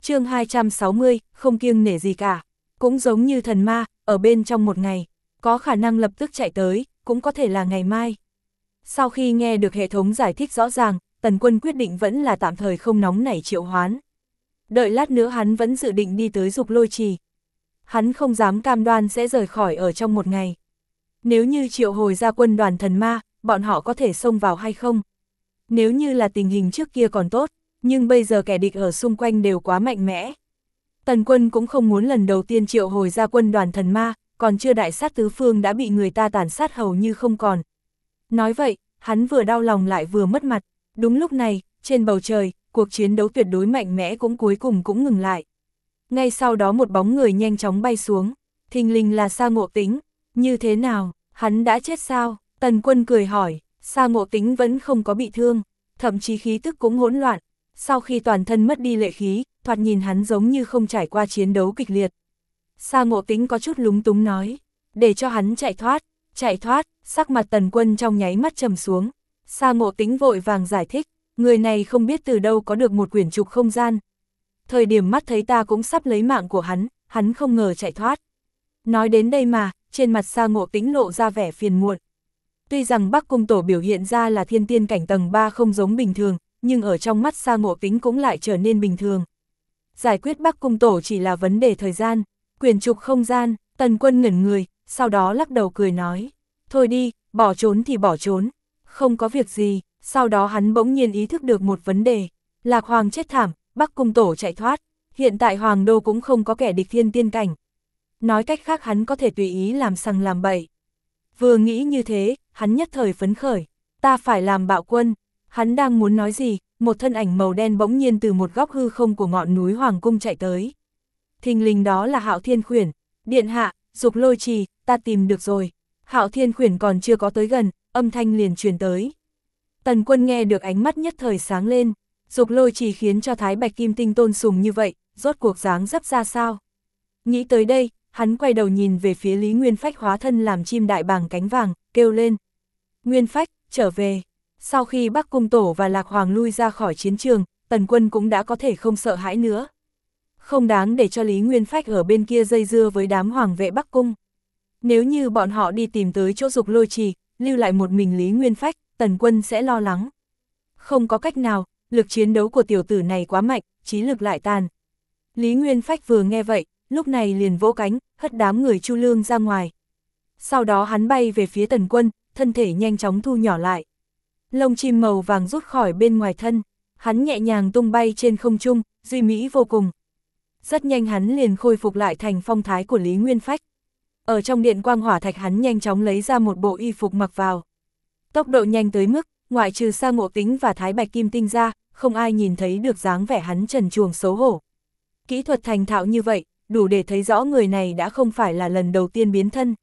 Chương 260, không kiêng nể gì cả. Cũng giống như thần ma, ở bên trong một ngày, có khả năng lập tức chạy tới, cũng có thể là ngày mai. Sau khi nghe được hệ thống giải thích rõ ràng, Tần Quân quyết định vẫn là tạm thời không nóng nảy triệu hoán. Đợi lát nữa hắn vẫn dự định đi tới Dục Lôi Trì. Hắn không dám cam đoan sẽ rời khỏi ở trong một ngày. Nếu như triệu hồi ra quân đoàn thần ma, bọn họ có thể xông vào hay không? Nếu như là tình hình trước kia còn tốt, nhưng bây giờ kẻ địch ở xung quanh đều quá mạnh mẽ. Tần Quân cũng không muốn lần đầu tiên triệu hồi ra quân đoàn thần ma, còn chưa đại sát tứ phương đã bị người ta tàn sát hầu như không còn. Nói vậy, hắn vừa đau lòng lại vừa mất mặt. Đúng lúc này, trên bầu trời, cuộc chiến đấu tuyệt đối mạnh mẽ cũng cuối cùng cũng ngừng lại. Ngay sau đó một bóng người nhanh chóng bay xuống, thình lình là Sa Ngộ Tính. Như thế nào, hắn đã chết sao? Tần Quân cười hỏi. Sa Ngộ Tính vẫn không có bị thương, thậm chí khí tức cũng hỗn loạn. Sau khi toàn thân mất đi lệ khí, thoạt nhìn hắn giống như không trải qua chiến đấu kịch liệt. Sa Ngộ Tính có chút lúng túng nói, để cho hắn chạy thoát, sắc mặt Tần Quân trong nháy mắt trầm xuống. Sa Ngộ Tính vội vàng giải thích, người này không biết từ đâu có được một quyển trục không gian. Thời điểm mắt thấy ta cũng sắp lấy mạng của hắn không ngờ chạy thoát. Nói đến đây mà, trên mặt Sa Ngộ Tính lộ ra vẻ phiền muộn. Tuy rằng Bắc Cung Tổ biểu hiện ra là thiên tiên cảnh tầng 3 không giống bình thường, nhưng ở trong mắt Sa Ngộ Tính cũng lại trở nên bình thường. Giải quyết Bắc Cung Tổ chỉ là vấn đề thời gian. Quyển trục không gian, Tần Quân ngẩn người, sau đó lắc đầu cười nói, thôi đi, bỏ trốn thì bỏ trốn, không có việc gì. Sau đó hắn bỗng nhiên ý thức được một vấn đề, Lạc Hoàng chết thảm, Bắc Cung Tổ chạy thoát, hiện tại Hoàng Đô cũng không có kẻ địch thiên tiên cảnh. Nói cách khác hắn có thể tùy ý làm sằng làm bậy. Vừa nghĩ như thế, hắn nhất thời phấn khởi, ta phải làm bạo quân. Hắn đang muốn nói gì, một thân ảnh màu đen bỗng nhiên từ một góc hư không của ngọn núi Hoàng Cung chạy tới. Thình lình đó là Hạo Thiên Khuyển. Điện hạ, Dục Lôi Trì, ta tìm được rồi. Hạo Thiên Khuyển còn chưa có tới gần, âm thanh liền truyền tới. Tần Quân nghe được ánh mắt nhất thời sáng lên. Dục Lôi Trì khiến cho Thái Bạch Kim Tinh tôn sùng như vậy, rốt cuộc dáng dấp ra sao? Nghĩ tới đây, hắn quay đầu nhìn về phía Lý Nguyên Phách hóa thân làm chim đại bàng cánh vàng, kêu lên. Nguyên Phách, trở về. Sau khi Bắc Cung Tổ và Lạc Hoàng lui ra khỏi chiến trường, Tần Quân cũng đã có thể không sợ hãi nữa. Không đáng để cho Lý Nguyên Phách ở bên kia dây dưa với đám hoàng vệ Bắc Cung. Nếu như bọn họ đi tìm tới chỗ Dục Lôi Trì, lưu lại một mình Lý Nguyên Phách, Tần Quân sẽ lo lắng. Không có cách nào, lực chiến đấu của tiểu tử này quá mạnh, trí lực lại tàn. Lý Nguyên Phách vừa nghe vậy, lúc này liền vỗ cánh, hất đám người Chu Lương ra ngoài. Sau đó hắn bay về phía Tần Quân, thân thể nhanh chóng thu nhỏ lại. Lông chim màu vàng rút khỏi bên ngoài thân, hắn nhẹ nhàng tung bay trên không trung, duy mỹ vô cùng. Rất nhanh hắn liền khôi phục lại thành phong thái của Lý Nguyên Phách. Ở trong điện quang hỏa thạch hắn nhanh chóng lấy ra một bộ y phục mặc vào. Tốc độ nhanh tới mức, ngoại trừ Sa Ngộ Tính và Thái Bạch Kim Tinh ra, không ai nhìn thấy được dáng vẻ hắn trần truồng xấu hổ. Kỹ thuật thành thạo như vậy, đủ để thấy rõ người này đã không phải là lần đầu tiên biến thân.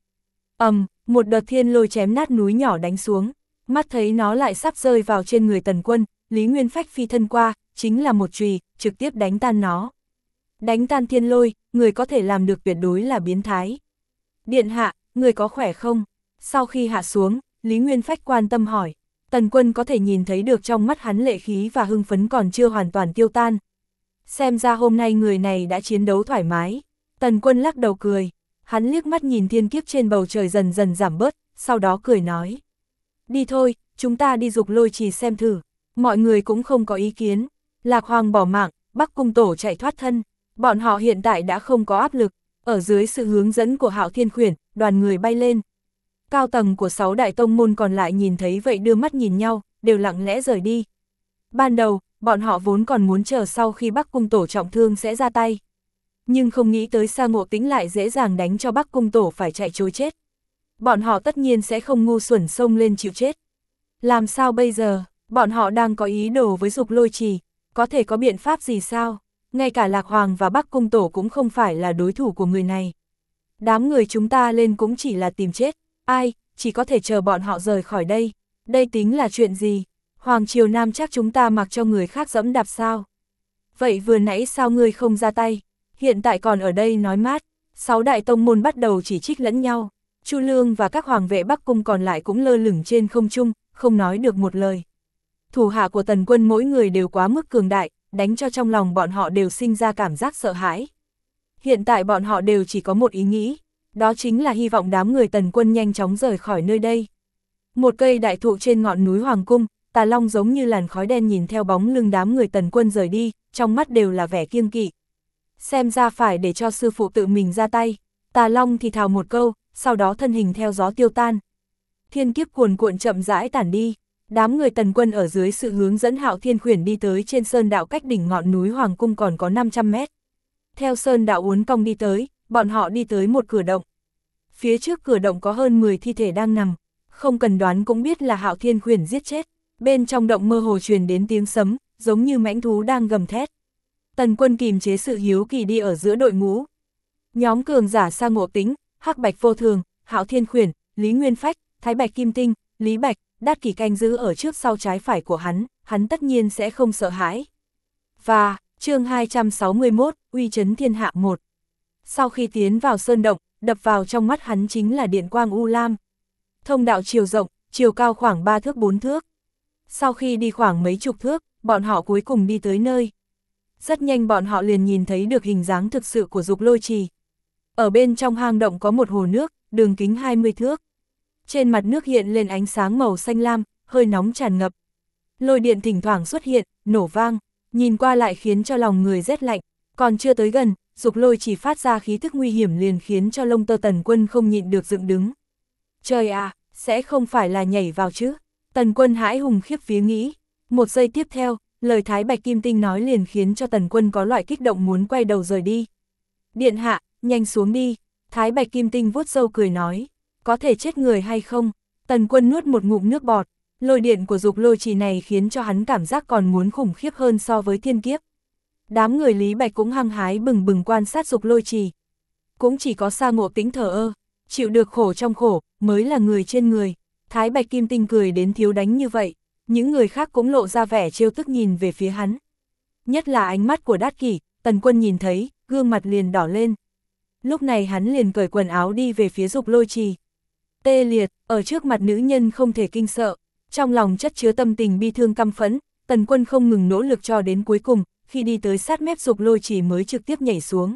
Một đợt thiên lôi chém nát núi nhỏ đánh xuống, mắt thấy nó lại sắp rơi vào trên người Tần Quân, Lý Nguyên Phách phi thân qua, chính là một chùy, trực tiếp đánh tan nó. Đánh tan thiên lôi, người có thể làm được tuyệt đối là biến thái. Điện hạ, người có khỏe không? Sau khi hạ xuống, Lý Nguyên Phách quan tâm hỏi. Tần Quân có thể nhìn thấy được trong mắt hắn lệ khí và hưng phấn còn chưa hoàn toàn tiêu tan. Xem ra hôm nay người này đã chiến đấu thoải mái. Tần Quân lắc đầu cười. Hắn liếc mắt nhìn thiên kiếp trên bầu trời dần dần giảm bớt, sau đó cười nói. Đi thôi, chúng ta đi Dục Lôi Trì xem thử. Mọi người cũng không có ý kiến. Lạc Hoàng bỏ mạng, Bắc Cung Tổ chạy thoát thân. Bọn họ hiện tại đã không có áp lực. Ở dưới sự hướng dẫn của Hạo Thiên Khuyển, đoàn người bay lên. Cao tầng của 6 đại tông môn còn lại nhìn thấy vậy đưa mắt nhìn nhau, đều lặng lẽ rời đi. Ban đầu, bọn họ vốn còn muốn chờ sau khi Bắc Cung Tổ trọng thương sẽ ra tay. Nhưng không nghĩ tới Sa Ngộ Tính lại dễ dàng đánh cho Bắc Cung Tổ phải chạy trối chết. Bọn họ tất nhiên sẽ không ngu xuẩn xông lên chịu chết. Làm sao bây giờ, bọn họ đang có ý đồ với Dục Lôi Trì, có thể có biện pháp gì sao? Ngay cả Lạc Hoàng và Bắc Cung Tổ cũng không phải là đối thủ của người này. Đám người chúng ta lên cũng chỉ là tìm chết, ai, chỉ có thể chờ bọn họ rời khỏi đây. Đây tính là chuyện gì? Hoàng Triều Nam chắc chúng ta mặc cho người khác dẫm đạp sao? Vậy vừa nãy sao ngươi không ra tay? Hiện tại còn ở đây nói mát. 6 đại tông môn bắt đầu chỉ trích lẫn nhau. Chu Lương và các hoàng vệ Bắc Cung còn lại cũng lơ lửng trên không trung, không nói được một lời. Thủ hạ của Tần Quân mỗi người đều quá mức cường đại, đánh cho trong lòng bọn họ đều sinh ra cảm giác sợ hãi. Hiện tại bọn họ đều chỉ có một ý nghĩ, đó chính là hy vọng đám người Tần Quân nhanh chóng rời khỏi nơi đây. Một cây đại thụ trên ngọn núi Hoàng Cung, Tà Long giống như làn khói đen nhìn theo bóng lưng đám người Tần Quân rời đi, trong mắt đều là vẻ kiêng kỵ. Xem ra phải để cho sư phụ tự mình ra tay. Tà Long thì thào một câu, sau đó thân hình theo gió tiêu tan. Thiên kiếp cuồn cuộn chậm rãi tản đi. Đám người Tần Quân ở dưới sự hướng dẫn Hạo Thiên Khuyển đi tới trên sơn đạo cách đỉnh ngọn núi Hoàng Cung còn có 500 mét. Theo sơn đạo uốn cong đi tới, bọn họ đi tới một cửa động. Phía trước cửa động có hơn 10 thi thể đang nằm, không cần đoán cũng biết là Hạo Thiên Khuyển giết chết. Bên trong động mơ hồ truyền đến tiếng sấm, giống như mãnh thú đang gầm thét. Tần Quân kìm chế sự hiếu kỳ đi ở giữa đội ngũ. Nhóm cường giả Sa Ngộ Tĩnh, Hắc Bạch Vô Thường, Hạo Thiên Khuyển, Lý Nguyên Phách, Thái Bạch Kim Tinh, Lý Bạch, Đát Kỷ canh giữ ở trước sau trái phải của hắn tất nhiên sẽ không sợ hãi. Và, chương 261, uy chấn thiên hạ 1. Sau khi tiến vào sơn động, đập vào trong mắt hắn chính là điện quang u lam. Thông đạo chiều rộng, chiều cao khoảng 3 thước 4 thước. Sau khi đi khoảng mấy chục thước, bọn họ cuối cùng đi tới nơi. Rất nhanh bọn họ liền nhìn thấy được hình dáng thực sự của Dục Lôi Trì. Ở bên trong hang động có một hồ nước, đường kính 20 thước. Trên mặt nước hiện lên ánh sáng màu xanh lam, hơi nóng tràn ngập. Lôi điện thỉnh thoảng xuất hiện, nổ vang, nhìn qua lại khiến cho lòng người rét lạnh. Còn chưa tới gần, Dục Lôi Trì phát ra khí thức nguy hiểm liền khiến cho lông tơ Tần Quân không nhịn được dựng đứng. Trời à, sẽ không phải là nhảy vào chứ? Tần Quân hãi hùng khiếp vía nghĩ. Một giây tiếp theo, lời Thái Bạch Kim Tinh nói liền khiến cho Tần Quân có loại kích động muốn quay đầu rời đi. Điện hạ, nhanh xuống đi. Thái Bạch Kim Tinh vuốt râu cười nói. Có thể chết người hay không? Tần Quân nuốt một ngụm nước bọt. Lôi điện của Dục Lôi Trì này khiến cho hắn cảm giác còn muốn khủng khiếp hơn so với thiên kiếp. Đám người Lý Bạch cũng hăng hái bừng bừng quan sát Dục Lôi Trì. Cũng chỉ có Sa Ngộ Tĩnh thờ ơ, chịu được khổ trong khổ, mới là người trên người. Thái Bạch Kim Tinh cười đến thiếu đánh như vậy, những người khác cũng lộ ra vẻ trêu tức nhìn về phía hắn. Nhất là ánh mắt của Đát Kỷ, Tần Quân nhìn thấy, gương mặt liền đỏ lên. Lúc này hắn liền cởi quần áo đi về phía Dục Lôi Trì. Tê liệt, ở trước mặt nữ nhân không thể kinh sợ, trong lòng chất chứa tâm tình bi thương căm phẫn, Tần Quân không ngừng nỗ lực cho đến cuối cùng, khi đi tới sát mép Dục Lôi Trì mới trực tiếp nhảy xuống.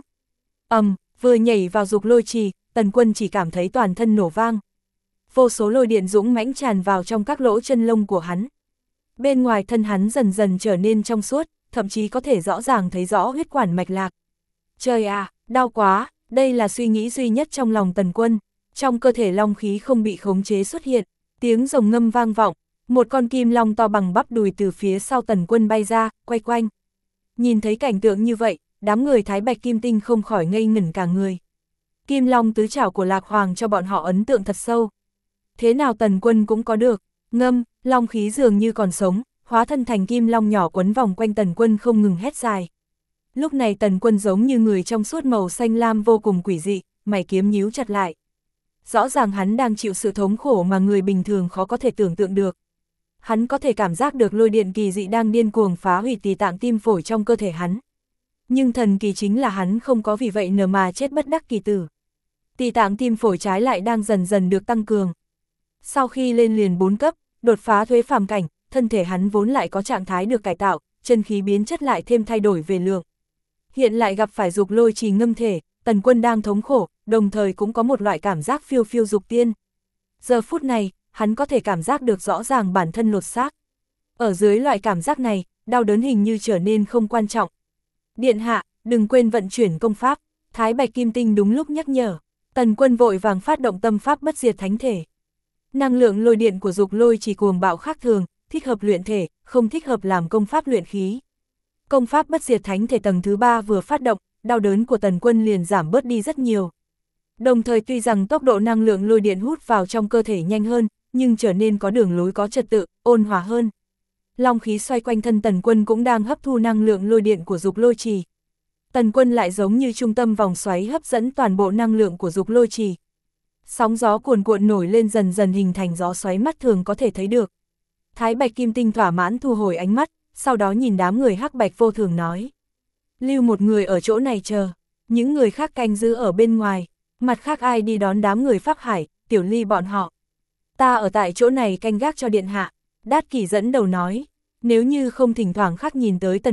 Vừa nhảy vào Dục Lôi Trì, Tần Quân chỉ cảm thấy toàn thân nổ vang. Vô số lôi điện dũng mãnh tràn vào trong các lỗ chân lông của hắn. Bên ngoài thân hắn dần dần trở nên trong suốt, thậm chí có thể rõ ràng thấy rõ huyết quản mạch lạc. Trời à, đau quá, đây là suy nghĩ duy nhất trong lòng Tần Quân. Trong cơ thể long khí không bị khống chế xuất hiện, tiếng rồng ngâm vang vọng, một con kim long to bằng bắp đùi từ phía sau Tần Quân bay ra, quay quanh. Nhìn thấy cảnh tượng như vậy, đám người Thái Bạch Kim Tinh không khỏi ngây ngẩn cả người. Kim long tứ trảo của Lạc Hoàng cho bọn họ ấn tượng thật sâu. Thế nào Tần Quân cũng có được, ngâm, long khí dường như còn sống, hóa thân thành kim long nhỏ quấn vòng quanh Tần Quân không ngừng hét dài. Lúc này Tần Quân giống như người trong suốt màu xanh lam vô cùng quỷ dị, mày kiếm nhíu chặt lại. Rõ ràng hắn đang chịu sự thống khổ mà người bình thường khó có thể tưởng tượng được. Hắn có thể cảm giác được lôi điện kỳ dị đang điên cuồng phá hủy tỳ tạng tim phổi trong cơ thể hắn. Nhưng thần kỳ chính là hắn không có vì vậy mà chết bất đắc kỳ tử. Tỳ tạng tim phổi trái lại đang dần dần được tăng cường. Sau khi lên liền 4 cấp, đột phá thuế phàm cảnh, thân thể hắn vốn lại có trạng thái được cải tạo, chân khí biến chất lại thêm thay đổi về lượng. Hiện lại gặp phải Dục Lôi Trì ngâm thể, Tần Quân đang thống khổ, đồng thời cũng có một loại cảm giác phiêu phiêu dục tiên. Giờ phút này, hắn có thể cảm giác được rõ ràng bản thân lột xác. Ở dưới loại cảm giác này, đau đớn hình như trở nên không quan trọng. Điện hạ, đừng quên vận chuyển công pháp, Thái Bạch Kim Tinh đúng lúc nhắc nhở. Tần Quân vội vàng phát động tâm pháp bất diệt thánh thể. Năng lượng lôi điện của Dục Lôi Trì cuồng bạo khác thường, thích hợp luyện thể, không thích hợp làm công pháp luyện khí. Công pháp bất diệt thánh thể tầng thứ 3 vừa phát động, đau đớn của Tần Quân liền giảm bớt đi rất nhiều. Đồng thời tuy rằng tốc độ năng lượng lôi điện hút vào trong cơ thể nhanh hơn, nhưng trở nên có đường lối có trật tự, ôn hòa hơn. Long khí xoay quanh thân Tần Quân cũng đang hấp thu năng lượng lôi điện của Dục Lôi Trì. Tần Quân lại giống như trung tâm vòng xoáy hấp dẫn toàn bộ năng lượng của Dục Lôi Trì. Sóng gió cuồn cuộn nổi lên dần dần hình thành gió xoáy mắt thường có thể thấy được. Thái Bạch Kim Tinh thỏa mãn thu hồi ánh mắt, sau đó nhìn đám người Hắc Bạch Vô Thường nói. Lưu một người ở chỗ này chờ, những người khác canh giữ ở bên ngoài, mặt khác ai đi đón đám người Pháp Hải, Tiểu Ly bọn họ. Ta ở tại chỗ này canh gác cho điện hạ, Đát Kỷ dẫn đầu nói. Nếu như không thỉnh thoảng khác nhìn tới Tần Quân,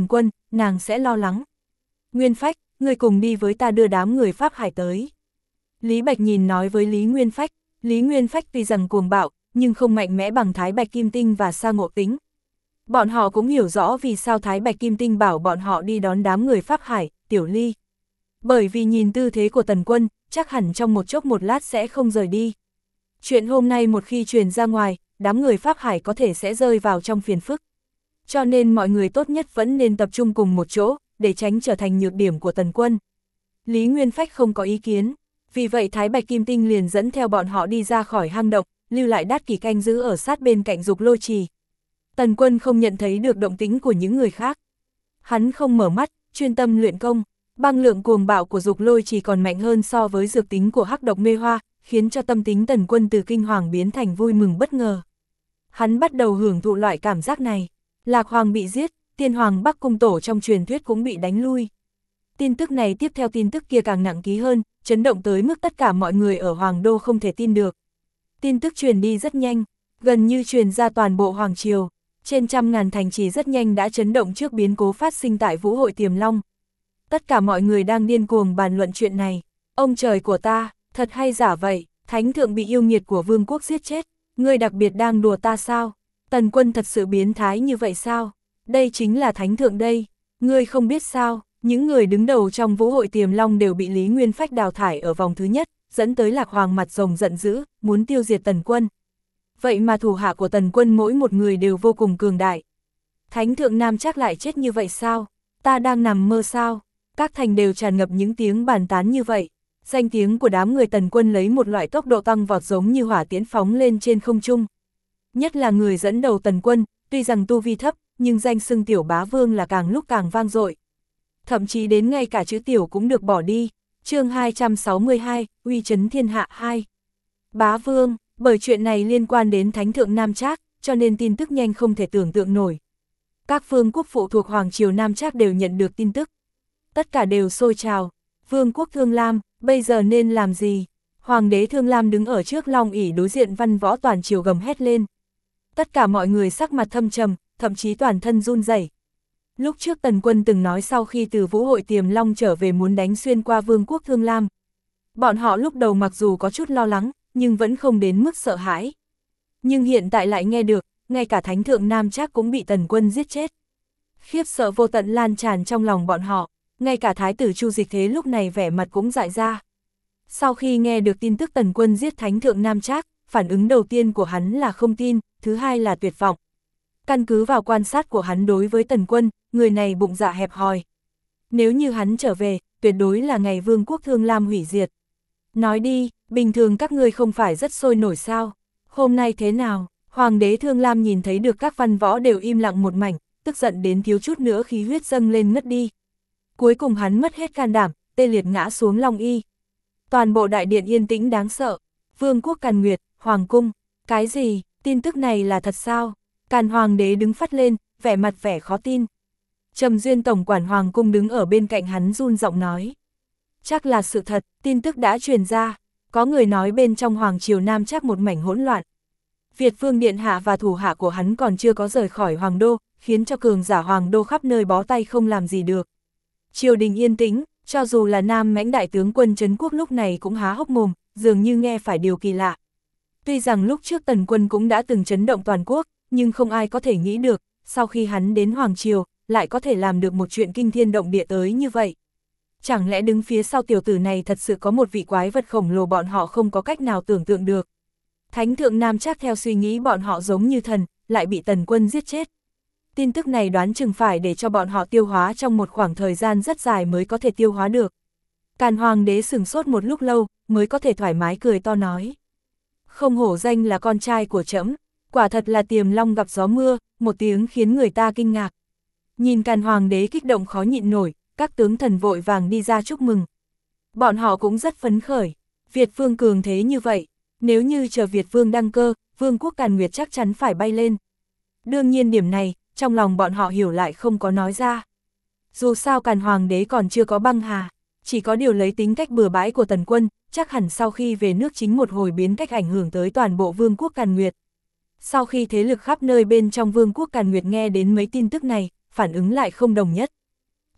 nàng sẽ lo lắng. Nguyên Phách, ngươi cùng đi với ta đưa đám người Pháp Hải tới. Lý Bạch nhìn nói với Lý Nguyên Phách, Lý Nguyên Phách tuy rằng cuồng bạo, nhưng không mạnh mẽ bằng Thái Bạch Kim Tinh và Sa Ngộ Tính. Bọn họ cũng hiểu rõ vì sao Thái Bạch Kim Tinh bảo bọn họ đi đón đám người Pháp Hải, Tiểu Ly. Bởi vì nhìn tư thế của Tần Quân, chắc hẳn trong một chốc một lát sẽ không rời đi. Chuyện hôm nay một khi truyền ra ngoài, đám người Pháp Hải có thể sẽ rơi vào trong phiền phức. Cho nên mọi người tốt nhất vẫn nên tập trung cùng một chỗ, để tránh trở thành nhược điểm của Tần Quân. Lý Nguyên Phách không có ý kiến, vì vậy Thái Bạch Kim Tinh liền dẫn theo bọn họ đi ra khỏi hang động, lưu lại Đát Kỷ canh giữ ở sát bên cạnh Dục Lôi Trì. Tần Quân không nhận thấy được động tĩnh của những người khác. Hắn không mở mắt, chuyên tâm luyện công. Băng lượng cuồng bạo của Dục Lôi Trì còn mạnh hơn so với dược tính của hắc độc mê hoa, khiến cho tâm tính Tần Quân từ kinh hoàng biến thành vui mừng bất ngờ. Hắn bắt đầu hưởng thụ loại cảm giác này. Lạc Hoàng bị giết, Tiên Hoàng Bắc Cung Tổ trong truyền thuyết cũng bị đánh lui. Tin tức này tiếp theo tin tức kia càng nặng ký hơn, chấn động tới mức tất cả mọi người ở Hoàng Đô không thể tin được. Tin tức truyền đi rất nhanh, gần như truyền ra toàn bộ Hoàng Triều. Trên trăm ngàn thành trì rất nhanh đã chấn động trước biến cố phát sinh tại Vũ hội Tiềm Long. Tất cả mọi người đang điên cuồng bàn luận chuyện này. Ông trời của ta, thật hay giả vậy, thánh thượng bị yêu nghiệt của vương quốc giết chết, ngươi đặc biệt đang đùa ta sao? Tần Quân thật sự biến thái như vậy sao? Đây chính là thánh thượng đây, ngươi không biết sao? Những người đứng đầu trong Vũ hội Tiềm Long đều bị Lý Nguyên Phách đào thải ở vòng thứ nhất, dẫn tới Lạc Hoàng mặt rồng giận dữ, muốn tiêu diệt Tần Quân. Vậy mà thủ hạ của Tần Quân mỗi một người đều vô cùng cường đại. Thánh thượng Nam chắc lại chết như vậy sao? Ta đang nằm mơ sao? Các thành đều tràn ngập những tiếng bàn tán như vậy. Danh tiếng của đám người Tần Quân lấy một loại tốc độ tăng vọt giống như hỏa tiễn phóng lên trên không trung. Nhất là người dẫn đầu Tần Quân, tuy rằng tu vi thấp, nhưng danh xưng Tiểu Bá Vương là càng lúc càng vang dội. Thậm chí đến ngay cả chữ Tiểu cũng được bỏ đi. Chương 262, uy chấn thiên hạ 2. Bá Vương, bởi chuyện này liên quan đến Thánh thượng Nam Trác, cho nên tin tức nhanh không thể tưởng tượng nổi. Các vương quốc phụ thuộc Hoàng triều Nam Trác đều nhận được tin tức. Tất cả đều sôi trào. Vương quốc Thương Lam, bây giờ nên làm gì? Hoàng đế Thương Lam đứng ở trước Long ỷ đối diện văn võ toàn triều gầm hét lên. Tất cả mọi người sắc mặt thâm trầm, thậm chí toàn thân run rẩy. Lúc trước Tần Quân từng nói sau khi từ Vũ hội Tiềm Long trở về muốn đánh xuyên qua Vương quốc Thương Lam. Bọn họ lúc đầu mặc dù có chút lo lắng, nhưng vẫn không đến mức sợ hãi. Nhưng hiện tại lại nghe được, ngay cả Thánh thượng Nam Trác cũng bị Tần Quân giết chết. Khiếp sợ vô tận lan tràn trong lòng bọn họ, ngay cả Thái tử Chu Dịch Thế lúc này vẻ mặt cũng dại ra. Sau khi nghe được tin tức Tần Quân giết Thánh thượng Nam Trác, phản ứng đầu tiên của hắn là không tin, thứ hai là tuyệt vọng. Căn cứ vào quan sát của hắn đối với Tần Quân, người này bụng dạ hẹp hòi. Nếu như hắn trở về, tuyệt đối là ngày Vương quốc Thương Lam hủy diệt. Nói đi, bình thường các ngươi không phải rất sôi nổi sao? Hôm nay thế nào? Hoàng đế Thương Lam nhìn thấy được các văn võ đều im lặng một mảnh, tức giận đến thiếu chút nữa khí huyết dâng lên ngất đi. Cuối cùng hắn mất hết can đảm, tê liệt ngã xuống Long Y. Toàn bộ đại điện yên tĩnh đáng sợ. Vương quốc Càn Nguyệt, Hoàng cung. Cái gì? Tin tức này là thật sao? Càn Hoàng đế đứng phắt lên, vẻ mặt vẻ khó tin. Trầm Duyên tổng quản Hoàng cung đứng ở bên cạnh hắn run giọng nói. Chắc là sự thật, tin tức đã truyền ra. Có người nói bên trong Hoàng triều Nam Trác một mảnh hỗn loạn. Việt Vương Điện Hạ và thủ hạ của hắn còn chưa có rời khỏi Hoàng đô, khiến cho cường giả Hoàng đô khắp nơi bó tay không làm gì được. Triều đình yên tĩnh, cho dù là Nam Mãnh đại tướng quân trấn quốc lúc này cũng há hốc mồm, dường như nghe phải điều kỳ lạ. Tuy rằng lúc trước Tần Quân cũng đã từng chấn động toàn quốc, nhưng không ai có thể nghĩ được, sau khi hắn đến Hoàng triều, lại có thể làm được một chuyện kinh thiên động địa tới như vậy. Chẳng lẽ đứng phía sau tiểu tử này thật sự có một vị quái vật khổng lồ bọn họ không có cách nào tưởng tượng được. Thánh thượng Nam Trác theo suy nghĩ bọn họ giống như thần, lại bị Tần Quân giết chết. Tin tức này đoán chừng phải để cho bọn họ tiêu hóa trong một khoảng thời gian rất dài mới có thể tiêu hóa được. Càn Hoàng đế sửng sốt một lúc lâu, mới có thể thoải mái cười to nói. Không hổ danh là con trai của trẫm, quả thật là Tiềm Long gặp gió mưa, một tiếng khiến người ta kinh ngạc. Nhìn Càn Hoàng đế kích động khó nhịn nổi, các tướng thần vội vàng đi ra chúc mừng. Bọn họ cũng rất phấn khởi, Việt Vương cường thế như vậy, nếu như chờ Việt Vương đăng cơ, Vương quốc Càn Nguyệt chắc chắn phải bay lên. Đương nhiên điểm này, trong lòng bọn họ hiểu lại không có nói ra. Dù sao Càn Hoàng đế còn chưa có băng hà, chỉ có điều lấy tính cách bừa bãi của Tần Quân, chắc hẳn sau khi về nước chính một hồi biến cách ảnh hưởng tới toàn bộ Vương quốc Càn Nguyệt. Sau khi thế lực khắp nơi bên trong Vương quốc Càn Nguyệt nghe đến mấy tin tức này, phản ứng lại không đồng nhất.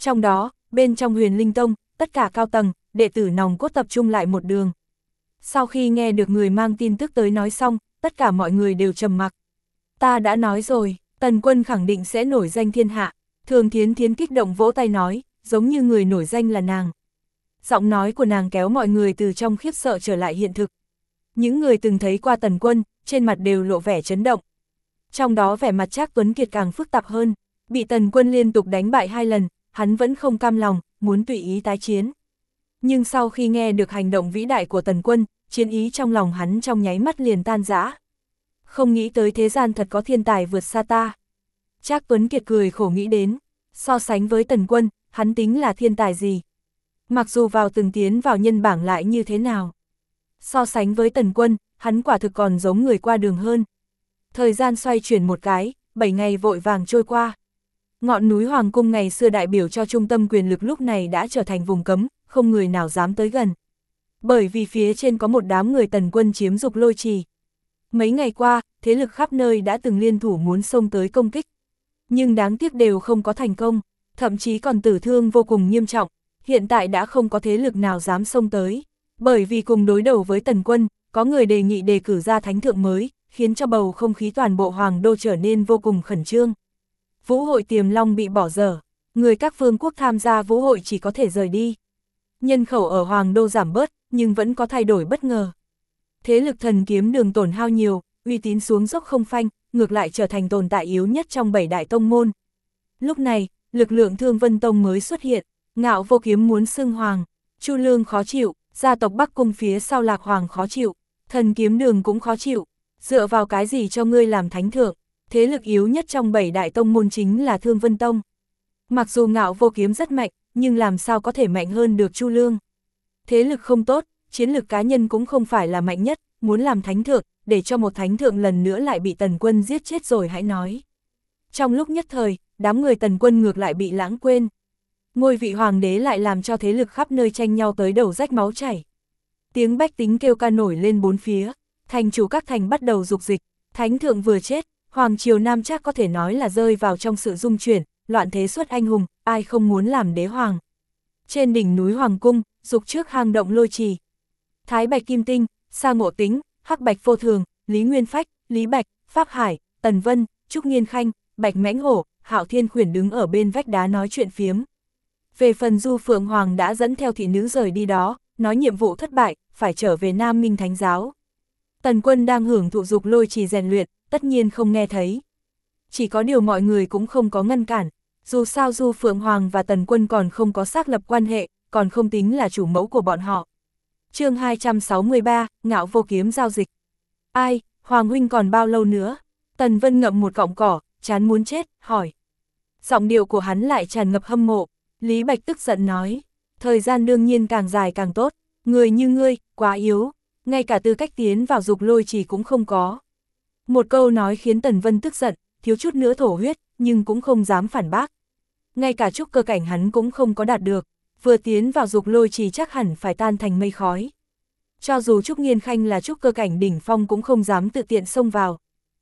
Trong đó, bên trong Huyền Linh Tông, tất cả cao tầng, đệ tử nòng cốt tập trung lại một đường. Sau khi nghe được người mang tin tức tới nói xong, tất cả mọi người đều trầm mặc. Ta đã nói rồi, Tần Quân khẳng định sẽ nổi danh thiên hạ. Thường Thiến Thiến kích động vỗ tay nói, giống như người nổi danh là nàng. Giọng nói của nàng kéo mọi người từ trong khiếp sợ trở lại hiện thực. Những người từng thấy qua Tần Quân, trên mặt đều lộ vẻ chấn động. Trong đó vẻ mặt Trác Tuấn Kiệt càng phức tạp hơn, bị Tần Quân liên tục đánh bại 2 lần, hắn vẫn không cam lòng, muốn tùy ý tái chiến. Nhưng sau khi nghe được hành động vĩ đại của Tần Quân, chiến ý trong lòng hắn trong nháy mắt liền tan rã. Không nghĩ tới thế gian thật có thiên tài vượt xa ta. Trác Tuấn Kiệt cười khổ nghĩ đến, so sánh với Tần Quân, hắn tính là thiên tài gì? Mặc dù vào từng tiến vào nhân bảng lại như thế nào? So sánh với Tần Quân, hắn quả thực còn giống người qua đường hơn. Thời gian xoay chuyển một cái, 7 ngày vội vàng trôi qua. Ngọn núi Hoàng Cung ngày xưa đại biểu cho trung tâm quyền lực lúc này đã trở thành vùng cấm, không người nào dám tới gần. Bởi vì phía trên có một đám người Tần Quân chiếm Dục Lôi Trì. Mấy ngày qua, thế lực khắp nơi đã từng liên thủ muốn xông tới công kích. Nhưng đáng tiếc đều không có thành công, thậm chí còn tử thương vô cùng nghiêm trọng. Hiện tại đã không có thế lực nào dám xông tới. Bởi vì cùng đối đầu với Tần Quân, có người đề nghị đề cử ra thánh thượng mới, khiến cho bầu không khí toàn bộ Hoàng Đô trở nên vô cùng khẩn trương. Vũ hội Tiềm Long bị bỏ dở, người các vương quốc tham gia vũ hội chỉ có thể rời đi. Nhân khẩu ở Hoàng Đô giảm bớt, nhưng vẫn có thay đổi bất ngờ. Thế lực Thần Kiếm Đường tổn hao nhiều, uy tín xuống dốc không phanh, ngược lại trở thành tồn tại yếu nhất trong 7 đại tông môn. Lúc này, lực lượng Thương Vân Tông mới xuất hiện, Ngạo Vô Kiếm muốn xưng hoàng, Chu Lương khó chịu, gia tộc Bắc Cung phía sau Lạc Hoàng khó chịu, Thần Kiếm Đường cũng khó chịu, dựa vào cái gì cho ngươi làm thánh thượng? Thế lực yếu nhất trong 7 đại tông môn chính là Thương Vân Tông. Mặc dù Ngạo Vô Kiếm rất mạnh, nhưng làm sao có thể mạnh hơn được Chu Lương? Thế lực không tốt, chiến lược cá nhân cũng không phải là mạnh nhất, muốn làm thánh thượng, để cho một thánh thượng lần nữa lại bị Tần Quân giết chết rồi hãy nói. Trong lúc nhất thời, đám người Tần Quân ngược lại bị lãng quên. Ngôi vị hoàng đế lại làm cho thế lực khắp nơi tranh nhau tới đầu rách máu chảy. Tiếng bách tính kêu ca nổi lên bốn phía, thành chủ các thành bắt đầu dục dịch, thánh thượng vừa chết, Hoàng triều Nam Trác có thể nói là rơi vào trong sự dung chuyển, loạn thế xuất anh hùng, ai không muốn làm đế hoàng. Trên đỉnh núi Hoàng Cung, dục trước hang động Lôi Trì. Thái Bạch Kim Tinh, Sa Ngộ Tính, Hắc Bạch Vô Thường, Lý Nguyên Phách, Lý Bạch, Pháp Hải, Tần Vân, Trúc Nghiên Khanh, Bạch Mãnh Hổ, Hạo Thiên Khuyển đứng ở bên vách đá nói chuyện phiếm. Về phần Du Phượng Hoàng đã dẫn theo thị nữ rời đi đó, nói nhiệm vụ thất bại, phải trở về Nam Minh Thánh Giáo. Tần Quân đang hưởng thụ Dục Lôi Trì rèn luyện, tất nhiên không nghe thấy. Chỉ có điều mọi người cũng không có ngăn cản, dù sao Du Phượng Hoàng và Tần Quân còn không có xác lập quan hệ, còn không tính là chủ mẫu của bọn họ. Chương 263, Ngạo Vô Kiếm giao dịch. Ai, Hoàng huynh còn bao lâu nữa? Tần Vân ngậm một cọng cỏ, chán muốn chết, hỏi. Giọng điệu của hắn lại tràn ngập hâm mộ. Lý Bạch tức giận nói, thời gian đương nhiên càng dài càng tốt, người như ngươi, quá yếu, ngay cả tư cách tiến vào Dục Lôi Trì cũng không có. Một câu nói khiến Tần Vân tức giận, thiếu chút nữa thổ huyết, nhưng cũng không dám phản bác. Ngay cả trúc cơ cảnh hắn cũng không có đạt được, vừa tiến vào Dục Lôi Trì chắc hẳn phải tan thành mây khói. Cho dù Trúc Nghiên Khanh là trúc cơ cảnh đỉnh phong cũng không dám tự tiện xông vào.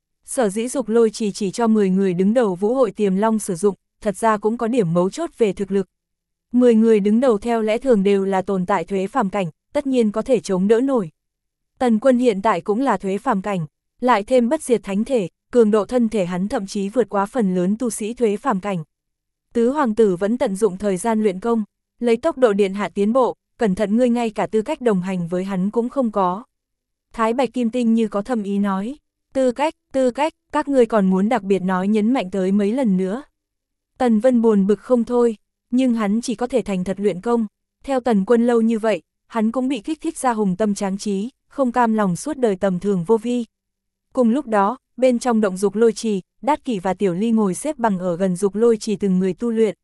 Sở dĩ Dục Lôi Trì chỉ cho 10 người đứng đầu Vũ hội Tiềm Long sử dụng, thật ra cũng có điểm mấu chốt về thực lực. 10 người đứng đầu theo lẽ thường đều là tồn tại thuế phàm cảnh, tất nhiên có thể chống đỡ nổi. Tần Quân hiện tại cũng là thuế phàm cảnh, lại thêm bất diệt thánh thể, cường độ thân thể hắn thậm chí vượt quá phần lớn tu sĩ thuế phàm cảnh. Tứ hoàng tử vẫn tận dụng thời gian luyện công, lấy tốc độ điện hạ tiến bộ, cẩn thận ngươi ngay cả tư cách đồng hành với hắn cũng không có. Thái Bạch Kim Tinh như có thâm ý nói, tư cách, các ngươi còn muốn đặc biệt nói nhấn mạnh tới mấy lần nữa. Tần Vân buồn bực không thôi, nhưng hắn chỉ có thể thành thật luyện công, theo Tần Quân lâu như vậy, hắn cũng bị kích thích ra hùng tâm tráng trí, không cam lòng suốt đời tầm thường vô vi. Cùng lúc đó, bên trong động Dục Lôi Trì, Đát Kỷ và Tiểu Ly ngồi xếp bằng ở gần Dục Lôi Trì từng người tu luyện.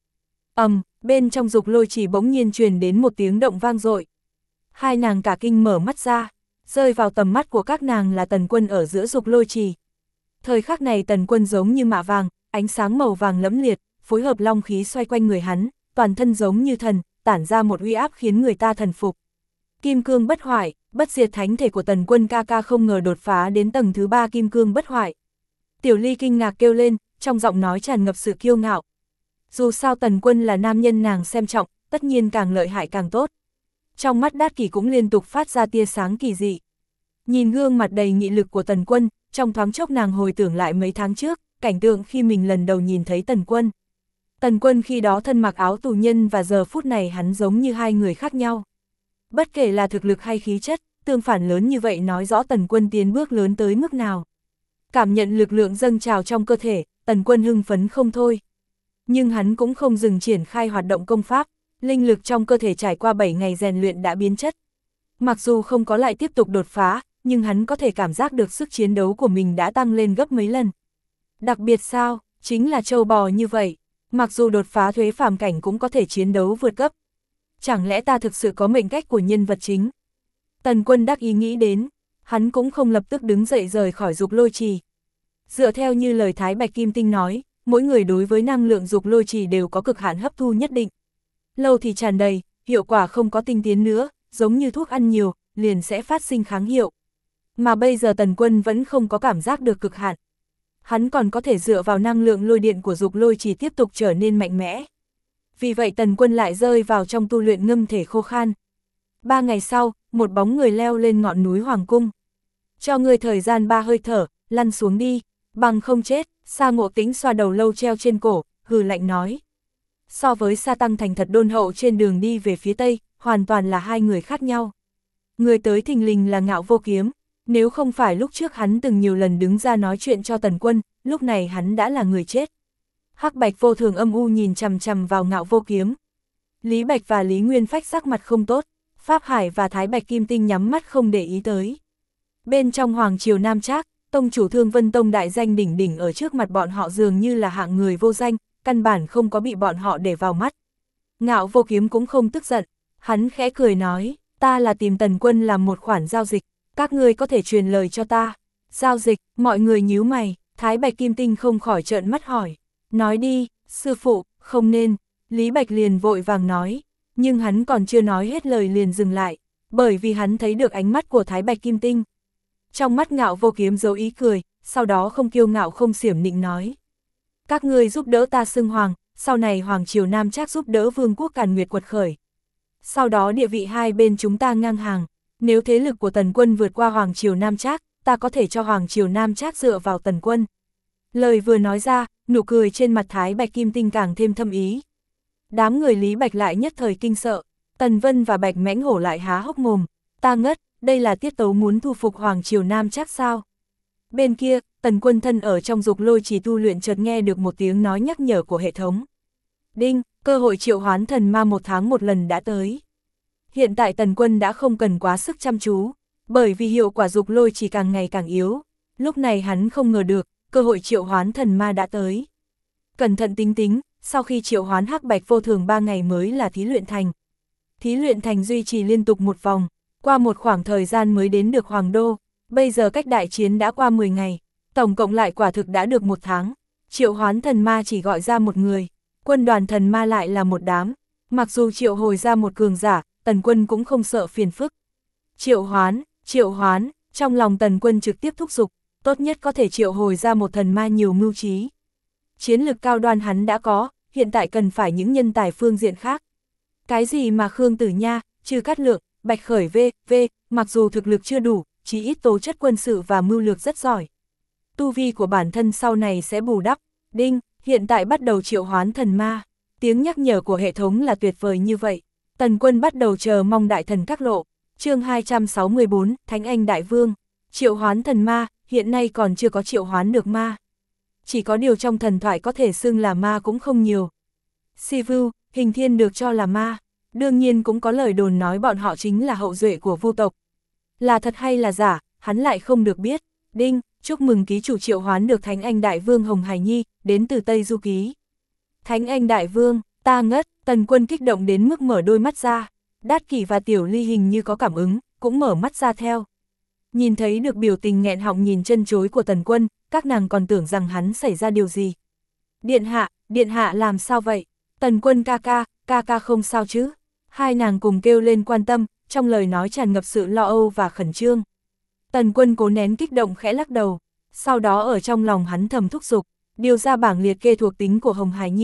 Bên trong Dục Lôi Trì bỗng nhiên truyền đến một tiếng động vang dội. Hai nàng cả kinh mở mắt ra, rơi vào tầm mắt của các nàng là Tần Quân ở giữa Dục Lôi Trì. Thời khắc này Tần Quân giống như mạ vàng, ánh sáng màu vàng lẫm liệt, phối hợp long khí xoay quanh người hắn, toàn thân giống như thần, tản ra một uy áp khiến người ta thần phục. Kim cương bất hoại, bất diệt thánh thể của Tần Quân ca ca không ngờ đột phá đến tầng thứ 3 kim cương bất hoại. Tiểu Ly kinh ngạc kêu lên, trong giọng nói tràn ngập sự kiêu ngạo. Dù sao Tần Quân là nam nhân nàng xem trọng, tất nhiên càng lợi hại càng tốt. Trong mắt Đát Kỷ cũng liên tục phát ra tia sáng kỳ dị. Nhìn gương mặt đầy nghị lực của Tần Quân, trong thoáng chốc nàng hồi tưởng lại mấy tháng trước, cảnh tượng khi mình lần đầu nhìn thấy Tần Quân. Tần Quân khi đó thân mặc áo tù nhân và giờ phút này hắn giống như hai người khác nhau. Bất kể là thực lực hay khí chất, tương phản lớn như vậy nói rõ Tần Quân tiến bước lớn tới mức nào. Cảm nhận lực lượng dâng trào trong cơ thể, Tần Quân hưng phấn không thôi. Nhưng hắn cũng không dừng triển khai hoạt động công pháp, linh lực trong cơ thể trải qua 7 ngày rèn luyện đã biến chất. Mặc dù không có lại tiếp tục đột phá, nhưng hắn có thể cảm giác được sức chiến đấu của mình đã tăng lên gấp mấy lần. Đặc biệt sao, chính là trâu bò như vậy, mặc dù đột phá thuế phàm cảnh cũng có thể chiến đấu vượt cấp. Chẳng lẽ ta thực sự có mệnh cách của nhân vật chính? Tần Quân đắc ý nghĩ đến, hắn cũng không lập tức đứng dậy rời khỏi dục lôi trì. Dựa theo như lời Thái Bạch Kim Tinh nói, mỗi người đối với năng lượng dục lôi trì đều có cực hạn hấp thu nhất định. Lâu thì tràn đầy, hiệu quả không có tinh tiến nữa, giống như thuốc ăn nhiều, liền sẽ phát sinh kháng hiệu. Mà bây giờ Tần Quân vẫn không có cảm giác được cực hạn. Hắn còn có thể dựa vào năng lượng lôi điện của dục lôi trì tiếp tục trở nên mạnh mẽ. Vì vậy Tần Quân lại rơi vào trong tu luyện ngâm thể khô khan. 3 ngày sau, một bóng người leo lên ngọn núi Hoàng Cung. Cho ngươi thời gian 3 hơi thở, lăn xuống đi, bằng không chết. Sa Ngộ Tĩnh xoa đầu lâu treo trên cổ, hừ lạnh nói. So với Sa Tăng thành thật đôn hậu trên đường đi về phía Tây, hoàn toàn là hai người khác nhau. Người tới thình lình là Ngạo Vô Kiếm, nếu không phải lúc trước hắn từng nhiều lần đứng ra nói chuyện cho Tần Quân, lúc này hắn đã là người chết. Hắc Bạch Vô Thường âm u nhìn chằm chằm vào Ngạo Vô Kiếm. Lý Bạch và Lý Nguyên Phách sắc mặt không tốt, Pháp Hải và Thái Bạch Kim Tinh nhắm mắt không để ý tới. Bên trong Hoàng Triều Nam Trác, tông chủ Thương Vân Tông đại danh đỉnh đỉnh ở trước mặt bọn họ dường như là hạng người vô danh, căn bản không có bị bọn họ để vào mắt. Ngạo Vô Kiếm cũng không tức giận, hắn khẽ cười nói, ta là tìm Tần Quân làm một khoản giao dịch, các ngươi có thể truyền lời cho ta. Giao dịch, mọi người nhíu mày, Thái Bạch Kim Tinh không khỏi trợn mắt hỏi, nói đi, sư phụ, không nên. Lý Bạch liền vội vàng nói, nhưng hắn còn chưa nói hết lời liền dừng lại, bởi vì hắn thấy được ánh mắt của Thái Bạch Kim Tinh. Trong mắt Ngạo Vô Kiếm giấu ý cười, sau đó không kiêu ngạo không xiểm nịnh nói. Các ngươi giúp đỡ ta xưng hoàng, sau này Hoàng Triều Nam Trác giúp đỡ Vương quốc Càn Nguyệt quật khởi. Sau đó địa vị hai bên chúng ta ngang hàng, nếu thế lực của Tần Quân vượt qua Hoàng Triều Nam Trác, ta có thể cho Hoàng Triều Nam Trác dựa vào Tần Quân. Lời vừa nói ra, nụ cười trên mặt Thái Bạch Kim Tinh càng thêm thâm ý. Đám người Lý Bạch lại nhất thời kinh sợ, Tần Vân và Bạch Mãnh Hổ lại há hốc mồm, ta ngất, đây là tiết tấu muốn thu phục Hoàng Triều Nam Trác sao? Bên kia, Tần Quân thân ở trong dục lôi trì tu luyện chợt nghe được một tiếng nói nhắc nhở của hệ thống. Đinh, cơ hội triệu hoán thần ma 1 tháng 1 lần đã tới. Hiện tại Tần Quân đã không cần quá sức chăm chú, bởi vì hiệu quả dục lôi trì càng ngày càng yếu. Lúc này hắn không ngờ được, cơ hội triệu hoán thần ma đã tới. Cẩn thận tính tính, sau khi triệu hoán Hắc Bạch Vô Thường 3 ngày mới là thí luyện thành. Thí luyện thành duy trì liên tục một vòng, qua một khoảng thời gian mới đến được Hoàng Đô. Bây giờ cách đại chiến đã qua 10 ngày, tổng cộng lại quả thực đã được 1 tháng. Triệu hoán thần ma chỉ gọi ra một người, quân đoàn thần ma lại là một đám. Mặc dù triệu hồi ra một cường giả, Tần Quân cũng không sợ phiền phức. Triệu hoán, trong lòng Tần Quân trực tiếp thúc giục, tốt nhất có thể triệu hồi ra một thần ma nhiều mưu trí. Chiến lực cao đoan hắn đã có, hiện tại cần phải những nhân tài phương diện khác. Cái gì mà Khương Tử Nha, Trư Cát Lượng, Bạch Khởi v, mặc dù thực lực chưa đủ, chỉ ít tố chất quân sự và mưu lược rất giỏi. Tu vi của bản thân sau này sẽ bù đắp. Đinh, hiện tại bắt đầu triệu hoán thần ma. Tiếng nhắc nhở của hệ thống là tuyệt vời như vậy. Tần Quân bắt đầu chờ mong đại thần các lộ. Chương 264, Thánh Anh Đại Vương. Triệu hoán thần ma, hiện nay còn chưa có triệu hoán được ma. Chỉ có điều trong thần thoại có thể xưng là ma cũng không nhiều. Sivu, Hình Thiên được cho là ma. Đương nhiên cũng có lời đồn nói bọn họ chính là hậu duệ của Vu tộc. Là thật hay là giả, hắn lại không được biết. Đinh, chúc mừng ký chủ triệu hoán được Thánh Anh Đại Vương Hồng Hải Nhi, đến từ Tây Du Ký. Thánh Anh Đại Vương, ta ngất, Tần Quân kích động đến mức mở đôi mắt ra. Đát Kỷ và Tiểu Ly hình như có cảm ứng, cũng mở mắt ra theo. Nhìn thấy được biểu tình nghẹn họng nhìn chân chối của Tần Quân, các nàng còn tưởng rằng hắn xảy ra điều gì. Điện hạ làm sao vậy? Tần Quân ca ca không sao chứ? Hai nàng cùng kêu lên quan tâm, trong lời nói tràn ngập sự lo âu và khẩn trương. Tần Quân cố nén kích động khẽ lắc đầu, sau đó ở trong lòng hắn thầm thúc giục, điều ra bảng liệt kê thuộc tính của Hồng Hải Nhi.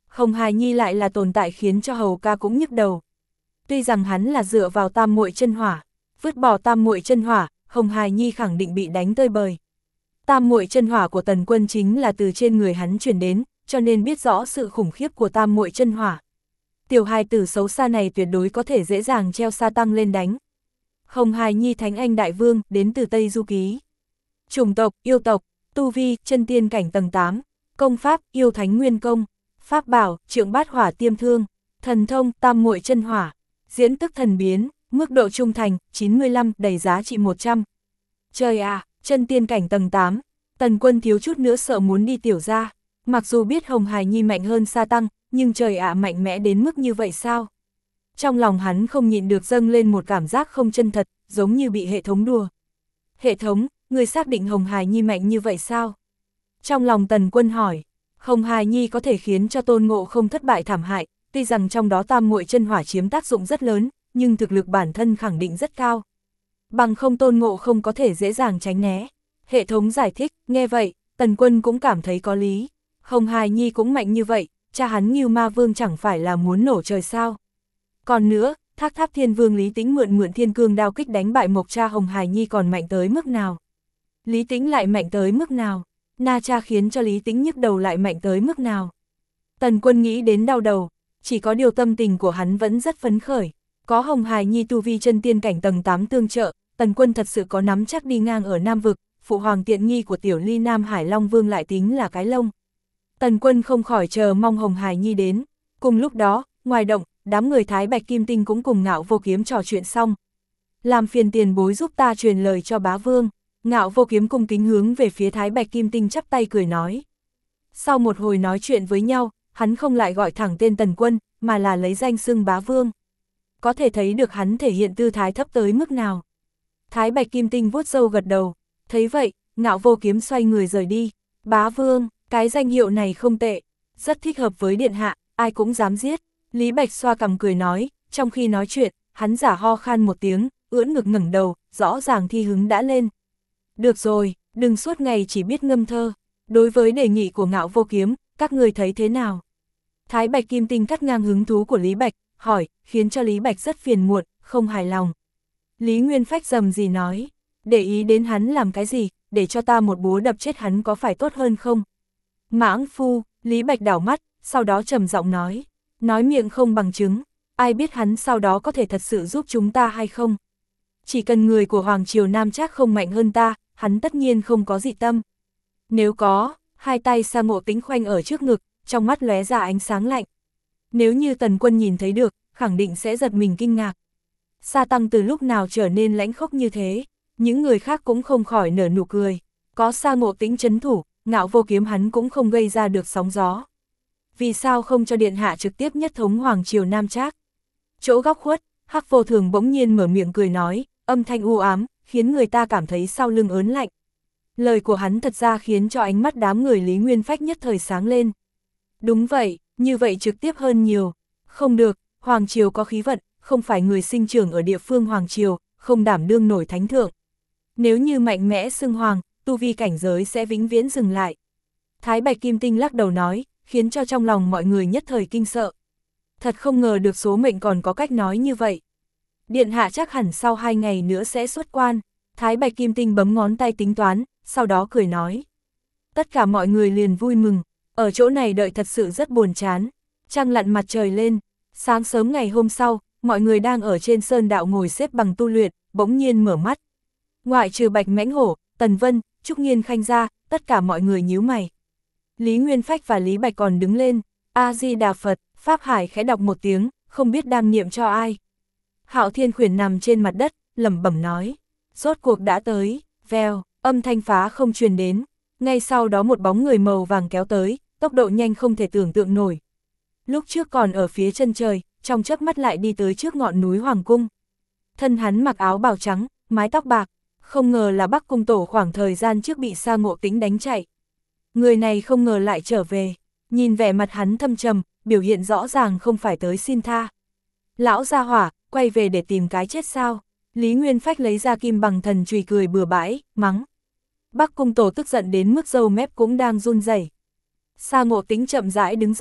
Hồng Hải Nhi lại là tồn tại khiến cho Hầu ca cũng nhức đầu. Tuy rằng hắn là dựa vào tam muội chân hỏa, vứt bỏ tam muội chân hỏa, Hồng Hải Nhi khẳng định bị đánh tơi bời. Tam muội chân hỏa của Tần Quân chính là từ trên người hắn truyền đến, cho nên biết rõ sự khủng khiếp của tam muội chân hỏa. Tiểu hài tử xấu xa này tuyệt đối có thể dễ dàng treo sa tăng lên đánh. Hồng Hải Nhi Thánh Anh Đại Vương, đến từ Tây Du Ký. Chủng tộc, yêu tộc, tu vi, chân tiên cảnh tầng 8, công pháp, yêu thánh nguyên công, pháp bảo, trượng bát hỏa tiêm thương, thần thông, tam muội chân hỏa, diễn tức thần biến, mức độ trung thành, 95, đầy giá trị 100. Trời à, chân tiên cảnh tầng 8, Tần Quân thiếu chút nữa sợ muốn đi tiểu ra, mặc dù biết Hồng Hải Nhi mạnh hơn sa tăng, nhưng trời ạ mạnh mẽ đến mức như vậy sao? Trong lòng hắn không nhịn được dâng lên một cảm giác không chân thật, giống như bị hệ thống đùa. Hệ thống, người xác định Hồng Hải Nhi mạnh như vậy sao? Trong lòng Tần Quân hỏi, Hồng Hải Nhi có thể khiến cho Tôn Ngộ không thất bại thảm hại, tuy rằng trong đó tam muội chân hỏa chiếm tác dụng rất lớn, nhưng thực lực bản thân khẳng định rất cao. Bằng không Tôn Ngộ không có thể dễ dàng tránh né. Hệ thống giải thích, nghe vậy, Tần Quân cũng cảm thấy có lý. Hồng Hải Nhi cũng mạnh như vậy, cha hắn Ngưu Ma Vương chẳng phải là muốn nổ trời sao? Còn nữa, Thác Tháp Thiên Vương Lý Tĩnh mượn Thiên Cương đao kích đánh bại Mộc Cha Hồng Hải Nhi còn mạnh tới mức nào? Lý Tĩnh lại mạnh tới mức nào? Na Cha khiến cho Lý Tĩnh nhức đầu lại mạnh tới mức nào? Tần Quân nghĩ đến đau đầu, chỉ có điều tâm tình của hắn vẫn rất phấn khởi. Có Hồng Hải Nhi tu vi chân tiên cảnh tầng 8 tương trợ, Tần Quân thật sự có nắm chắc đi ngang ở Nam Vực, phụ hoàng tiện nghi của tiểu ly Nam Hải Long Vương lại tính là cái lông. Tần Quân không khỏi chờ mong Hồng Hải Nhi đến. Cùng lúc đó, ngoài động, đám người Thái Bạch Kim Tinh cũng cùng Ngạo Vô Kiếm trò chuyện xong. Làm phiền tiền bối giúp ta truyền lời cho bá vương. Ngạo Vô Kiếm cung kính hướng về phía Thái Bạch Kim Tinh chắp tay cười nói. Sau một hồi nói chuyện với nhau, hắn không lại gọi thẳng tên Tần Quân, mà là lấy danh xưng bá vương. Có thể thấy được hắn thể hiện tư thái thấp tới mức nào. Thái Bạch Kim Tinh vuốt râu gật đầu, thấy vậy, Ngạo Vô Kiếm xoay người rời đi. Bá vương, cái danh hiệu này không tệ, rất thích hợp với điện hạ, ai cũng dám giết. Lý Bạch xoa cằm cười nói, trong khi nói chuyện, hắn giả ho khan một tiếng, ưỡn ngực ngẩng đầu, rõ ràng thi hứng đã lên. Được rồi, đừng suốt ngày chỉ biết ngâm thơ. Đối với đề nghị của Ngạo Vô Kiếm, các người thấy thế nào? Thái Bạch Kim Tinh cắt ngang hứng thú của Lý Bạch, hỏi, khiến cho Lý Bạch rất phiền muộn, không hài lòng. Lý Nguyên Phách rầm gì nói, để ý đến hắn làm cái gì, để cho ta một búa đập chết hắn có phải tốt hơn không? Mãng phu, Lý Bạch đảo mắt, sau đó trầm giọng nói miệng không bằng chứng, ai biết hắn sau đó có thể thật sự giúp chúng ta hay không? Chỉ cần người của Hoàng Triều Nam Trác không mạnh hơn ta, hắn tất nhiên không có dị tâm. Nếu có, hai tay Sa Ngộ Tĩnh khoanh ở trước ngực, trong mắt lóe ra ánh sáng lạnh. Nếu như Tần Quân nhìn thấy được, khẳng định sẽ giật mình kinh ngạc. Sa Tăng từ lúc nào trở nên lãnh khốc như thế, những người khác cũng không khỏi nở nụ cười. Có Sa Ngộ Tĩnh trấn thủ, Ngạo Vô Kiếm hắn cũng không gây ra được sóng gió. Vì sao không cho điện hạ trực tiếp nhất thống Hoàng Triều Nam Trác? Chỗ góc khuất, Hắc Vô Thường bỗng nhiên mở miệng cười nói, âm thanh u ám, khiến người ta cảm thấy sau lưng ớn lạnh. Lời của hắn thật ra khiến cho ánh mắt đám người Lý Nguyên Phách nhất thời sáng lên. Đúng vậy, như vậy trực tiếp hơn nhiều. Không được, Hoàng Triều có khí vận, không phải người sinh trưởng ở địa phương Hoàng Triều, không đảm đương nổi thánh thượng. Nếu như mạnh mẽ xưng hoàng, tu vi cảnh giới sẽ vĩnh viễn dừng lại. Thái Bạch Kim Tinh lắc đầu nói, khiến cho trong lòng mọi người nhất thời kinh sợ. Thật không ngờ được số mệnh còn có cách nói như vậy. Điện hạ chắc hẳn sau 2 ngày nữa sẽ xuất quan. Thái Bạch Kim Tinh bấm ngón tay tính toán, sau đó cười nói. Tất cả mọi người liền vui mừng, ở chỗ này đợi thật sự rất buồn chán. Trăng lặn mặt trời lên, sáng sớm ngày hôm sau, mọi người đang ở trên sơn đạo ngồi xếp bằng tu luyện, bỗng nhiên mở mắt. Ngoại trừ Bạch Mãnh Hổ, Tần Vân, Trúc Nghiên Khanh ra, tất cả mọi người nhíu mày. Lý Nguyên Phách và Lý Bạch còn đứng lên, A-di-đà Phật, Pháp Hải khẽ đọc một tiếng, không biết đang niệm cho ai. Hạo Thiên Khuyển nằm trên mặt đất, lẩm bẩm nói, rốt cuộc đã tới, vèo, âm thanh phá không truyền đến, ngay sau đó một bóng người màu vàng kéo tới, tốc độ nhanh không thể tưởng tượng nổi. Lúc trước còn ở phía chân trời, trong chớp mắt lại đi tới trước ngọn núi Hoàng Cung. Thân hắn mặc áo bào trắng, mái tóc bạc, không ngờ là Bắc Cung Tổ khoảng thời gian trước bị Sa Ngộ Tĩnh đánh chạy. Người này không ngờ lại trở về, nhìn vẻ mặt hắn thâm trầm, biểu hiện rõ ràng không phải tới xin tha. Lão gia hỏa, quay về để tìm cái chết sao? Lý Nguyên Phách lấy ra kim bằng thần chùy cười bừa bãi, mắng. Bắc Cung Tổ tức giận đến mức râu mép cũng đang run rẩy. Sa Ngộ Tĩnh chậm rãi đứng dậy,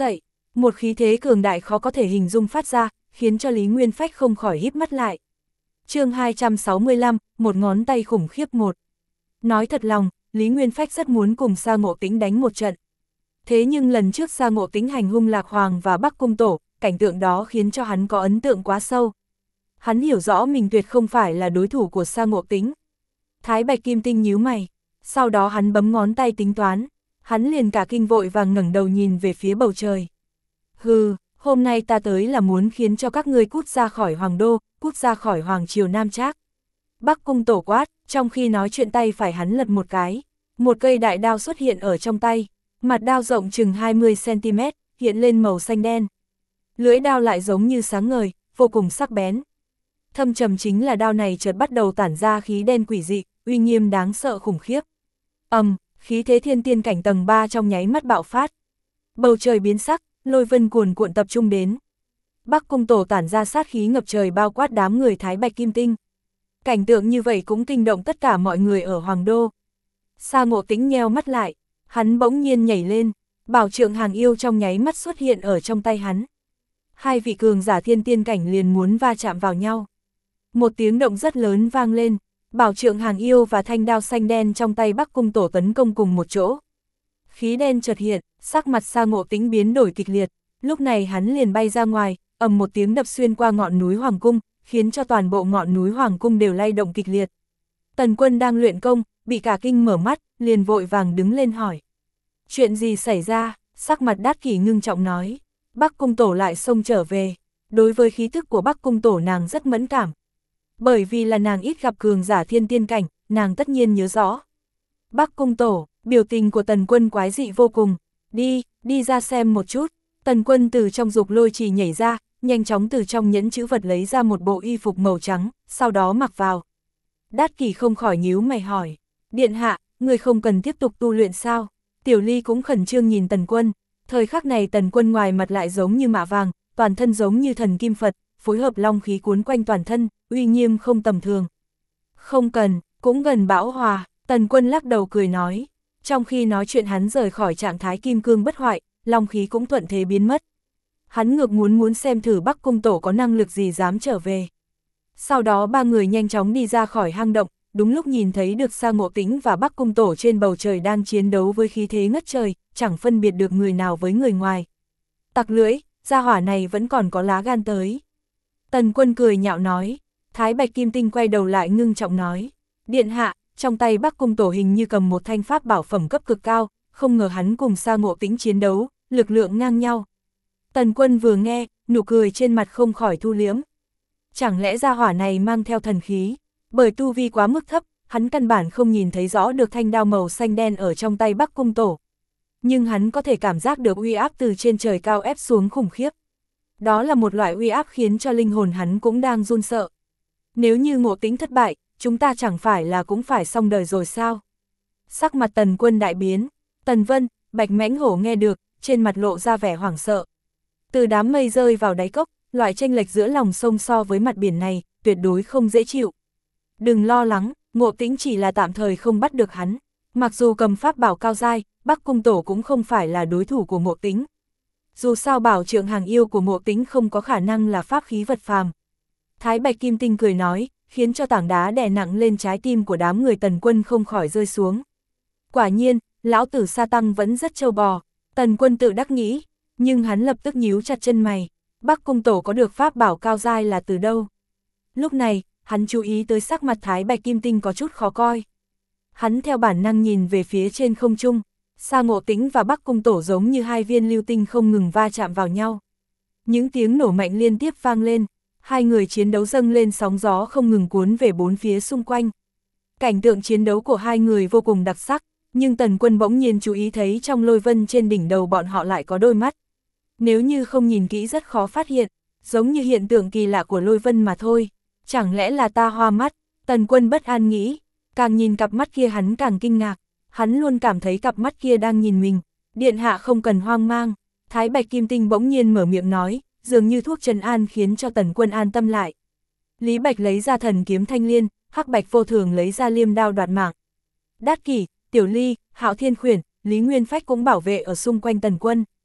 Một khí thế cường đại khó có thể hình dung phát ra, khiến cho Lý Nguyên Phách không khỏi híp mắt lại. chương 265, một ngón tay khủng khiếp một. Nói thật lòng, Lý Nguyên Phách rất muốn cùng Sa Ngộ Tĩnh đánh một trận. Thế nhưng lần trước Sa Ngộ Tĩnh hành hung Lạc Hoàng và Bắc Cung Tổ, cảnh tượng đó khiến cho hắn có ấn tượng quá sâu. Hắn hiểu rõ mình tuyệt không phải là đối thủ của Sa Ngộ Tĩnh. Thái Bạch Kim Tinh nhíu mày, sau đó hắn bấm ngón tay tính toán, hắn liền cả kinh vội vàng ngẩng đầu nhìn về phía bầu trời. Hừ, hôm nay ta tới là muốn khiến cho các ngươi cút ra khỏi Hoàng Đô, cút ra khỏi Hoàng Triều Nam Trác. Bắc Cung Tổ quát, trong khi nói chuyện tay phải hắn lật một cái. Một cây đại đao xuất hiện ở trong tay, mặt đao rộng chừng 20cm, hiện lên màu xanh đen. Lưỡi đao lại giống như sáng ngời, vô cùng sắc bén. Thâm trầm chính là đao này chợt bắt đầu tản ra khí đen quỷ dị, uy nghiêm đáng sợ khủng khiếp. Khí thế thiên tiên cảnh tầng 3 trong nháy mắt bạo phát. Bầu trời biến sắc, lôi vân cuồn cuộn tập trung đến. Bắc Cung Tổ tản ra sát khí ngập trời bao quát đám người Thái Bạch Kim Tinh. Cảnh tượng như vậy cũng kinh động tất cả mọi người ở Hoàng Đô. Sa Ngộ Tĩnh nheo mắt lại, hắn bỗng nhiên nhảy lên, bảo trượng hàng yêu trong nháy mắt xuất hiện ở trong tay hắn. Hai vị cường giả thiên tiên cảnh liền muốn va chạm vào nhau. Một tiếng động rất lớn vang lên, bảo trượng hàng yêu và thanh đao xanh đen trong tay Bắc Cung Tổ tấn công cùng một chỗ. Khí đen chợt hiện, sắc mặt Sa Ngộ Tĩnh biến đổi kịch liệt, lúc này hắn liền bay ra ngoài, ầm một tiếng đập xuyên qua ngọn núi Hoàng Cung, khiến cho toàn bộ ngọn núi Hoàng Cung đều lay động kịch liệt. Tần Quân đang luyện công, bị cả kinh mở mắt, liền vội vàng đứng lên hỏi. Chuyện gì xảy ra? Sắc mặt Đát Kỷ ngưng trọng nói. Bắc Cung Tổ lại xông trở về. Đối với khí thức của Bắc Cung Tổ nàng rất mẫn cảm. Bởi vì là nàng ít gặp cường giả thiên tiên cảnh, nàng tất nhiên nhớ rõ. Bắc Cung Tổ, biểu tình của Tần Quân quái dị vô cùng. Đi ra xem một chút. Tần Quân từ trong dục lôi trì nhảy ra, nhanh chóng từ trong nhẫn chữ vật lấy ra một bộ y phục màu trắng, sau đó mặc vào. Đát Kỷ không khỏi nhíu mày hỏi. Điện hạ, người không cần tiếp tục tu luyện sao? Tiểu Ly cũng khẩn trương nhìn Tần Quân. Thời khắc này Tần Quân ngoài mặt lại giống như mạ vàng, toàn thân giống như thần kim Phật, phối hợp long khí cuốn quanh toàn thân, uy nghiêm không tầm thường. Không cần, cũng gần bão hòa, Tần Quân lắc đầu cười nói. Trong khi nói chuyện hắn rời khỏi trạng thái kim cương bất hoại, long khí cũng thuận thế biến mất. Hắn ngược muốn xem thử Bắc Cung Tổ có năng lực gì dám trở về. Sau đó ba người nhanh chóng đi ra khỏi hang động, đúng lúc nhìn thấy được Sa Ngộ Tĩnh và Bắc Cung Tổ trên bầu trời đang chiến đấu với khí thế ngất trời, chẳng phân biệt được người nào với người ngoài. Tặc lưỡi, gia hỏa này vẫn còn có lá gan tới. Tần Quân cười nhạo nói. Thái Bạch Kim Tinh quay đầu lại ngưng trọng nói. Điện hạ, trong tay Bắc Cung Tổ hình như cầm một thanh pháp bảo phẩm cấp cực cao, không ngờ hắn cùng Sa Ngộ Tĩnh chiến đấu, lực lượng ngang nhau. Tần Quân vừa nghe, nụ cười trên mặt không khỏi thu liễm. Chẳng lẽ gia hỏa này mang theo thần khí? Bởi tu vi quá mức thấp, hắn căn bản không nhìn thấy rõ được thanh đao màu xanh đen ở trong tay Bắc Cung Tổ. Nhưng hắn có thể cảm giác được uy áp từ trên trời cao ép xuống khủng khiếp. Đó là một loại uy áp khiến cho linh hồn hắn cũng đang run sợ. Nếu như Ngộ Tĩnh thất bại, chúng ta chẳng phải là cũng phải xong đời rồi sao? Sắc mặt Tần Quân đại biến, Tần Vân, Bạch Mãnh Hổ nghe được, trên mặt lộ ra vẻ hoảng sợ. Từ đám mây rơi vào đáy cốc, loại chênh lệch giữa lòng sông so với mặt biển này, tuyệt đối không dễ chịu. Đừng lo lắng, Ngộ Tĩnh chỉ là tạm thời không bắt được hắn. Mặc dù cầm pháp bảo cao giai, Bắc Cung Tổ cũng không phải là đối thủ của Ngộ Tĩnh. Dù sao bảo trượng hàng yêu của Ngộ Tĩnh không có khả năng là pháp khí vật phàm. Thái Bạch Kim Tinh cười nói, khiến cho tảng đá đè nặng lên trái tim của đám người Tần Quân không khỏi rơi xuống. Quả nhiên, lão tử Sa Tăng vẫn rất trâu bò, Tần Quân tự đắc nghĩ, nhưng hắn lập tức nhíu chặt chân mày. Bắc Cung Tổ có được pháp bảo cao giai là từ đâu? Lúc này, hắn chú ý tới sắc mặt Thái Bạch Kim Tinh có chút khó coi. Hắn theo bản năng nhìn về phía trên không trung, Sa Ngộ Tĩnh và Bắc Cung Tổ giống như hai viên lưu tinh không ngừng va chạm vào nhau. Những tiếng nổ mạnh liên tiếp vang lên, hai người chiến đấu dâng lên sóng gió không ngừng cuốn về bốn phía xung quanh. Cảnh tượng chiến đấu của hai người vô cùng đặc sắc, nhưng Tần Quân bỗng nhiên chú ý thấy trong lôi vân trên đỉnh đầu bọn họ lại có đôi mắt. Nếu như không nhìn kỹ rất khó phát hiện, giống như hiện tượng kỳ lạ của lôi vân mà thôi. Chẳng lẽ là ta hoa mắt? Tần Quân bất an nghĩ, càng nhìn cặp mắt kia hắn càng kinh ngạc, hắn luôn cảm thấy cặp mắt kia đang nhìn mình. Điện hạ không cần hoang mang, Thái Bạch Kim Tinh bỗng nhiên mở miệng nói, dường như thuốc trấn an khiến cho Tần Quân an tâm lại. Lý Bạch lấy ra thần kiếm thanh liên, Hắc Bạch vô thường lấy ra liêm đao đoạt mạng. Đát Kỷ, Tiểu Ly, Hạo Thiên Khuyển, Lý Nguyên Phách cũng bảo vệ ở xung quanh Tần Quân.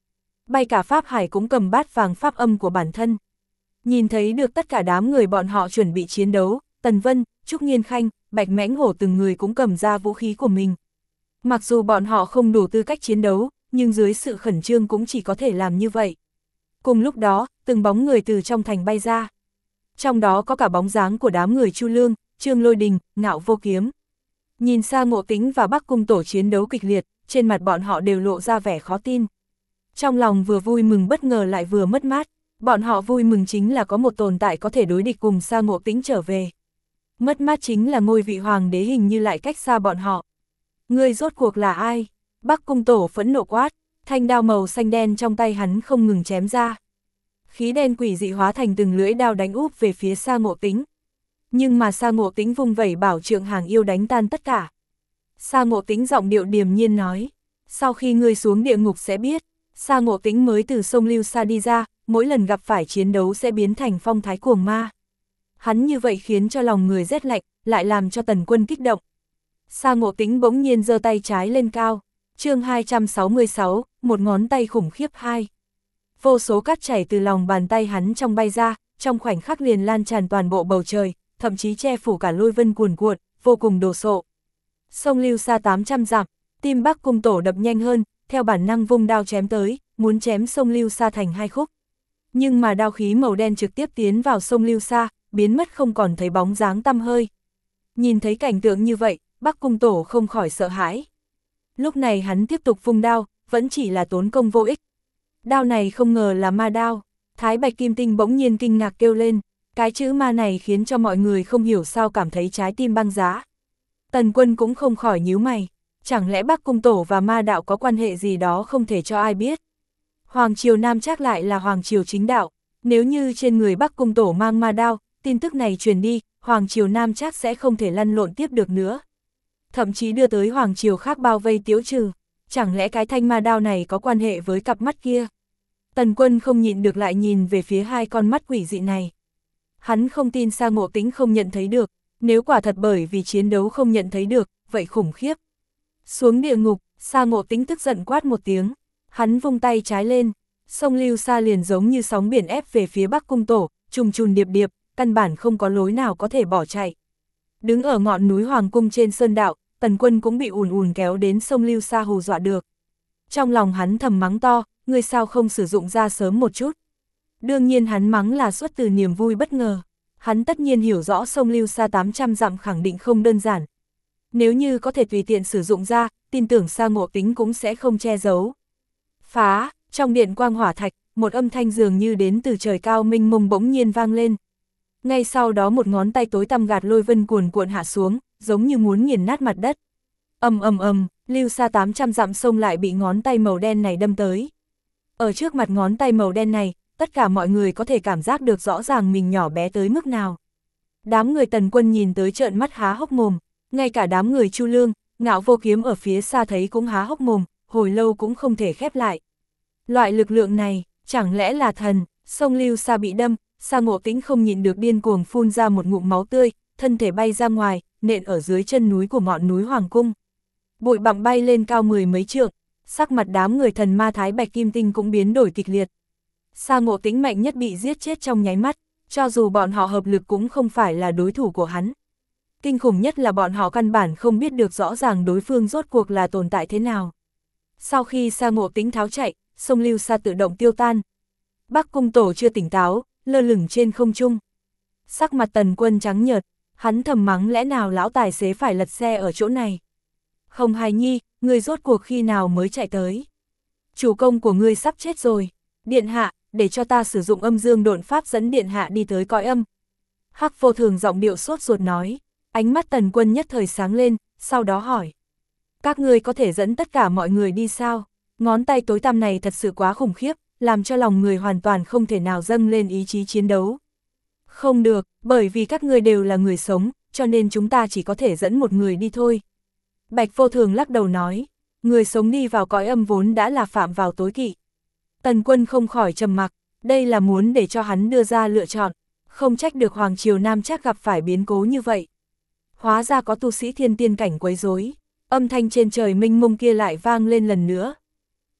bay cả pháp hải cũng cầm bát vàng pháp âm của bản thân. Nhìn thấy được tất cả đám người bọn họ chuẩn bị chiến đấu, Tần Vân, Trúc Nghiên Khanh, Bạch Mãnh Hổ từng người cũng cầm ra vũ khí của mình. Mặc dù bọn họ không đủ tư cách chiến đấu, nhưng dưới sự khẩn trương cũng chỉ có thể làm như vậy. Cùng lúc đó, từng bóng người từ trong thành bay ra. Trong đó có cả bóng dáng của đám người Chu Lương, Trương Lôi Đình, Ngạo Vô Kiếm. Nhìn Sa Ngộ Tĩnh và Bắc Cung Tổ chiến đấu kịch liệt, trên mặt bọn họ đều lộ ra vẻ khó tin. Trong lòng vừa vui mừng bất ngờ lại vừa mất mát, bọn họ vui mừng chính là có một tồn tại có thể đối địch cùng Sa Ngộ Tĩnh trở về. Mất mát chính là ngôi vị hoàng đế hình như lại cách xa bọn họ. Ngươi rốt cuộc là ai? Bắc Cung Tổ phẫn nộ quát, thanh đao màu xanh đen trong tay hắn không ngừng chém ra. Khí đen quỷ dị hóa thành từng lưỡi đao đánh úp về phía Sa Ngộ Tĩnh. Nhưng mà Sa Ngộ Tĩnh vung vẩy bảo trượng hàng yêu đánh tan tất cả. Sa Ngộ Tĩnh giọng điệu điềm nhiên nói, sau khi ngươi xuống địa ngục sẽ biết, Sa Ngộ Tĩnh mới từ sông Lưu Sa đi ra, mỗi lần gặp phải chiến đấu sẽ biến thành phong thái cuồng ma. Hắn như vậy khiến cho lòng người rét lạnh, lại làm cho Tần Quân kích động. Sa Ngộ Tĩnh bỗng nhiên giơ tay trái lên cao, chương 266, một ngón tay khủng khiếp 2. Vô số cát chảy từ lòng bàn tay hắn trong bay ra, trong khoảnh khắc liền lan tràn toàn bộ bầu trời, thậm chí che phủ cả lôi vân cuồn cuộn, vô cùng đồ sộ. Sông Lưu Sa 800 dặm, tim Bắc Cung Tổ đập nhanh hơn, theo bản năng vung đao chém tới, muốn chém sông Lưu Sa thành hai khúc. Nhưng mà đao khí màu đen trực tiếp tiến vào sông Lưu Sa, biến mất không còn thấy bóng dáng tăm hơi. Nhìn thấy cảnh tượng như vậy, Bắc Cung Tổ không khỏi sợ hãi. Lúc này hắn tiếp tục vung đao, vẫn chỉ là tốn công vô ích. Đao này không ngờ là ma đao. Thái Bạch Kim Tinh bỗng nhiên kinh ngạc kêu lên, cái chữ ma này khiến cho mọi người không hiểu sao cảm thấy trái tim băng giá. Tần Quân cũng không khỏi nhíu mày, chẳng lẽ Bắc Cung Tổ và ma đạo có quan hệ gì đó không thể cho ai biết. Hoàng triều Nam Trác lại là hoàng triều chính đạo, nếu như trên người Bắc Cung Tổ mang ma đao, tin tức này truyền đi, hoàng triều Nam Trác sẽ không thể lăn lộn tiếp được nữa. Thậm chí đưa tới hoàng triều khác bao vây tiêu trừ, chẳng lẽ cái thanh ma đao này có quan hệ với cặp mắt kia? Tần Quân không nhịn được lại nhìn về phía hai con mắt quỷ dị này. Hắn không tin Sa Ngộ Tĩnh không nhận thấy được, nếu quả thật bởi vì chiến đấu không nhận thấy được, vậy khủng khiếp. Xuống địa ngục, Sa Ngộ Tĩnh tức giận quát một tiếng, hắn vung tay trái lên, sông Lưu Sa liền giống như sóng biển ép về phía Bắc Cung Tổ, trùng trùng điệp điệp, căn bản không có lối nào có thể bỏ chạy. Đứng ở ngọn núi Hoàng Cung trên sơn đạo, Tần Quân cũng bị ùn ùn kéo đến sông Lưu Sa hù dọa được. Trong lòng hắn thầm mắng to, ngươi sao không sử dụng ra sớm một chút. Đương nhiên hắn mắng là xuất từ niềm vui bất ngờ. Hắn tất nhiên hiểu rõ sông Lưu Sa 800 dặm khẳng định không đơn giản. Nếu như có thể tùy tiện sử dụng ra, tin tưởng Sa Ngộ Tĩnh cũng sẽ không che giấu. Phá, trong điện quang hỏa thạch, một âm thanh dường như đến từ trời cao mênh mông bỗng nhiên vang lên. Ngay sau đó một ngón tay tối tăm gạt lôi vân cuồn cuộn hạ xuống, giống như muốn nghiền nát mặt đất. Lưu Sa 800 dặm sông lại bị ngón tay màu đen này đâm tới. Ở trước mặt ngón tay màu đen này, tất cả mọi người có thể cảm giác được rõ ràng mình nhỏ bé tới mức nào. Đám người Tần Quân nhìn tới trợn mắt há hốc mồm, ngay cả đám người Chu Lương, Ngạo Vô Kiếm ở phía xa thấy cũng há hốc mồm, hồi lâu cũng không thể khép lại. Loại lực lượng này, chẳng lẽ là thần? Sông Lưu Sa bị đâm, Sa Ngộ Tĩnh không nhịn được điên cuồng phun ra một ngụm máu tươi, thân thể bay ra ngoài, nện ở dưới chân núi của ngọn núi Hoàng Cung. Bụi bặm bay lên cao mười mấy trượng, sắc mặt đám người thần ma Thái Bạch Kim Tinh cũng biến đổi kịch liệt. Sa Ngộ Tĩnh mạnh nhất bị giết chết trong nháy mắt, cho dù bọn họ hợp lực cũng không phải là đối thủ của hắn. Kinh khủng nhất là bọn họ căn bản không biết được rõ ràng đối phương rốt cuộc là tồn tại thế nào. Sau khi Sa Ngộ Tĩnh tháo chạy, sông Lưu Sa tự động tiêu tan. Bắc Cung Tổ chưa tỉnh táo, lơ lửng trên không trung. Sắc mặt Tần Quân trắng nhợt, hắn thầm mắng lẽ nào lão tài xế phải lật xe ở chỗ này. Hồng Hài Nhi, ngươi rốt cuộc khi nào mới chạy tới? Chủ công của ngươi sắp chết rồi. Điện hạ, để cho ta sử dụng âm dương độn pháp dẫn điện hạ đi tới cõi âm. Hắc Vô Thường giọng điệu sốt ruột nói. Ánh mắt Tần Quân nhất thời sáng lên, sau đó hỏi. Các ngươi có thể dẫn tất cả mọi người đi sao? Ngón tay tối tăm này thật sự quá khủng khiếp, làm cho lòng người hoàn toàn không thể nào dâng lên ý chí chiến đấu. Không được, bởi vì các ngươi đều là người sống, cho nên chúng ta chỉ có thể dẫn một người đi thôi. Bạch Vô Thường lắc đầu nói, người sống đi vào cõi âm vốn đã là phạm vào tối kỵ. Tần Quân không khỏi trầm mặc, đây là muốn để cho hắn đưa ra lựa chọn, không trách được Hoàng triều Nam Trác gặp phải biến cố như vậy. Hóa ra có tu sĩ thiên tiên cảnh quấy rối, âm thanh trên trời mênh mông kia lại vang lên lần nữa.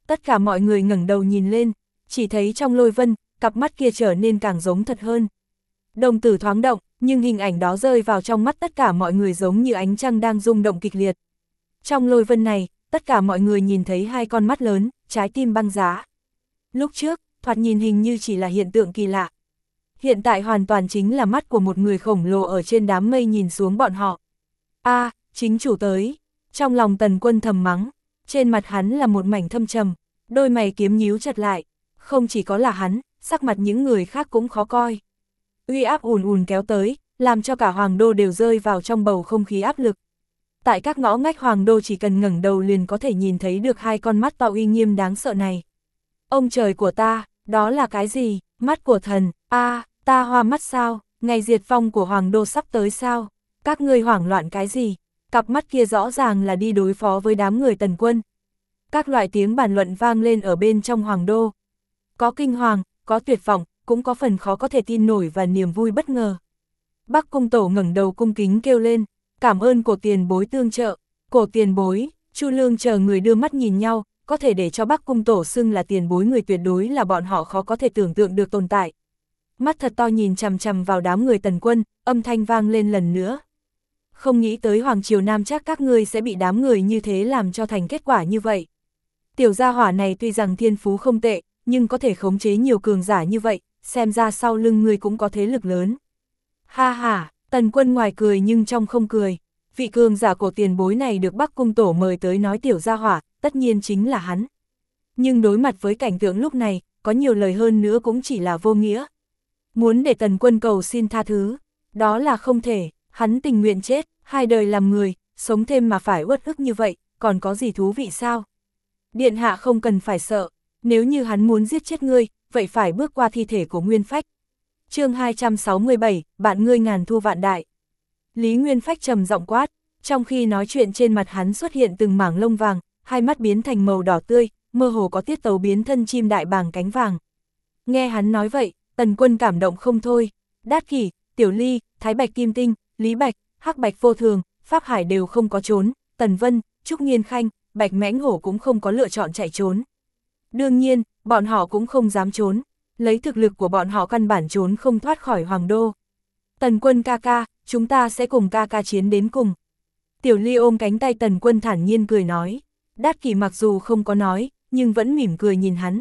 Tất cả mọi người ngẩng đầu nhìn lên, chỉ thấy trong lôi vân, cặp mắt kia trở nên càng giống thật hơn. Đồng tử thoáng động, nhưng hình ảnh đó rơi vào trong mắt tất cả mọi người giống như ánh trăng đang rung động kịch liệt. Trong lôi vân này, tất cả mọi người nhìn thấy hai con mắt lớn, trái tim băng giá. Lúc trước, thoạt nhìn hình như chỉ là hiện tượng kỳ lạ. Hiện tại hoàn toàn chính là mắt của một người khổng lồ ở trên đám mây nhìn xuống bọn họ. A, chính chủ tới. Trong lòng Tần Quân thầm mắng, trên mặt hắn là một mảnh thâm trầm, đôi mày kiếm nhíu chặt lại. Không chỉ có là hắn, sắc mặt những người khác cũng khó coi. Uy áp ùn ùn kéo tới, làm cho cả Hoàng Đô đều rơi vào trong bầu không khí áp lực. Tại các ngõ ngách Hoàng Đô chỉ cần ngẩng đầu liền có thể nhìn thấy được hai con mắt to uy nghiêm đáng sợ này. Ông trời của ta, đó là cái gì? Mắt của thần, ta hoa mắt sao? Ngày diệt vong của Hoàng Đô sắp tới sao? Các ngươi hoảng loạn cái gì? Cặp mắt kia rõ ràng là đi đối phó với đám người Tần Quân. Các loại tiếng bàn luận vang lên ở bên trong Hoàng Đô. Có kinh hoàng, có tuyệt vọng, cũng có phần khó có thể tin nổi và niềm vui bất ngờ. Bắc Cung Tổ ngẩng đầu cung kính kêu lên, cảm ơn Cổ tiền bối tương trợ. Cổ tiền bối, Chu Lương chờ người đưa mắt nhìn nhau, có thể để cho Bắc Cung Tổ xưng là tiền bối người tuyệt đối là bọn họ khó có thể tưởng tượng được tồn tại. Mắt thật to nhìn chằm chằm vào đám người Tần Quân, âm thanh vang lên lần nữa. Không nghĩ tới Hoàng Triều Nam chắc các ngươi sẽ bị đám người như thế làm cho thành kết quả như vậy. Tiểu gia hỏa này tuy rằng thiên phú không tệ, nhưng có thể khống chế nhiều cường giả như vậy, xem ra sau lưng ngươi cũng có thế lực lớn. Ha ha, Tần Quân ngoài cười nhưng trong không cười. Vị cường giả cổ tiền bối này được Bắc Cung Tổ mời tới nói tiểu gia hỏa, tất nhiên chính là hắn. Nhưng đối mặt với cảnh tượng lúc này, có nhiều lời hơn nữa cũng chỉ là vô nghĩa. Muốn để Tần Quân cầu xin tha thứ, đó là không thể, hắn tình nguyện chết, hai đời làm người, sống thêm mà phải uất ức như vậy, còn có gì thú vị sao? Điện hạ không cần phải sợ, nếu như hắn muốn giết chết ngươi, vậy phải bước qua thi thể của Nguyên Phách. Chương 267, bạn ngươi ngàn thu vạn đại. Lý Nguyên Phách trầm giọng quát, trong khi nói chuyện trên mặt hắn xuất hiện từng mảng lông vàng, hai mắt biến thành màu đỏ tươi, mơ hồ có tiết tấu biến thân chim đại bàng cánh vàng. Nghe hắn nói vậy, Tần Quân cảm động không thôi. Đát Kỷ, Tiểu Ly, Thái Bạch Kim Tinh, Lý Bạch, Hắc Bạch Vô Thường, Pháp Hải đều không có trốn, Tần Vân, Trúc Nghiên Khanh, Bạch Mãnh Hổ cũng không có lựa chọn chạy trốn. Đương nhiên, bọn họ cũng không dám trốn, lấy thực lực của bọn họ căn bản trốn không thoát khỏi Hoàng Đô. Tần Quân ca ca, chúng ta sẽ cùng ca ca chiến đến cùng. Tiểu Ly ôm cánh tay Tần Quân thản nhiên cười nói. Đát Kỷ mặc dù không có nói, nhưng vẫn mỉm cười nhìn hắn.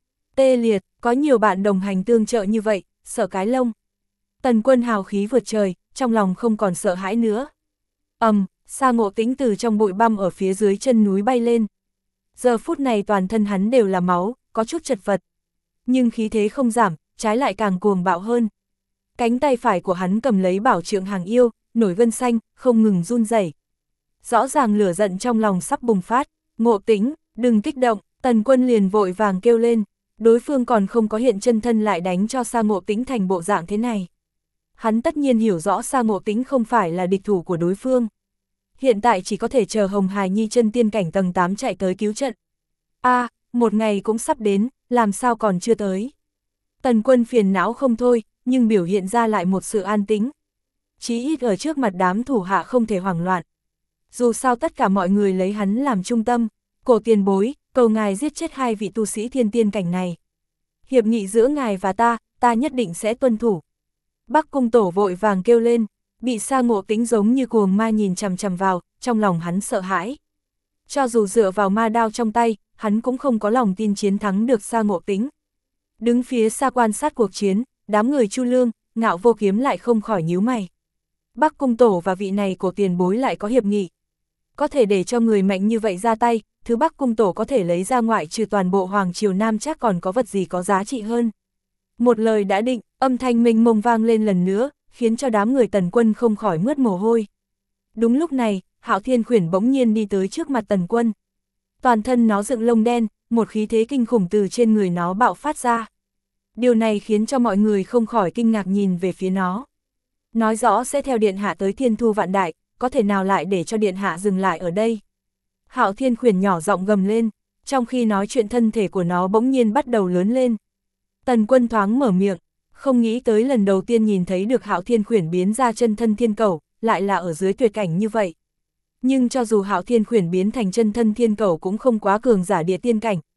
Tê liệt, có nhiều bạn đồng hành tương trợ như vậy, sợ cái lông. Tần Quân hào khí vượt trời, trong lòng không còn sợ hãi nữa. Sa Ngộ Tĩnh từ trong bụi băm ở phía dưới chân núi bay lên. Giờ phút này toàn thân hắn đều là máu, có chút chật vật. Nhưng khí thế không giảm, trái lại càng cuồng bạo hơn. Cánh tay phải của hắn cầm lấy bảo trượng hàng yêu, nổi gân xanh, không ngừng run rẩy. Rõ ràng lửa giận trong lòng sắp bùng phát. Ngộ Tĩnh, đừng kích động, Tần Quân liền vội vàng kêu lên. Đối phương còn không có hiện chân thân lại đánh cho Sa Ngộ Tĩnh thành bộ dạng thế này. Hắn tất nhiên hiểu rõ Sa Ngộ Tĩnh không phải là địch thủ của đối phương. Hiện tại chỉ có thể chờ Hồng Hài Nhi chân tiên cảnh tầng 8 chạy tới cứu trận. Một ngày cũng sắp đến, làm sao còn chưa tới. Tần Quân phiền não không thôi, nhưng biểu hiện ra lại một sự an tĩnh. Chí ít ở trước mặt đám thủ hạ không thể hoảng loạn. Dù sao tất cả mọi người lấy hắn làm trung tâm, Cổ tiền bối, cầu ngài giết chết hai vị tu sĩ thiên tiên cảnh này. Hiệp nghị giữa ngài và ta nhất định sẽ tuân thủ. Bắc Cung Tổ vội vàng kêu lên, bị Sa Ngộ Tĩnh giống như cuồng ma nhìn chằm chằm vào, trong lòng hắn sợ hãi. Cho dù dựa vào ma đao trong tay, hắn cũng không có lòng tin chiến thắng được Sa Ngộ Tĩnh. Đứng phía xa quan sát cuộc chiến, đám người Chu Lương, Ngạo Vô Kiếm lại không khỏi nhíu mày. Bắc Cung Tổ và vị này của tiền bối lại có hiệp nghị. Có thể để cho người mạnh như vậy ra tay, thứ Bắc Cung Tổ có thể lấy ra ngoại trừ toàn bộ Hoàng Triều Nam chắc còn có vật gì có giá trị hơn. Một lời đã định, âm thanh mênh mông vang lên lần nữa, khiến cho đám người Tần Quân không khỏi mướt mồ hôi. Đúng lúc này, Hạo Thiên Khuyển bỗng nhiên đi tới trước mặt Tần Quân. Toàn thân nó dựng lông đen, một khí thế kinh khủng từ trên người nó bạo phát ra. Điều này khiến cho mọi người không khỏi kinh ngạc nhìn về phía nó. Nói rõ sẽ theo Điện Hạ tới Thiên Thu Vạn Đại, có thể nào lại để cho Điện Hạ dừng lại ở đây. Hạo Thiên Khuyển nhỏ giọng gầm lên, trong khi nói chuyện thân thể của nó bỗng nhiên bắt đầu lớn lên. Tần Quân thoáng mở miệng, không nghĩ tới lần đầu tiên nhìn thấy được Hạo Thiên Khuyển biến ra chân thân thiên cẩu, lại là ở dưới tuyệt cảnh như vậy. Nhưng cho dù Hạo Thiên Khuyển biến thành chân thân thiên cẩu cũng không quá cường giả địa tiên cảnh,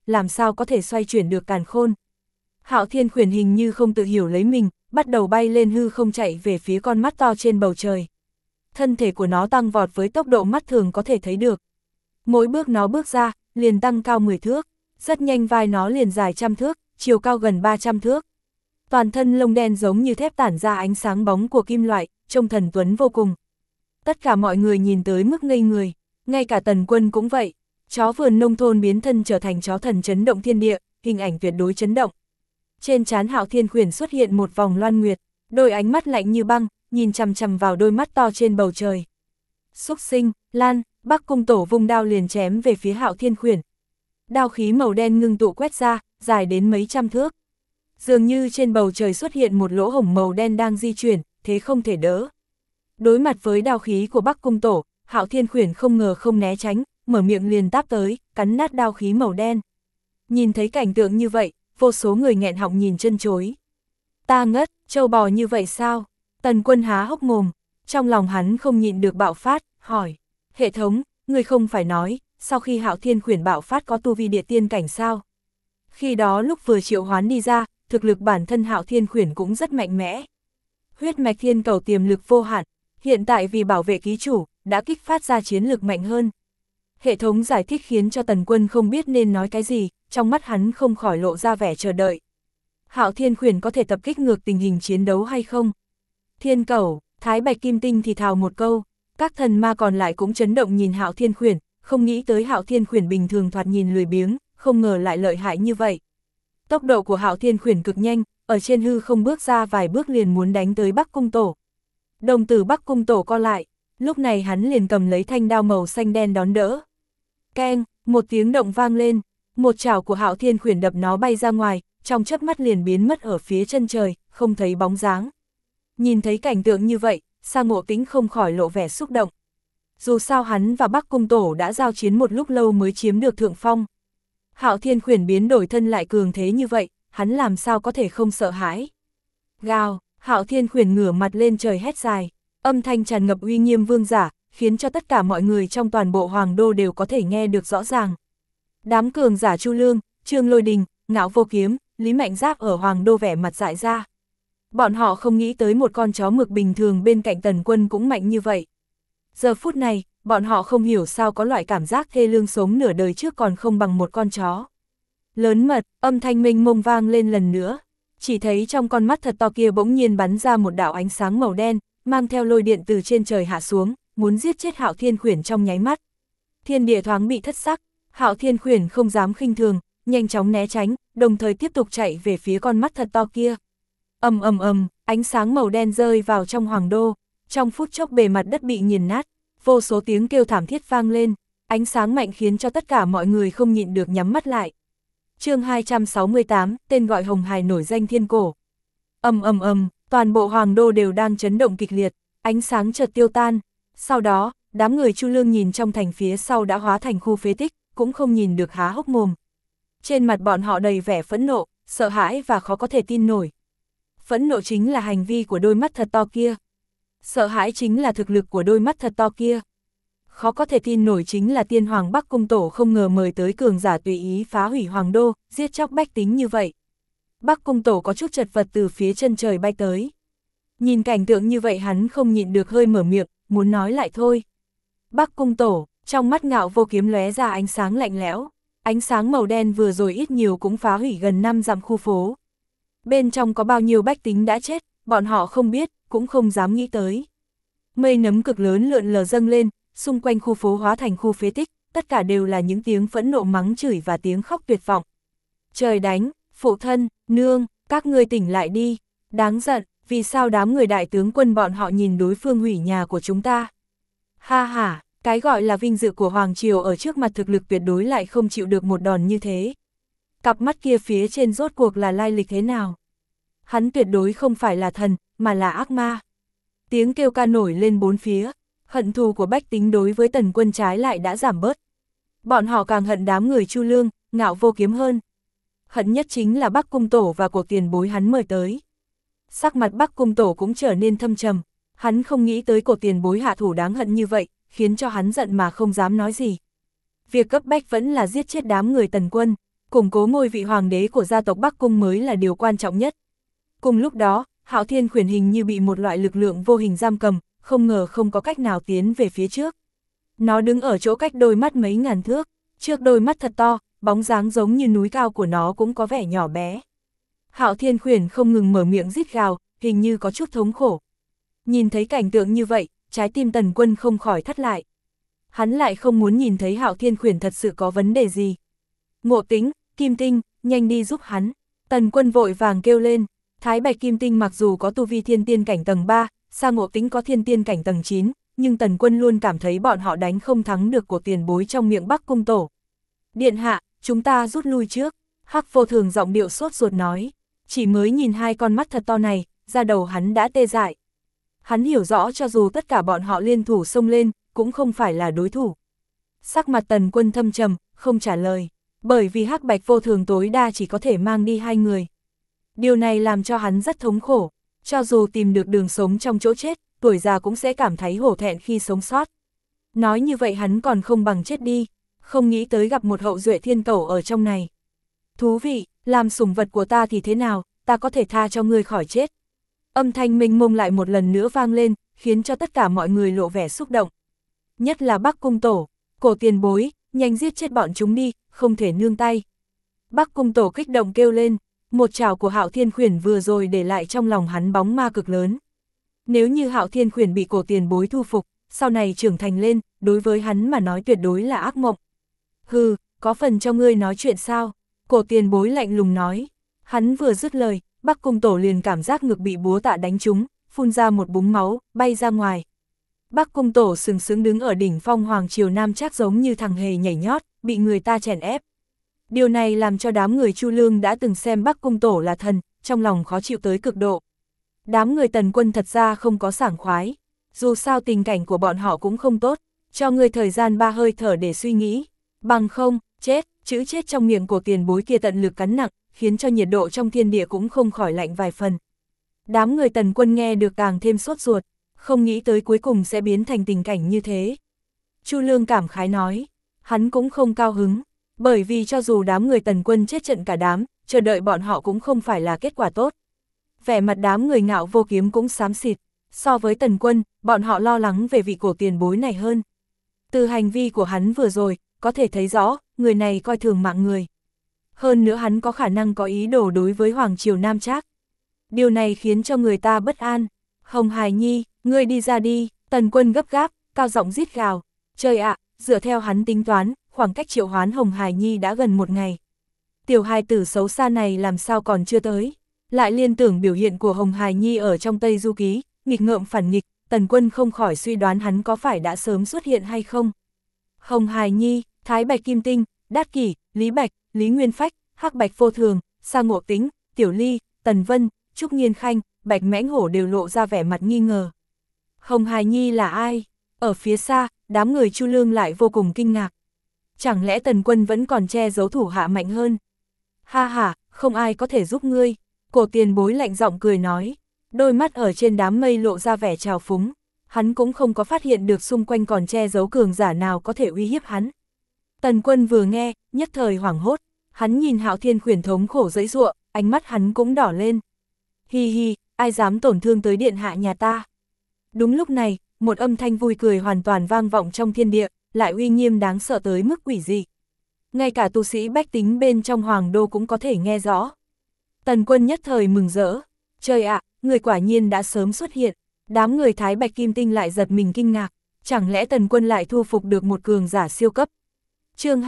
làm sao có thể xoay chuyển được càn khôn. Hạo Thiên Khuyển hình như không tự hiểu lấy mình, bắt đầu bay lên hư không chạy về phía con mắt to trên bầu trời. Thân thể của nó tăng vọt với tốc độ mắt thường có thể thấy được. Mỗi bước nó bước ra, liền tăng cao 10 thước, rất nhanh vai nó liền dài 100 thước, chiều cao gần 300 thước. Toàn thân lông đen giống như thép tản ra ánh sáng bóng của kim loại, trông thần tuấn vô cùng. Tất cả mọi người nhìn tới mức ngây người, ngay cả Tần Quân cũng vậy. Chó vườn nông thôn biến thân trở thành chó thần chấn động thiên địa, hình ảnh tuyệt đối chấn động. Trên trán Hạo Thiên Khuyển xuất hiện một vòng loan nguyệt, đôi ánh mắt lạnh như băng, nhìn chằm chằm vào đôi mắt to trên bầu trời. Xúc sinh, lan, Bắc Cung Tổ vung đao liền chém về phía Hạo Thiên Khuyển. Đao khí màu đen ngưng tụ quét ra, dài đến mấy trăm thước. Dường như trên bầu trời xuất hiện một lỗ hổng màu đen đang di chuyển, thế không thể đỡ. Đối mặt với đao khí của Bắc Cung Tổ, Hạo Thiên Khuyển không ngờ không né tránh, mở miệng liền táp tới, cắn nát đao khí màu đen. Nhìn thấy cảnh tượng như vậy, vô số người nghẹn họng nhìn chân chối. Ta ngất, trâu bò như vậy sao? Tần Quân há hốc mồm, trong lòng hắn không nhịn được bạo phát, hỏi. Hệ thống, người không phải nói, sau khi Hạo Thiên Khuyển bạo phát có tu vi địa tiên cảnh sao? Khi đó lúc vừa triệu hoán đi ra, thực lực bản thân Hạo Thiên Khuyển cũng rất mạnh mẽ. Huyết mạch thiên cầu tiềm lực vô hạn, hiện tại vì bảo vệ ký chủ, đã kích phát ra chiến lực mạnh hơn. Hệ thống giải thích khiến cho Tần Quân không biết nên nói cái gì, trong mắt hắn không khỏi lộ ra vẻ chờ đợi. Hạo Thiên Khuyển có thể tập kích ngược tình hình chiến đấu hay không? Thiên Cẩu, Thái Bạch Kim Tinh thì thào một câu, các thần ma còn lại cũng chấn động nhìn Hạo Thiên Khuyển, không nghĩ tới Hạo Thiên Khuyển bình thường thoạt nhìn lười biếng, không ngờ lại lợi hại như vậy. Tốc độ của Hạo Thiên Khuyển cực nhanh, ở trên hư không bước ra vài bước liền muốn đánh tới Bắc Cung Tổ. Đồng tử Bắc Cung Tổ co lại, lúc này hắn liền cầm lấy thanh đao màu xanh đen đón đỡ. Keng, một tiếng động vang lên, một chảo của Hạo Thiên Khuyển đập nó bay ra ngoài, trong chớp mắt liền biến mất ở phía chân trời, không thấy bóng dáng. Nhìn thấy cảnh tượng như vậy, Sa Ngộ Tĩnh không khỏi lộ vẻ xúc động. Dù sao hắn và Bắc Cung Tổ đã giao chiến một lúc lâu mới chiếm được thượng phong. Hạo Thiên Khuyển biến đổi thân lại cường thế như vậy, hắn làm sao có thể không sợ hãi. Gào, Hạo Thiên Khuyển ngửa mặt lên trời hét dài, âm thanh tràn ngập uy nghiêm vương giả, khiến cho tất cả mọi người trong toàn bộ Hoàng Đô đều có thể nghe được rõ ràng. Đám cường giả Chu Lương, Trương Lôi Đình, Ngạo Vô Kiếm, Lý Mạnh Giáp ở Hoàng Đô vẻ mặt dại ra. Bọn họ không nghĩ tới một con chó mực bình thường bên cạnh Tần Quân cũng mạnh như vậy. Giờ phút này, bọn họ không hiểu sao có loại cảm giác thê lương sống nửa đời trước còn không bằng một con chó. Lớn mật, âm thanh mênh mông vang lên lần nữa. Chỉ thấy trong con mắt thật to kia bỗng nhiên bắn ra một đạo ánh sáng màu đen, mang theo lôi điện từ trên trời hạ xuống, muốn giết chết Hạo Thiên Khuyển trong nháy mắt. Thiên địa thoáng bị thất sắc, Hạo Thiên Khuyển không dám khinh thường, nhanh chóng né tránh, đồng thời tiếp tục chạy về phía con mắt thật to kia. Ầm ầm ầm, ánh sáng màu đen rơi vào trong Hoàng Đô, trong phút chốc bề mặt đất bị nghiền nát, vô số tiếng kêu thảm thiết vang lên, ánh sáng mạnh khiến cho tất cả mọi người không nhịn được nhắm mắt lại. Chương 268, tên gọi Hồng Hải nổi danh thiên cổ. Ầm ầm ầm, toàn bộ Hoàng Đô đều đang chấn động kịch liệt, ánh sáng chợt tiêu tan. Sau đó, đám người Chu Lương nhìn trong thành phía sau đã hóa thành khu phế tích, cũng không nhìn được há hốc mồm. Trên mặt bọn họ đầy vẻ phẫn nộ, sợ hãi và khó có thể tin nổi. Phẫn nộ chính là hành vi của đôi mắt thật to kia. Sợ hãi chính là thực lực của đôi mắt thật to kia. Khó có thể tin nổi chính là tiên hoàng Bắc Cung Tổ không ngờ mời tới cường giả tùy ý phá hủy Hoàng Đô, giết chóc bách tính như vậy. Bắc Cung Tổ có chút chật vật từ phía chân trời bay tới. Nhìn cảnh tượng như vậy hắn không nhịn được hơi mở miệng, muốn nói lại thôi. Bắc Cung Tổ, trong mắt Ngạo Vô Kiếm lóe ra ánh sáng lạnh lẽo. Ánh sáng màu đen vừa rồi ít nhiều cũng phá hủy gần 5 dặm khu phố. Bên trong có bao nhiêu bách tính đã chết, bọn họ không biết, cũng không dám nghĩ tới. Mây nấm cực lớn lượn lờ dâng lên, xung quanh khu phố hóa thành khu phế tích, tất cả đều là những tiếng phẫn nộ mắng chửi và tiếng khóc tuyệt vọng. Trời đánh, phụ thân, nương, các ngươi tỉnh lại đi, đáng giận, vì sao đám người đại tướng quân bọn họ nhìn đối phương hủy nhà của chúng ta. Ha ha, cái gọi là vinh dự của Hoàng Triều ở trước mặt thực lực tuyệt đối lại không chịu được một đòn như thế. Cặp mắt kia phía trên rốt cuộc là lai lịch thế nào? Hắn tuyệt đối không phải là thần, mà là ác ma. Tiếng kêu ca nổi lên bốn phía, hận thù của bách tính đối với Tần Quân trái lại đã giảm bớt. Bọn họ càng hận đám người Chu Lương, Ngạo Vô Kiếm hơn. Hận nhất chính là Bắc Cung Tổ và cuộc tiền bối hắn mời tới. Sắc mặt Bắc Cung Tổ cũng trở nên thâm trầm, hắn không nghĩ tới cổ tiền bối hạ thủ đáng hận như vậy, khiến cho hắn giận mà không dám nói gì. Việc cấp bách vẫn là giết chết đám người Tần Quân, củng cố ngôi vị hoàng đế của gia tộc Bắc Cung mới là điều quan trọng nhất. Cùng lúc đó, Hạo Thiên Khuyển hình như bị một loại lực lượng vô hình giam cầm, không ngờ không có cách nào tiến về phía trước. Nó đứng ở chỗ cách đôi mắt mấy ngàn thước, trước đôi mắt thật to, bóng dáng giống như núi cao của nó cũng có vẻ nhỏ bé. Hạo Thiên Khuyển không ngừng mở miệng rít gào, hình như có chút thống khổ. Nhìn thấy cảnh tượng như vậy, trái tim Tần Quân không khỏi thắt lại. Hắn lại không muốn nhìn thấy Hạo Thiên Khuyển thật sự có vấn đề gì. Ngộ Tính, Kim Tinh, nhanh đi giúp hắn. Tần Quân vội vàng kêu lên. Thái Bạch Kim Tinh mặc dù có tu vi thiên tiên cảnh tầng 3, Sa Ngộ Tính có thiên tiên cảnh tầng 9, nhưng Tần Quân luôn cảm thấy bọn họ đánh không thắng được của tiền bối trong miệng Bắc Cung Tổ. Điện hạ, chúng ta rút lui trước. Hắc Vô Thường giọng điệu sốt ruột nói. Chỉ mới nhìn hai con mắt thật to này, da đầu hắn đã tê dại. Hắn hiểu rõ cho dù tất cả bọn họ liên thủ xông lên, cũng không phải là đối thủ. Sắc mặt Tần Quân thâm trầm, không trả lời, bởi vì Hắc Bạch Vô Thường tối đa chỉ có thể mang đi hai người. Điều này làm cho hắn rất thống khổ, cho dù tìm được đường sống trong chỗ chết, tuổi già cũng sẽ cảm thấy hổ thẹn khi sống sót. Nói như vậy hắn còn không bằng chết đi, không nghĩ tới gặp một hậu duệ thiên cẩu ở trong này. Thú vị, làm sủng vật của ta thì thế nào, ta có thể tha cho ngươi khỏi chết. Âm thanh mênh mông lại một lần nữa vang lên, khiến cho tất cả mọi người lộ vẻ xúc động. Nhất là Bắc Cung Tổ, Cổ tiền bối, nhanh giết chết bọn chúng đi, không thể nương tay. Bắc Cung Tổ kích động kêu lên, một trảo của Hạo Thiên Khuyển vừa rồi để lại trong lòng hắn bóng ma cực lớn. Nếu như Hạo Thiên Khuyển bị Cổ tiền bối thu phục, sau này trưởng thành lên, đối với hắn mà nói tuyệt đối là ác mộng. Hừ, có phần cho ngươi nói chuyện sao? Cổ tiền bối lạnh lùng nói. Hắn vừa dứt lời, Bắc Cung Tổ liền cảm giác ngực bị búa tạ đánh trúng, phun ra một búng máu, bay ra ngoài. Bắc Cung Tổ sừng sững đứng ở đỉnh phong Hoàng Triều Nam Trác giống như thằng hề nhảy nhót, bị người ta chèn ép. Điều này làm cho đám người Chu Lương đã từng xem Bắc Cung Tổ là thần, trong lòng khó chịu tới cực độ. Đám người Tần Quân thật ra không có sảng khoái, dù sao tình cảnh của bọn họ cũng không tốt, cho người thời gian 3 hơi thở để suy nghĩ, bằng không, chết, chữ chết trong miệng của tiền bối kia tận lực cắn nặng, khiến cho nhiệt độ trong thiên địa cũng không khỏi lạnh vài phần. Đám người Tần Quân nghe được càng thêm sốt ruột, không nghĩ tới cuối cùng sẽ biến thành tình cảnh như thế. Chu Lương cảm khái nói, hắn cũng không cao hứng, bởi vì cho dù đám người Tần Quân chết trận cả đám, chờ đợi bọn họ cũng không phải là kết quả tốt. Vẻ mặt đám người Ngạo Vô Kiếm cũng xám xịt, so với Tần Quân, bọn họ lo lắng về vị cổ tiền bối này hơn. Từ hành vi của hắn vừa rồi, có thể thấy rõ, người này coi thường mạng người. Hơn nữa hắn có khả năng có ý đồ đối với Hoàng Triều Nam Trác. Điều này khiến cho người ta bất an. Hồng Hải Nhi, ngươi đi ra đi, Tần Quân gấp gáp, cao giọng rít gào. Trời ạ, dựa theo hắn tính toán, khoảng cách triệu hoán Hồng Hải Nhi đã gần 1 ngày. Tiểu hài tử xấu xa này làm sao còn chưa tới. Lại liên tưởng biểu hiện của Hồng Hải Nhi ở trong Tây Du Ký, nghịch ngợm phản nghịch, Tần Quân không khỏi suy đoán hắn có phải đã sớm xuất hiện hay không. Hồng Hải Nhi, Thái Bạch Kim Tinh, Đát Kỷ, Lý Bạch, Lý Nguyên Phách, Hắc Bạch Vô Thường, Sa Ngộ Tính, Tiểu Ly, Tần Vân, Trúc Nghiên Khanh, Bạch Mãnh Hổ đều lộ ra vẻ mặt nghi ngờ. Hồng Hải Nhi là ai? Ở phía xa, đám người Chu Lương lại vô cùng kinh ngạc. Chẳng lẽ Tần Quân vẫn còn che giấu thủ hạ mạnh hơn? Ha ha, không ai có thể giúp ngươi. Cổ tiền bối lạnh giọng cười nói, đôi mắt ở trên đám mây lộ ra vẻ trào phúng. Hắn cũng không có phát hiện được xung quanh còn che giấu cường giả nào có thể uy hiếp hắn. Tần Quân vừa nghe, nhất thời hoảng hốt, hắn nhìn Hạo Thiên Khuyển thống khổ giãy giụa, ánh mắt hắn cũng đỏ lên. Hi hi, ai dám tổn thương tới điện hạ nhà ta? Đúng lúc này, một âm thanh vui cười hoàn toàn vang vọng trong thiên địa, lại uy nghiêm đáng sợ tới mức quỷ dị. Ngay cả tu sĩ bách tính bên trong hoàng đô cũng có thể nghe rõ. Tần Quân nhất thời mừng rỡ, trời ạ, người quả nhiên đã sớm xuất hiện. Đám người Thái Bạch Kim Tinh lại giật mình kinh ngạc, chẳng lẽ Tần Quân lại thu phục được một cường giả siêu cấp. Chương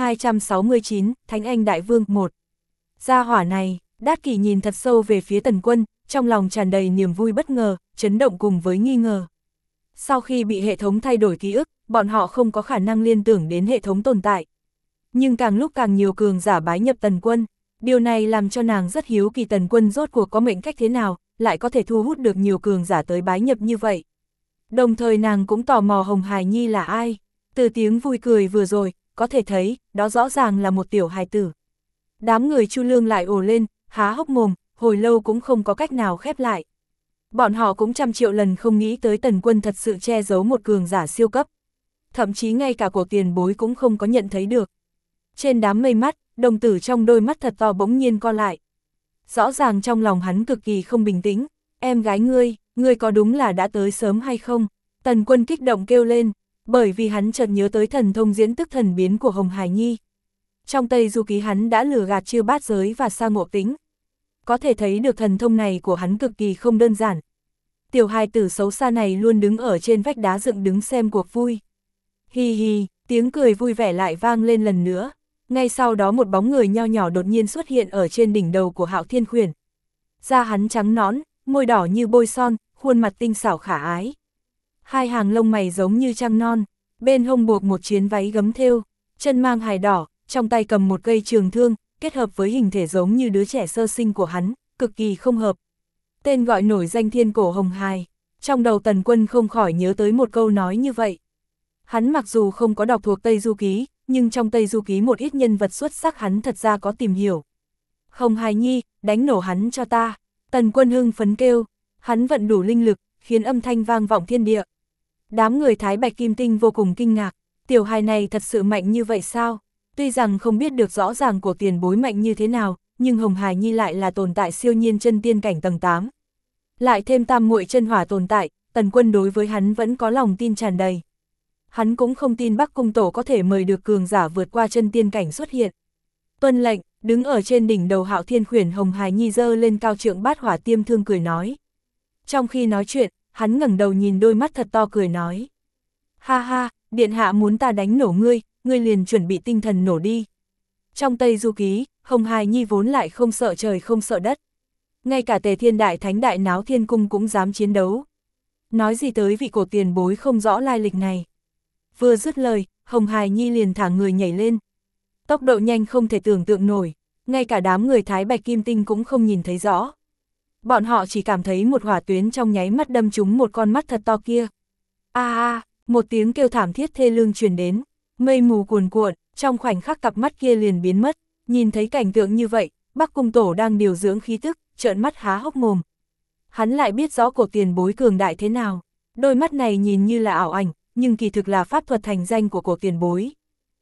269, Thánh Anh Đại Vương 1. Gia hỏa này, Đát Kỷ nhìn thật sâu về phía Tần Quân, trong lòng tràn đầy niềm vui bất ngờ, chấn động cùng với nghi ngờ. Sau khi bị hệ thống thay đổi ký ức, bọn họ không có khả năng liên tưởng đến hệ thống tồn tại. Nhưng càng lúc càng nhiều cường giả bái nhập Tần Quân, điều này làm cho nàng rất hiếu kỳ Tần Quân rốt cuộc có mệnh cách thế nào, lại có thể thu hút được nhiều cường giả tới bái nhập như vậy. Đồng thời nàng cũng tò mò Hồng Hải Nhi là ai, từ tiếng vui cười vừa rồi, có thể thấy, đó rõ ràng là một tiểu hài tử. Đám người Chu Lương lại ồ lên, há hốc mồm, hồi lâu cũng không có cách nào khép lại. Bọn họ cũng trăm triệu lần không nghĩ tới Tần Quân thật sự che giấu một cường giả siêu cấp. Thậm chí ngay cả cổ tiền bối cũng không có nhận thấy được. Trên đám mây mắt, đồng tử trong đôi mắt thật to bỗng nhiên co lại. Rõ ràng trong lòng hắn cực kỳ không bình tĩnh, em gái ngươi có đúng là đã tới sớm hay không? Tần Quân kích động kêu lên, bởi vì hắn chợt nhớ tới thần thông diễn tức thần biến của Hồng Hải Nhi. Trong Tây Du Ký hắn đã lừa gạt Chư Bát Giới và Sa Ngộ Tĩnh. Có thể thấy được thần thông này của hắn cực kỳ không đơn giản. Tiểu hài tử xấu xa này luôn đứng ở trên vách đá dựng đứng xem cuộc vui. Hi hi, tiếng cười vui vẻ lại vang lên lần nữa. Ngay sau đó một bóng người nho nhỏ đột nhiên xuất hiện ở trên đỉnh đầu của Hạo Thiên Khuyển. Da hắn trắng nõn, môi đỏ như bôi son, khuôn mặt tinh xảo khả ái. Hai hàng lông mày giống như trăng non, bên hông buộc một chiến váy gấm thêu, chân mang hài đỏ, trong tay cầm một cây trường thương, kết hợp với hình thể giống như đứa trẻ sơ sinh của hắn, cực kỳ không hợp. Tên gọi nổi danh Thiên Cổ Hồng Hài, trong đầu Tần Quân không khỏi nhớ tới một câu nói như vậy. Hắn mặc dù không có đọc thuộc Tây Du Ký, nhưng trong Tây Du Ký một ít nhân vật xuất sắc hắn thật ra có tìm hiểu. Hồng Hài Nhi, đánh nổ hắn cho ta. Tần Quân hưng phấn kêu, hắn vận đủ linh lực, khiến âm thanh vang vọng thiên địa. Đám người Thái Bạch Kim Tinh vô cùng kinh ngạc, tiểu hài này thật sự mạnh như vậy sao? Tuy rằng không biết được rõ ràng của tiền bối mạnh như thế nào, nhưng Hồng Hài Nhi lại là tồn tại siêu nhiên chân tiên cảnh tầng 8. Lại thêm tam muội chân hỏa tồn tại, Tần Quân đối với hắn vẫn có lòng tin tràn đầy. Hắn cũng không tin Bắc Cung Tổ có thể mời được cường giả vượt qua chân tiên cảnh xuất hiện. Tuân lệnh, đứng ở trên đỉnh đầu Hạo Thiên Khuyển, Hồng Hài Nhi giơ lên cao trượng bát hỏa tiêm thương cười nói. Trong khi nói chuyện, hắn ngẩng đầu nhìn đôi mắt thật to cười nói. Ha ha, điện hạ muốn ta đánh nổ ngươi liền chuẩn bị tinh thần nổ đi. Trong Tây Du Ký, Hồng Hài Nhi vốn lại không sợ trời không sợ đất. Ngay cả Tề Thiên Đại Thánh Đại Náo Thiên Cung cũng dám chiến đấu. Nói gì tới vị cổ tiền bối không rõ lai lịch này. Vừa dứt lời, Hồng Hài Nhi liền thả người nhảy lên. Tốc độ nhanh không thể tưởng tượng nổi, ngay cả đám người Thái Bạch Kim Tinh cũng không nhìn thấy rõ. Bọn họ chỉ cảm thấy một hỏa tuyến trong nháy mắt đâm trúng một con mắt thật to kia. Một tiếng kêu thảm thiết thê lương truyền đến, mây mù cuồn cuộn, trong khoảnh khắc cặp mắt kia liền biến mất. Nhìn thấy cảnh tượng như vậy, Bắc Cung Tổ đang điều dưỡng khí tức, trợn mắt há hốc mồm. Hắn lại biết rõ cổ tiền bối cường đại thế nào, đôi mắt này nhìn như là ảo ảnh, nhưng kỳ thực là pháp thuật thành danh của cổ tiền bối.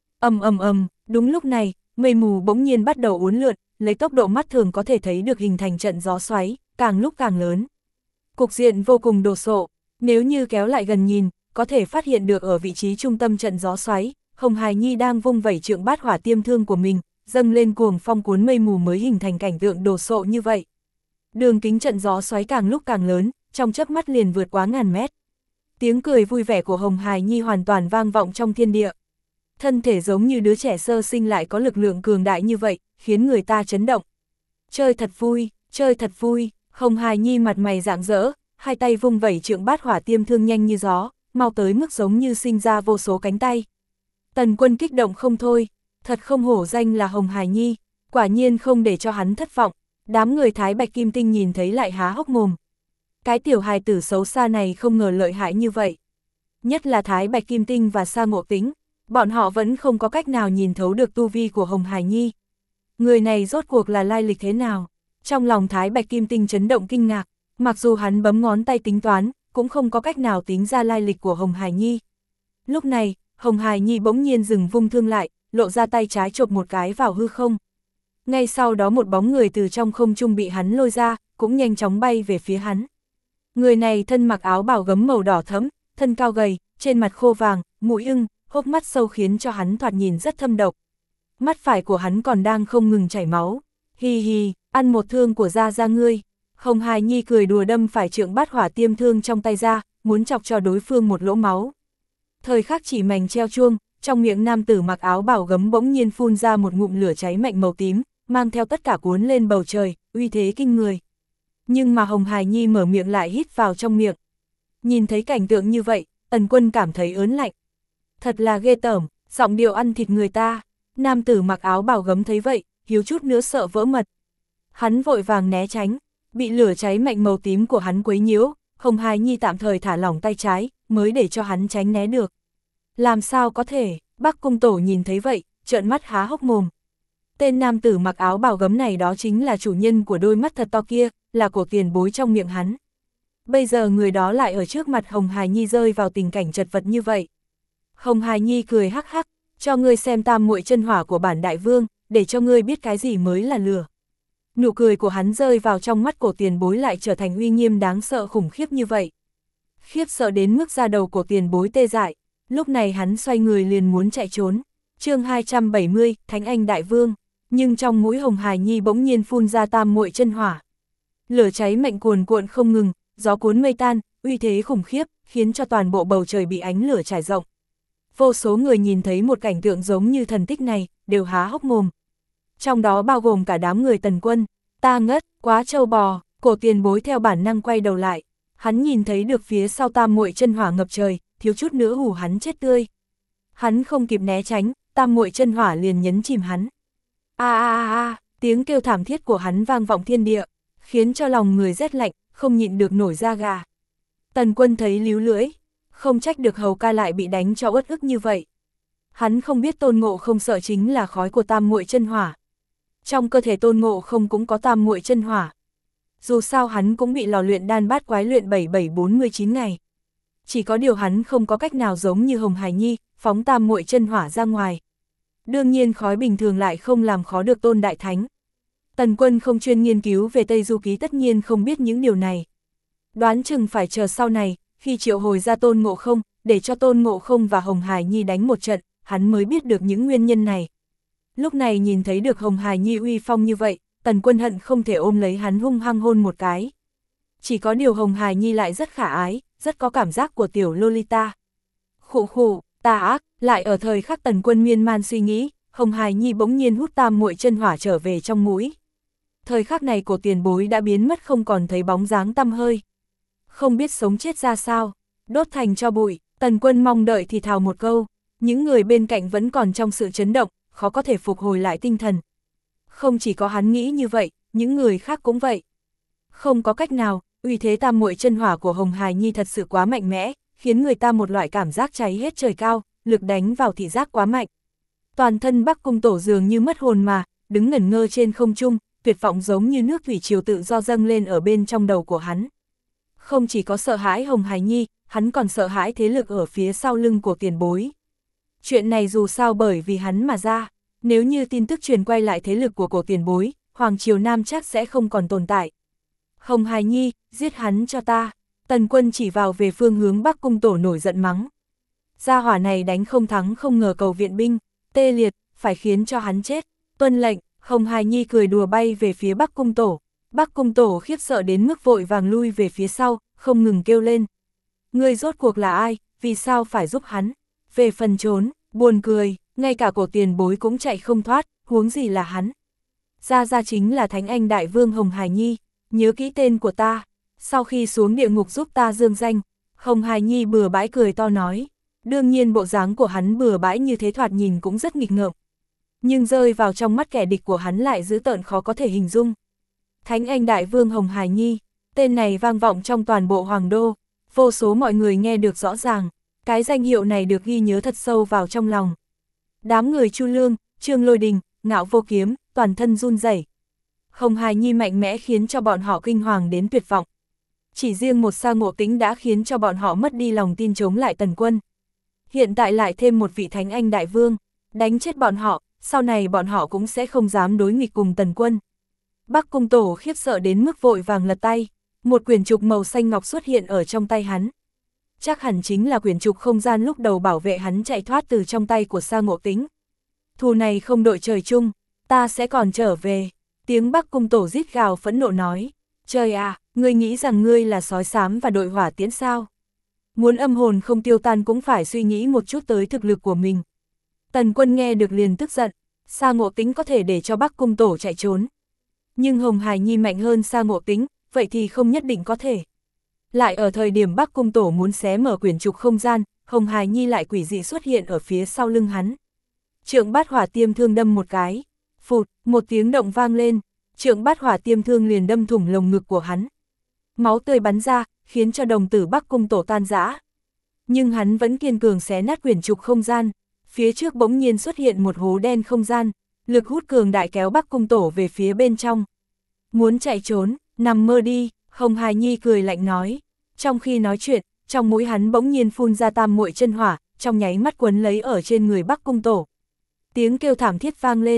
Đúng lúc này, mây mù bỗng nhiên bắt đầu uốn lượn, lấy tốc độ mắt thường có thể thấy được hình thành trận gió xoáy, càng lúc càng lớn. Cục diện vô cùng đồ sộ, nếu như kéo lại gần nhìn, có thể phát hiện được ở vị trí trung tâm trận gió xoáy, Hồng Hài Nhi đang vung vẩy trượng bát hỏa tiêm thương của mình, dâng lên cuồng phong cuốn mây mù mới hình thành cảnh tượng đồ sộ như vậy. Đường kính trận gió xoáy càng lúc càng lớn, trong chớp mắt liền vượt quá ngàn mét. Tiếng cười vui vẻ của Hồng Hài Nhi hoàn toàn vang vọng trong thiên địa. Thân thể giống như đứa trẻ sơ sinh lại có lực lượng cường đại như vậy, khiến người ta chấn động. Chơi thật vui, Hồng Hài Nhi mặt mày rạng rỡ, hai tay vung vẩy trượng bát hỏa tiêm thương nhanh như gió, mau tới mức giống như sinh ra vô số cánh tay. Tần Quân kích động không thôi, thật không hổ danh là Hồng Hài Nhi, quả nhiên không để cho hắn thất vọng. Đám người Thái Bạch Kim Tinh nhìn thấy lại há hốc mồm. Cái tiểu hài tử xấu xa này không ngờ lợi hại như vậy. Nhất là Thái Bạch Kim Tinh và Sa Ngộ Tĩnh, bọn họ vẫn không có cách nào nhìn thấu được tu vi của Hồng Hài Nhi. Người này rốt cuộc là lai lịch thế nào? Trong lòng Thái Bạch Kim Tinh chấn động kinh ngạc, mặc dù hắn bấm ngón tay tính toán, cũng không có cách nào tính ra lai lịch của Hồng Hài Nhi. Lúc này, Hồng Hài Nhi bỗng nhiên dừng vung thương lại, lộ ra tay trái chộp một cái vào hư không. Ngay sau đó một bóng người từ trong không trung bị hắn lôi ra, cũng nhanh chóng bay về phía hắn. Người này thân mặc áo bào gấm màu đỏ thẫm, thân cao gầy, trên mặt khô vàng, mũi ưng, hốc mắt sâu khiến cho hắn thoạt nhìn rất thâm độc. Mắt phải của hắn còn đang không ngừng chảy máu. Hi hi, ăn một thương của Gia Gia ngươi. Hồng Hài Nhi cười đùa đâm phải trượng bát hỏa tiêm thương trong tay ra, muốn chọc cho đối phương một lỗ máu. Thời khắc chỉ mảnh treo chuông, trong miệng nam tử mặc áo bào gấm bỗng nhiên phun ra một ngụm lửa cháy mạnh màu tím, mang theo tất cả cuốn lên bầu trời, uy thế kinh người. Nhưng mà Hồng Hài Nhi mở miệng lại hít vào trong miệng. Nhìn thấy cảnh tượng như vậy, Tần Quân cảm thấy ớn lạnh. Thật là ghê tởm, giọng điệu ăn thịt người ta. Nam tử mặc áo bào gấm thấy vậy, thiếu chút nữa sợ vỡ mật. Hắn vội vàng né tránh, bị lửa cháy mạnh màu tím của hắn quấy nhiễu, Hồng Hài Nhi tạm thời thả lỏng tay trái, mới để cho hắn tránh né được. Làm sao có thể? Bắc Cung Tổ nhìn thấy vậy, trợn mắt há hốc mồm. Tên nam tử mặc áo bào gấm này đó chính là chủ nhân của đôi mắt thật to kia, là cổ tiền bối trong miệng hắn. Bây giờ người đó lại ở trước mặt Hồng Hài Nhi rơi vào tình cảnh chật vật như vậy. Hồng Hài Nhi cười hắc hắc, cho ngươi xem tam muội chân hỏa của bản đại vương, để cho ngươi biết cái gì mới là lừa. Nụ cười của hắn rơi vào trong mắt Cổ Tiền Bối lại trở thành uy nghiêm đáng sợ khủng khiếp như vậy. Khiếp sợ đến mức da đầu Cổ Tiền Bối tê dại, lúc này hắn xoay người liền muốn chạy trốn. Chương 270, Thánh Anh Đại Vương, nhưng trong mũi Hồng Hải Nhi bỗng nhiên phun ra tam muội chân hỏa. Lửa cháy mạnh cuồn cuộn không ngừng, gió cuốn mây tan, uy thế khủng khiếp, khiến cho toàn bộ bầu trời bị ánh lửa trải rộng. Vô số người nhìn thấy một cảnh tượng giống như thần tích này, đều há hốc mồm. Trong đó bao gồm cả đám người Tần Quân. Ta ngất, quá trâu bò. Cổ Tiền Bối theo bản năng quay đầu lại. Hắn nhìn thấy được phía sau tam muội chân hỏa ngập trời, thiếu chút nữa hù hắn chết tươi. Hắn không kịp né tránh, tam muội chân hỏa liền nhấn chìm hắn. Tiếng kêu thảm thiết của hắn vang vọng thiên địa, khiến cho lòng người rét lạnh, không nhịn được nổi da gà. Tần Quân thấy líu lưỡi, không trách được hầu ca lại bị đánh cho uất ức như vậy. Hắn không biết Tôn Ngộ Không sợ chính là khói của tam muội chân hỏa. Trong cơ thể Tôn Ngộ Không cũng có tam muội chân hỏa. Dù sao hắn cũng bị lò luyện đan bát quái luyện 7749 ngày. Chỉ có điều hắn không có cách nào giống như Hồng Hải Nhi, phóng tam muội chân hỏa ra ngoài. Đương nhiên khói bình thường lại không làm khó được Tôn Đại Thánh. Tần Quân không chuyên nghiên cứu về Tây Du Ký tất nhiên không biết những điều này. Đoán chừng phải chờ sau này, khi triệu hồi ra Tôn Ngộ Không, để cho Tôn Ngộ Không và Hồng Hải Nhi đánh một trận, hắn mới biết được những nguyên nhân này. Lúc này nhìn thấy được Hồng Hải Nhi uy phong như vậy, Tần Quân hận không thể ôm lấy hắn hung hăng hôn một cái. Chỉ có điều Hồng Hải Nhi lại rất khả ái, rất có cảm giác của tiểu Lolita. Khụ khụ, tà ác, lại ở thời khắc Tần Quân miên man suy nghĩ, Hồng Hải Nhi bỗng nhiên hút tam muội chân hỏa trở về trong mũi. Thời khắc này Cổ Tiền Bối đã biến mất không còn thấy bóng dáng tăm hơi. Không biết sống chết ra sao, đốt thành tro bụi. Tần Quân mong đợi thì thào một câu, những người bên cạnh vẫn còn trong sự chấn động, khó có thể phục hồi lại tinh thần. Không chỉ có hắn nghĩ như vậy, những người khác cũng vậy. Không có cách nào, uy thế tam muội chân hỏa của Hồng Hải Nhi thật sự quá mạnh mẽ, khiến người ta một loại cảm giác cháy hết trời cao, lực đánh vào thị giác quá mạnh. Toàn thân Bắc Cung Tổ dường như mất hồn mà, đứng ngẩn ngơ trên không trung, tuyệt vọng giống như nước thủy triều tự do dâng lên ở bên trong đầu của hắn. Không chỉ có sợ hãi Hồng Hải Nhi, hắn còn sợ hãi thế lực ở phía sau lưng của Tiền Bối. Chuyện này dù sao bởi vì hắn mà ra, nếu như tin tức truyền quay lại thế lực của Cổ Tiền Bối, Hoàng Triều Nam chắc sẽ không còn tồn tại. Hồng Hải Nhi, giết hắn cho ta. Tần Quân chỉ vào về phương hướng Bắc Cung Tổ nổi giận mắng. Gia hỏa này đánh không thắng không ngờ cầu viện binh, tê liệt, phải khiến cho hắn chết. Tuân lệnh. Hồng Hải Nhi cười đùa bay về phía Bắc Cung Tổ. Bắc Cung Tổ khiếp sợ đến mức vội vàng lui về phía sau, không ngừng kêu lên. Ngươi rốt cuộc là ai, vì sao phải giúp hắn? Về phần trốn, buồn cười, ngay cả Cổ Tiền Bối cũng chạy không thoát, huống gì là hắn. Ra chính là Thánh Anh Đại Vương Hồng Hải Nhi, nhớ kỹ tên của ta. Sau khi xuống địa ngục giúp ta dương danh, Hồng Hải Nhi bừa bãi cười to nói. Đương nhiên bộ dáng của hắn bừa bãi như thế thoạt nhìn cũng rất nghịch ngợm. Nhưng rơi vào trong mắt kẻ địch của hắn lại dữ tợn khó có thể hình dung. Thánh Anh Đại Vương Hồng Hải Nhi, tên này vang vọng trong toàn bộ Hoàng Đô, vô số mọi người nghe được rõ ràng, cái danh hiệu này được ghi nhớ thật sâu vào trong lòng. Đám người Chu Lương, Trương Lôi Đình, Ngạo Vô Kiếm, toàn thân run rẩy. Hồng Hải Nhi mạnh mẽ khiến cho bọn họ kinh hoàng đến tuyệt vọng. Chỉ riêng một Sa Ngộ Tĩnh đã khiến cho bọn họ mất đi lòng tin chống lại Tần Quân. Hiện tại lại thêm một vị Thánh Anh Đại Vương, đánh chết bọn họ, sau này bọn họ cũng sẽ không dám đối nghịch cùng Tần Quân. Bắc Cung Tổ khiếp sợ đến mức vội vàng lật tay, một quyển trục màu xanh ngọc xuất hiện ở trong tay hắn. Chắc hẳn chính là quyển trục không gian lúc đầu bảo vệ hắn chạy thoát từ trong tay của Sa Ngộ Tĩnh. Thù này không đội trời chung, ta sẽ còn trở về. Tiếng Bắc Cung Tổ rít gào phẫn nộ nói. Trời à, ngươi nghĩ rằng ngươi là sói xám và đội hỏa tiễn sao? Muốn âm hồn không tiêu tan cũng phải suy nghĩ một chút tới thực lực của mình. Tần Quân nghe được liền tức giận, Sa Ngộ Tĩnh có thể để cho Bắc Cung Tổ chạy trốn. Nhưng Hồng Hải Nhi mạnh hơn Sa Ngộ Tĩnh, vậy thì không nhất định có thể. Lại ở thời điểm Bắc Cung Tổ muốn xé mở quyển trục không gian, Hồng Hải Nhi lại quỷ dị xuất hiện ở phía sau lưng hắn. Trượng Bát Hỏa Tiêm Thương đâm một cái, phụt, một tiếng động vang lên, Trượng Bát Hỏa Tiêm Thương liền đâm thủng lồng ngực của hắn. Máu tươi bắn ra, khiến cho đồng tử Bắc Cung Tổ tan rã. Nhưng hắn vẫn kiên cường xé nát quyển trục không gian, phía trước bỗng nhiên xuất hiện một hố đen không gian, lực hút cường đại kéo Bắc Cung Tổ về phía bên trong. Muốn chạy trốn, nằm mơ đi, Hồng Hải Nhi cười lạnh nói. Trong khi nói chuyện, trong mũi hắn bỗng nhiên phun ra tam muội chân hỏa, trong nháy mắt quấn lấy ở trên người Bắc Cung Tổ. Tiếng kêu thảm thiết vang lên,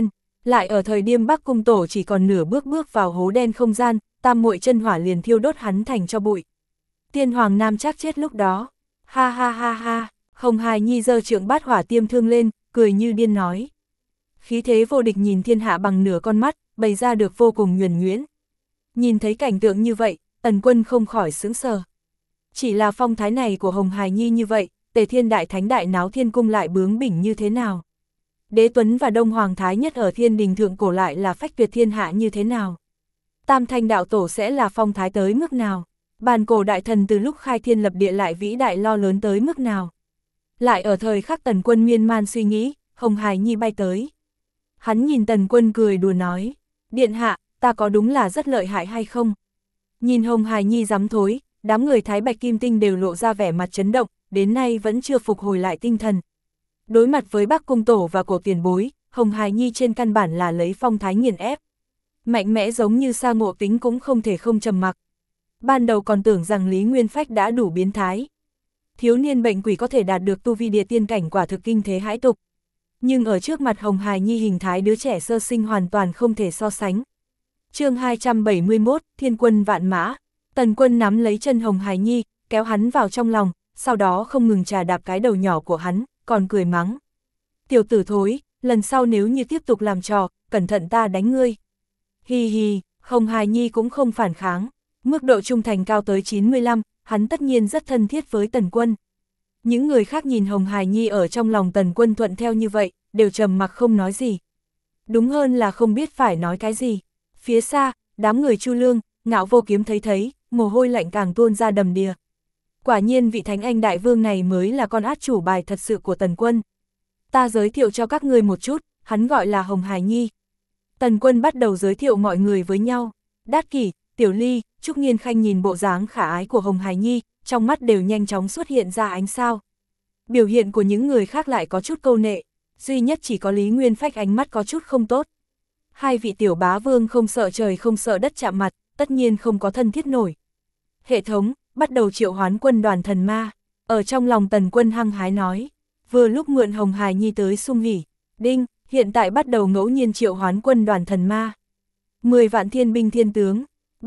Lại ở thời điểm Bắc Cung Tổ chỉ còn nửa bước vào hố đen không gian, tam muội chân hỏa liền thiêu đốt hắn thành cho bụi. Tiên Hoàng Nam Trác chết lúc đó. Ha ha ha ha, Hồng Hài Nhi giơ trượng bát hỏa tiêm thương lên, cười như điên nói. Khí thế vô địch nhìn thiên hạ bằng nửa con mắt, bày ra được vô cùng nhuần nhuyễn. Nhìn thấy cảnh tượng như vậy, Tần Quân không khỏi sững sờ. Chỉ là phong thái này của Hồng Hài Nhi như vậy, Tề Thiên Đại Thánh Đại Náo Thiên Cung lại bướng bỉnh như thế nào? Đế Tuấn và Đông Hoàng Thái Nhất ở Thiên Đình Thượng Cổ lại là phách tuyệt thiên hạ như thế nào? Tam Thanh Đạo Tổ sẽ là phong thái tới mức nào? Bàn cổ đại thần từ lúc khai thiên lập địa lại vĩ đại lo lớn tới mức nào? Lại ở thời khắc Tần Quân miên man suy nghĩ, Hồng Hài Nhi bay tới. Hắn nhìn Tần Quân cười đùa nói, điện hạ, ta có đúng là rất lợi hại hay không? Nhìn Hồng Hài Nhi dám thối, đám người Thái Bạch Kim Tinh đều lộ ra vẻ mặt chấn động, đến nay vẫn chưa phục hồi lại tinh thần. Đối mặt với Bắc Cung Tổ và cổ tiền bối, Hồng Hài Nhi trên căn bản là lấy phong thái nghiền ép. Mạnh mẽ giống như Sa Ngộ Tính cũng không thể không trầm mặc. Ban đầu còn tưởng rằng Lý Nguyên Phách đã đủ biến thái. Thiếu niên bệnh quỷ có thể đạt được tu vi địa tiên cảnh quả thực kinh thế hãi tục. Nhưng ở trước mặt Hồng Hài Nhi hình thái đứa trẻ sơ sinh hoàn toàn không thể so sánh. Chương 271, Thiên Quân Vạn Mã. Tần Quân nắm lấy chân Hồng Hài Nhi, kéo hắn vào trong lòng, sau đó không ngừng chà đạp cái đầu nhỏ của hắn, còn cười mắng. Tiểu tử thối, lần sau nếu như tiếp tục làm trò, cẩn thận ta đánh ngươi. Hi hi, Hồng Hài Nhi cũng không phản kháng. Mức độ trung thành cao tới 95, hắn tất nhiên rất thân thiết với Tần Quân. Những người khác nhìn Hồng Hài Nhi ở trong lòng Tần Quân thuận theo như vậy, đều trầm mặc không nói gì. Đúng hơn là không biết phải nói cái gì. Phía xa, đám người Chu Lương, Ngạo Vô Kiếm thấy, mồ hôi lạnh càng tuôn ra đầm đìa. Quả nhiên vị Thánh Anh Đại Vương này mới là con át chủ bài thật sự của Tần Quân. Ta giới thiệu cho các ngươi một chút, hắn gọi là Hồng Hài Nhi. Tần Quân bắt đầu giới thiệu mọi người với nhau. Đát Kỷ, Tiểu Ly, Trúc Nghiên Khanh nhìn bộ dáng khả ái của Hồng Hài Nhi, trong mắt đều nhanh chóng xuất hiện ra ánh sao. Biểu hiện của những người khác lại có chút câu nệ, duy nhất chỉ có Lý Nguyên Phách ánh mắt có chút không tốt. Hai vị tiểu bá vương không sợ trời không sợ đất chạm mặt, tất nhiên không có thân thiết nổi. Hệ thống, bắt đầu triệu hoán quân đoàn thần ma. Ở trong lòng Tần Quân hăng hái nói, vừa lúc mượn Hồng Hài Nhi tới sung hỉ. Đinh, hiện tại bắt đầu ngẫu nhiên triệu hoán quân đoàn thần ma. 10 vạn thiên binh thiên tướng,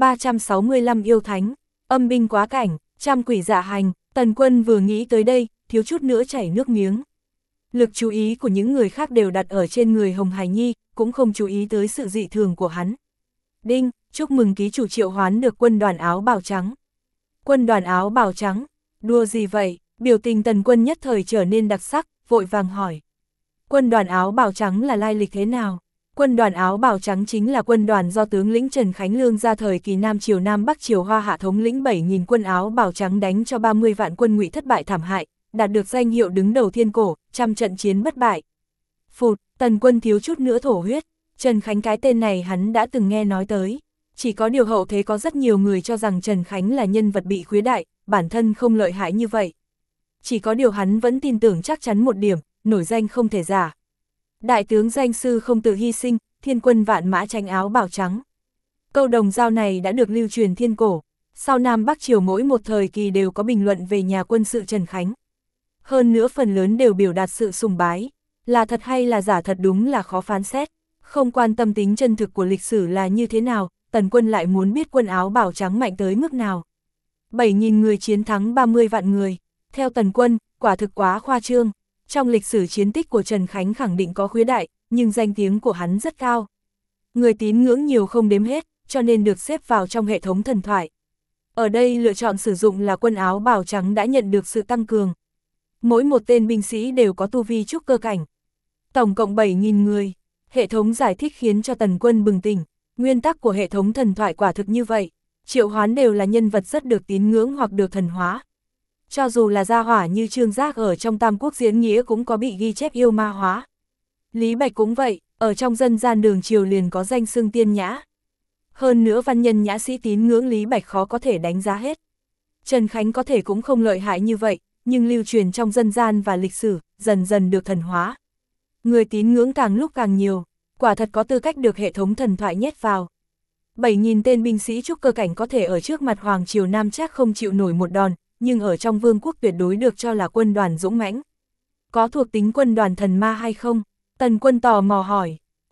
365 yêu thánh, âm binh quá cảnh, trăm quỷ dạ hành. Tần Quân vừa nghĩ tới đây, thiếu chút nữa chảy nước miếng. Lực chú ý của những người khác đều đặt ở trên người Hồng Hài Nhi, cũng không chú ý tới sự dị thường của hắn. Đinh, chúc mừng ký chủ triệu hoán được quân đoàn áo bào trắng. Quân đoàn áo bào trắng, đùa gì vậy? Biểu tình Tần Quân nhất thời trở nên đặc sắc, vội vàng hỏi. Quân đoàn áo bào trắng là lai lịch thế nào? Quân đoàn áo bào trắng chính là quân đoàn do tướng lĩnh Trần Khánh Lương ra thời kỳ Nam Triều Nam Bắc Triều Hoa Hạ thống lĩnh 7.000 quân áo bào trắng đánh cho 30 vạn quân Ngụy thất bại thảm hại, đạt được danh hiệu đứng đầu thiên cổ, trăm trận chiến bất bại. Phụt, Tần Quân thiếu chút nữa thổ huyết, Trần Khánh cái tên này hắn đã từng nghe nói tới. Chỉ có điều hậu thế có rất nhiều người cho rằng Trần Khánh là nhân vật bị khuế đại, bản thân không lợi hại như vậy. Chỉ có điều hắn vẫn tin tưởng chắc chắn một điểm, nổi danh không thể giả. Đại tướng danh sư không tự hy sinh, thiên quân vạn mã tranh áo bào trắng. Câu đồng dao này đã được lưu truyền thiên cổ. Sau Nam Bắc Triều mỗi một thời kỳ đều có bình luận về nhà quân sự Trần Khánh. Hơn nữa phần lớn đều biểu đạt sự sùng bái. Là thật hay là giả thật đúng là khó phán xét. Không quan tâm tính chân thực của lịch sử là như thế nào, Tần Quân lại muốn biết quân áo bào trắng mạnh tới mức nào. 7.000 người chiến thắng 30 vạn người. Theo Tần Quân, quả thực quá khoa trương. Trong lịch sử chiến tích của Trần Khánh khẳng định có khuế đại, nhưng danh tiếng của hắn rất cao. Người tín ngưỡng nhiều không đếm hết, cho nên được xếp vào trong hệ thống thần thoại. Ở đây lựa chọn sử dụng là quân áo bào trắng đã nhận được sự tăng cường. Mỗi một tên binh sĩ đều có tu vi trúc cơ cảnh. Tổng cộng 7.000 người. Hệ thống giải thích khiến cho Tần Quân bừng tỉnh. Nguyên tắc của hệ thống thần thoại quả thực như vậy. Triệu hoán đều là nhân vật rất được tín ngưỡng hoặc được thần hóa. Cho dù là gia hỏa như Trương Giác ở trong Tam Quốc diễn nghĩa cũng có bị ghi chép yêu ma hóa. Lý Bạch cũng vậy, ở trong dân gian đường triều liền có danh xưng tiên nhã. Hơn nữa văn nhân nhã sĩ tín ngưỡng Lý Bạch khó có thể đánh giá hết. Trần Khánh có thể cũng không lợi hại như vậy, nhưng lưu truyền trong dân gian và lịch sử, dần dần được thần hóa. Người tín ngưỡng càng lúc càng nhiều, quả thật có tư cách được hệ thống thần thoại nhét vào. 7.000 tên binh sĩ trúc cơ cảnh có thể ở trước mặt Hoàng Triều Nam Trác không chịu nổi một đòn, nhưng ở trong vương quốc tuyệt đối được cho là quân đoàn dũng mãnh. Có thuộc tính quân đoàn thần ma hay không? Tần Quân tò mò hỏi.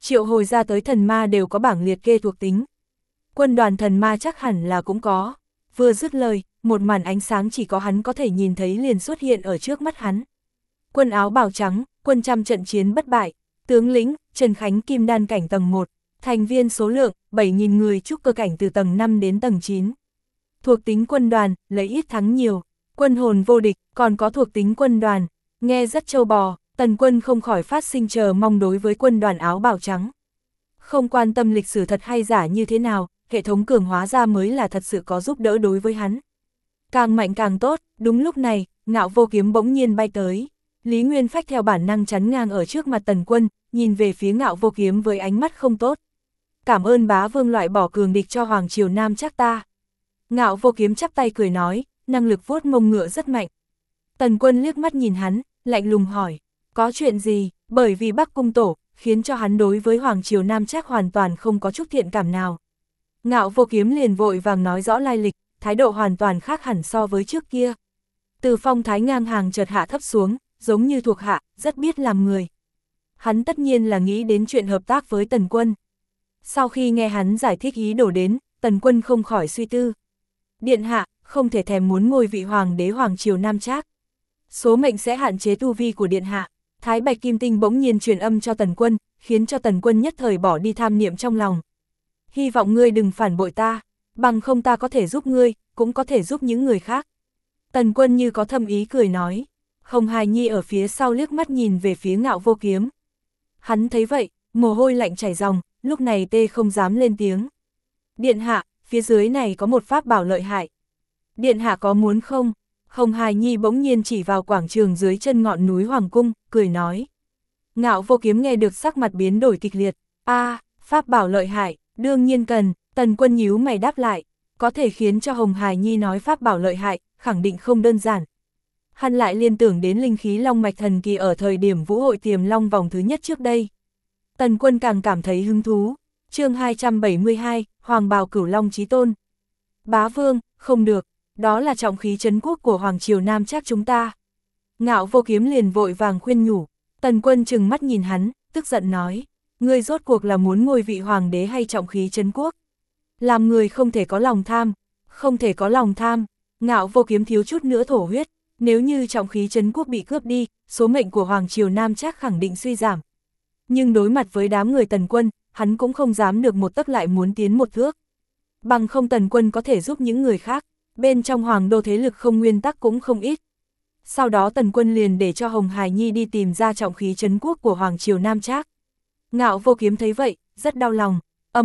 triệu hồi ra tới thần ma đều có bảng liệt kê thuộc tính. Quân đoàn thần ma chắc hẳn là cũng có. Vừa dứt lời, một màn ánh sáng chỉ có hắn có thể nhìn thấy liền xuất hiện ở trước mắt hắn. Quân áo bào trắng, quân trăm trận chiến bất bại, tướng lĩnh, Trần Khánh kim đan cảnh tầng 1, thành viên số lượng, 7.000 người trúc cơ cảnh từ tầng 5 đến tầng 9. Thuộc tính quân đoàn, lấy ít thắng nhiều, quân hồn vô địch, còn có thuộc tính quân đoàn, nghe rất trâu bò, Tần Quân không khỏi phát sinh chờ mong đối với quân đoàn áo bào trắng. Không quan tâm lịch sử thật hay giả như thế nào, hệ thống cường hóa ra mới là thật sự có giúp đỡ đối với hắn. Càng mạnh càng tốt, đúng lúc này, Ngạo Vô Kiếm bỗng nhiên bay tới. Lý Nguyên Phách theo bản năng chắn ngang ở trước mặt Tần Quân, nhìn về phía Ngạo Vô Kiếm với ánh mắt không tốt. Cảm ơn bá vương loại bỏ cường địch cho Hoàng Triều Nam chắc ta. Ngạo Vô Kiếm chắp tay cười nói, năng lực vuốt mông ngựa rất mạnh. Tần Quân liếc mắt nhìn hắn, lạnh lùng hỏi, có chuyện gì? Bởi vì Bắc Cung Tổ, khiến cho hắn đối với Hoàng Triều Nam chắc hoàn toàn không có chút thiện cảm nào. Ngạo Vô Kiếm liền vội vàng nói rõ lai lịch, thái độ hoàn toàn khác hẳn so với trước kia. Từ phong thái ngang hàng chợt hạ thấp xuống, giống như thuộc hạ, rất biết làm người. Hắn tất nhiên là nghĩ đến chuyện hợp tác với Tần Quân. Sau khi nghe hắn giải thích ý đồ đến, Tần Quân không khỏi suy tư. Điện hạ, không thể thèm muốn ngôi vị hoàng đế Hoàng Triều Nam Trác. Số mệnh sẽ hạn chế tu vi của điện hạ. Thái Bạch Kim Tinh bỗng nhiên truyền âm cho Tần Quân, khiến cho Tần Quân nhất thời bỏ đi tham niệm trong lòng. Hy vọng ngươi đừng phản bội ta, bằng không ta có thể giúp ngươi, cũng có thể giúp những người khác. Tần Quân như có thâm ý cười nói. Hồng Hài Nhi ở phía sau liếc mắt nhìn về phía Ngạo Vô Kiếm. Hắn thấy vậy, mồ hôi lạnh chảy ròng, lúc này tê không dám lên tiếng. Điện hạ, phía dưới này có một pháp bảo lợi hại. Điện hạ có muốn không? Hồng Hài Nhi bỗng nhiên chỉ vào quảng trường dưới chân ngọn núi Hoàng Cung, cười nói. Ngạo Vô Kiếm nghe được sắc mặt biến đổi kịch liệt. Pháp bảo lợi hại, đương nhiên cần. Tần Quân nhíu mày đáp lại. Có thể khiến cho Hồng Hài Nhi nói pháp bảo lợi hại, khẳng định không đơn giản. Hắn lại liên tưởng đến linh khí long mạch thần kỳ ở thời điểm vũ hội tiềm long vòng thứ nhất trước đây. Tần Quân càng cảm thấy hứng thú. Chương 272, Hoàng bào Cửu Long chí tôn. Bá vương, không được, đó là trọng khí trấn quốc của Hoàng Triều Nam Trác chúng ta. Ngạo Vô Kiếm liền vội vàng khuyên nhủ. Tần Quân trừng mắt nhìn hắn, tức giận nói, ngươi rốt cuộc là muốn ngôi vị hoàng đế hay trọng khí trấn quốc? Làm người không thể có lòng tham, không thể có lòng tham. Ngạo Vô Kiếm thiếu chút nữa thổ huyết, nếu như trọng khí trấn quốc bị cướp đi, số mệnh của Hoàng Triều Nam Trác khẳng định suy giảm. Nhưng đối mặt với đám người Tần Quân, hắn cũng không dám được một tấc lại muốn tiến một thước. Bằng không Tần Quân có thể giúp những người khác, bên trong hoàng đô thế lực không nguyên tắc cũng không ít. Sau đó Tần Quân liền để cho Hồng Hài Nhi đi tìm ra trọng khí trấn quốc của Hoàng Triều Nam Trác. Ngạo Vô Kiếm thấy vậy, rất đau lòng,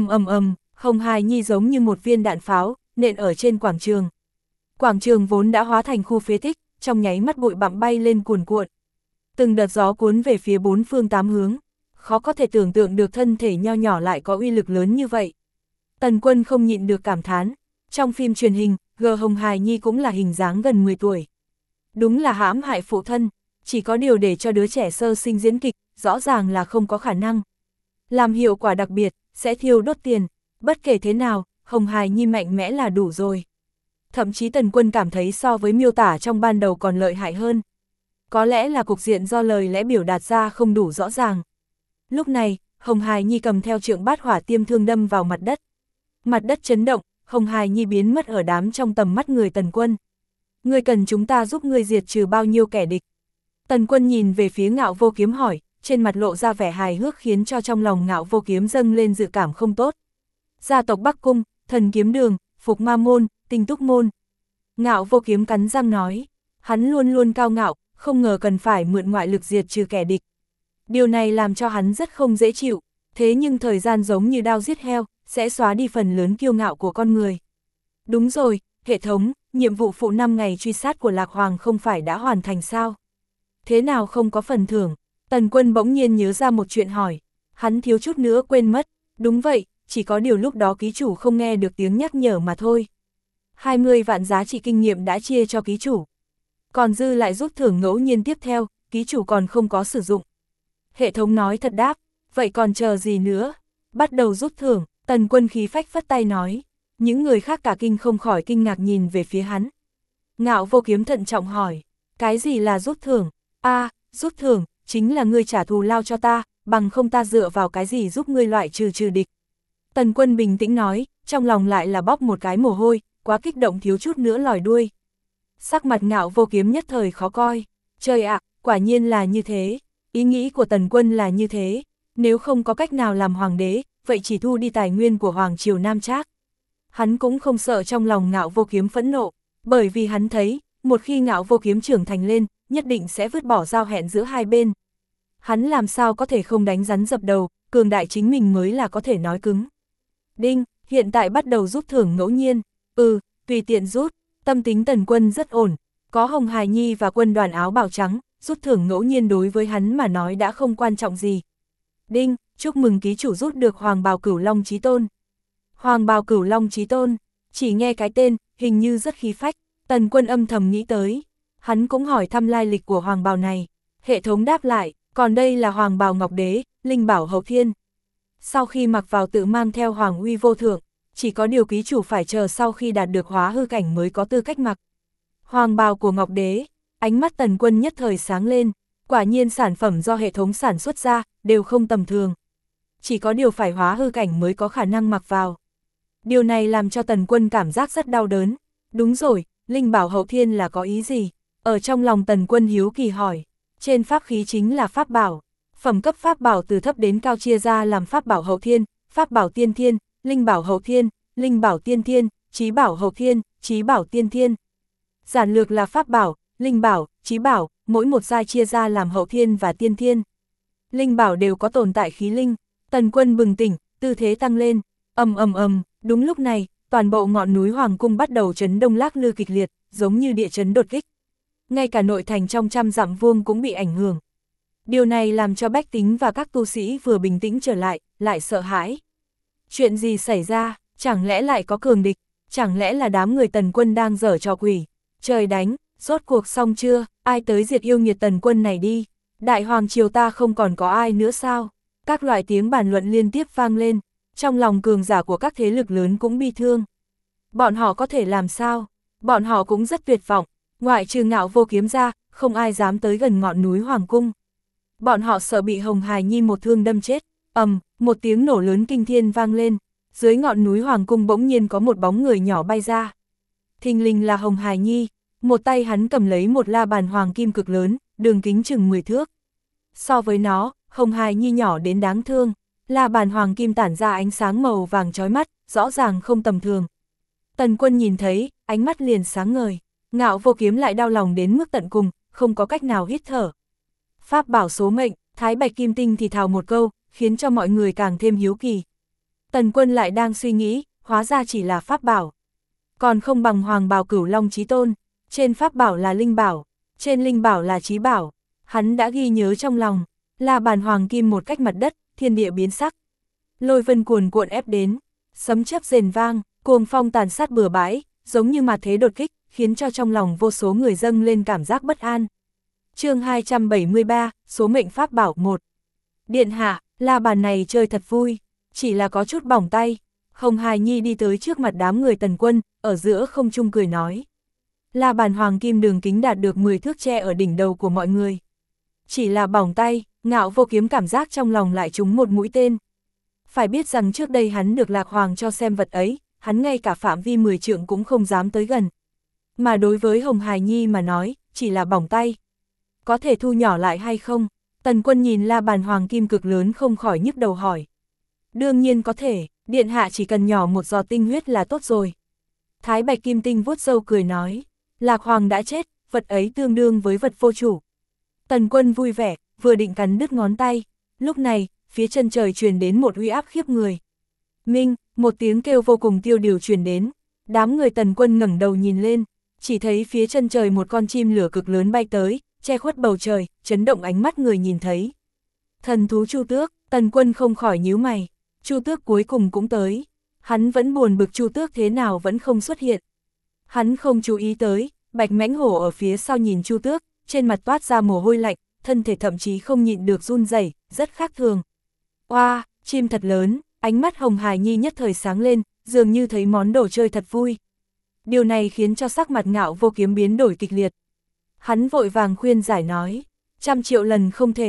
Hồng Hài Nhi giống như một viên đạn pháo, nện ở trên quảng trường. Quảng trường vốn đã hóa thành khu phế tích, trong nháy mắt bụi bặm bay lên cuồn cuộn. Từng đợt gió cuốn về phía bốn phương tám hướng, khó có thể tưởng tượng được thân thể nho nhỏ lại có uy lực lớn như vậy. Tần Quân không nhịn được cảm thán, trong phim truyền hình, Hồng Hài Nhi cũng là hình dáng gần 10 tuổi. Đúng là hãm hại phụ thân, chỉ có điều để cho đứa trẻ sơ sinh diễn kịch, rõ ràng là không có khả năng. Làm hiệu quả đặc biệt, sẽ thiêu đốt tiền, bất kể thế nào, Hồng Hài Nhi mạnh mẽ là đủ rồi. Thậm chí Tần Quân cảm thấy so với miêu tả trong ban đầu còn lợi hại hơn. Có lẽ là cục diện do lời lẽ biểu đạt ra không đủ rõ ràng. Lúc này, Hồng Hài Nhi cầm theo trượng bát hỏa tiêm thương đâm vào mặt đất. Mặt đất chấn động, Hồng Hài Nhi biến mất ở đám trong tầm mắt người Tần Quân. Ngươi cần chúng ta giúp ngươi diệt trừ bao nhiêu kẻ địch? Tần Quân nhìn về phía Ngạo Vô Kiếm hỏi, trên mặt lộ ra vẻ hài hước khiến cho trong lòng Ngạo Vô Kiếm dâng lên dự cảm không tốt. Gia tộc Bắc Cung, Thần Kiếm Đường, Phục Ma Môn, Tinh Túc Môn. Ngạo Vô Kiếm cắn răng nói, hắn luôn luôn cao ngạo, không ngờ cần phải mượn ngoại lực diệt trừ kẻ địch. Điều này làm cho hắn rất không dễ chịu, thế nhưng thời gian giống như đao giết heo, sẽ xóa đi phần lớn kiêu ngạo của con người. Đúng rồi, hệ thống, nhiệm vụ phụ 5 ngày truy sát của Lạc Hoàng không phải đã hoàn thành sao? Thế nào không có phần thưởng? Tần Quân bỗng nhiên nhớ ra một chuyện hỏi, hắn thiếu chút nữa quên mất, đúng vậy, chỉ có điều lúc đó ký chủ không nghe được tiếng nhắc nhở mà thôi. 20 vạn giá trị kinh nghiệm đã chia cho ký chủ. Còn dư lại rút thưởng ngẫu nhiên tiếp theo, ký chủ còn không có sử dụng. Hệ thống nói thật đáp, vậy còn chờ gì nữa? Bắt đầu rút thưởng, Tần Quân khí phách phất tay nói. Những người khác cả kinh không khỏi kinh ngạc nhìn về phía hắn. Ngạo Vô Kiếm thận trọng hỏi, cái gì là rút thưởng? Rút thưởng, chính là ngươi trả thù lao cho ta, bằng không ta dựa vào cái gì giúp ngươi loại trừ địch. Tần Quân bình tĩnh nói, trong lòng lại là bóp một cái mồ hôi, quá kích động thiếu chút nữa lòi đuôi. Sắc mặt Ngạo Vô Kiếm nhất thời khó coi, trời ạ, quả nhiên là như thế, ý nghĩ của Tần Quân là như thế, nếu không có cách nào làm hoàng đế, vậy chỉ thu đi tài nguyên của Hoàng Triều Nam Trác. Hắn cũng không sợ trong lòng Ngạo Vô Kiếm phẫn nộ, bởi vì hắn thấy, một khi Ngạo Vô Kiếm trưởng thành lên, nhất định sẽ vứt bỏ giao hẹn giữa hai bên. Hắn làm sao có thể không đánh rắn dập đầu, cường đại chính mình mới là có thể nói cứng. Đinh, hiện tại bắt đầu rút thưởng ngẫu nhiên, tùy tiện rút, tâm tính Tần Quân rất ổn, có Hồng Hải Nhi và quân đoàn áo bào trắng, rút thưởng ngẫu nhiên đối với hắn mà nói đã không quan trọng gì. Đinh, chúc mừng ký chủ rút được Hoàng Bào Cửu Long Chí Tôn. Hoàng Bào Cửu Long Chí Tôn, chỉ nghe cái tên, hình như rất khí phách, Tần Quân âm thầm nghĩ tới. Hắn cũng hỏi thăm lai lịch của Hoàng Bào này, hệ thống đáp lại, còn đây là Hoàng Bào Ngọc Đế, Linh Bảo Hậu Thiên. Sau khi mặc vào tự mang theo Hoàng uy vô thượng, chỉ có điều ký chủ phải chờ sau khi đạt được hóa hư cảnh mới có tư cách mặc. Hoàng bào của Ngọc Đế, ánh mắt Tần Quân nhất thời sáng lên, quả nhiên sản phẩm do hệ thống sản xuất ra, đều không tầm thường. Chỉ có điều phải hóa hư cảnh mới có khả năng mặc vào. Điều này làm cho Tần Quân cảm giác rất đau đớn. Đúng rồi, Linh Bảo Hậu Thiên là có ý gì? Ở trong lòng Tần Quân hiếu kỳ hỏi, trên pháp khí chính là pháp bảo. Phẩm cấp pháp bảo từ thấp đến cao chia ra làm pháp bảo hậu thiên, pháp bảo tiên thiên, linh bảo hậu thiên, linh bảo tiên thiên, chí bảo hậu thiên, chí bảo tiên thiên. Giản lược là pháp bảo, linh bảo, chí bảo, mỗi một giai chia ra làm hậu thiên và tiên thiên. Linh bảo đều có tồn tại khí linh, Tần Quân bừng tỉnh, tư thế tăng lên, đúng lúc này, toàn bộ ngọn núi Hoàng Cung bắt đầu chấn động lắc lư kịch liệt, giống như địa chấn đột kích. Ngay cả nội thành trong 100 dặm vuông cũng bị ảnh hưởng. Điều này làm cho bách tính và các tu sĩ vừa bình tĩnh trở lại, lại sợ hãi. Chuyện gì xảy ra, chẳng lẽ lại có cường địch, chẳng lẽ là đám người Tần Quân đang giở trò quỷ. Trời đánh, rốt cuộc xong chưa, ai tới diệt yêu nghiệt Tần Quân này đi, Đại Hoàng Triều ta không còn có ai nữa sao? Các loại tiếng bàn luận liên tiếp vang lên, trong lòng cường giả của các thế lực lớn cũng bi thương. Bọn họ có thể làm sao? Bọn họ cũng rất tuyệt vọng, ngoại trừ Ngạo Vô Kiếm ra, không ai dám tới gần ngọn núi Hoàng Cung. Bọn họ sợ bị Hồng Hải Nhi một thương đâm chết, một tiếng nổ lớn kinh thiên vang lên, dưới ngọn núi Hoàng Cung bỗng nhiên có một bóng người nhỏ bay ra. Thình lình là Hồng Hải Nhi, một tay hắn cầm lấy một la bàn hoàng kim cực lớn, đường kính chừng 10 thước. So với nó, Hồng Hải Nhi nhỏ đến đáng thương, la bàn hoàng kim tản ra ánh sáng màu vàng chói mắt, rõ ràng không tầm thường. Tần Quân nhìn thấy, ánh mắt liền sáng ngời, Ngạo Vô Kiếm lại đau lòng đến mức tận cùng, không có cách nào hít thở. Pháp bảo số mệnh, Thái Bạch Kim Tinh thì thào một câu, khiến cho mọi người càng thêm hiếu kỳ. Tần Quân lại đang suy nghĩ, hóa ra chỉ là pháp bảo. Còn không bằng Hoàng Bào Cửu Long Chí Tôn, trên pháp bảo là linh bảo, trên linh bảo là chí bảo. Hắn đã ghi nhớ trong lòng, la bàn hoàng kim một cách mặt đất, thiên địa biến sắc. Lôi vân cuồn cuộn ép đến, sấm chớp rền vang, cuồng phong tàn sát bừa bãi, giống như mà thế đột kích, khiến cho trong lòng vô số người dâng lên cảm giác bất an. Chương 273, số mệnh pháp bảo 1. Điện hạ, la bàn này chơi thật vui, chỉ là có chút bỏng tay. Hồng Hải Nhi đi tới trước mặt đám người Tần Quân, ở giữa không trung cười nói. La bàn hoàng kim đường kính đạt được 10 thước che ở đỉnh đầu của mọi người. Chỉ là bỏng tay, Ngạo Vô Kiếm cảm giác trong lòng lại trúng một mũi tên. Phải biết rằng trước đây hắn được Lạc Hoàng cho xem vật ấy, hắn ngay cả phạm vi 10 trượng cũng không dám tới gần. Mà đối với Hồng Hải Nhi mà nói, chỉ là bỏng tay. Có thể thu nhỏ lại hay không? Tần Quân nhìn la bàn hoàng kim cực lớn không khỏi nhức đầu hỏi. Đương nhiên có thể, điện hạ chỉ cần nhỏ một giọt tinh huyết là tốt rồi. Thái Bạch Kim Tinh vuốt râu cười nói, Lạc Hoàng đã chết, vật ấy tương đương với vật vô chủ. Tần Quân vui vẻ, vừa định cắn đứt ngón tay, lúc này, phía chân trời truyền đến một uy áp khiếp người. Minh, một tiếng kêu vô cùng tiêu điều truyền đến, đám người Tần Quân ngẩng đầu nhìn lên, chỉ thấy phía chân trời một con chim lửa cực lớn bay tới, che khuất bầu trời, chấn động ánh mắt người nhìn thấy. Thần thú Chu Tước, Tần Quân không khỏi nhíu mày, Chu Tước cuối cùng cũng tới, hắn vẫn buồn bực Chu Tước thế nào vẫn không xuất hiện. Hắn không chú ý tới, Bạch Mãnh Hổ ở phía sau nhìn Chu Tước, trên mặt toát ra mồ hôi lạnh, thân thể thậm chí không nhịn được run rẩy, rất khác thường. Oa, chim thật lớn, ánh mắt Hồng Hải Nhi nhất thời sáng lên, dường như thấy món đồ chơi thật vui. Điều này khiến cho sắc mặt Ngạo Vô Kiếm biến đổi kịch liệt. Hắn vội vàng khuyên giải nói, 100 triệu lần không thể,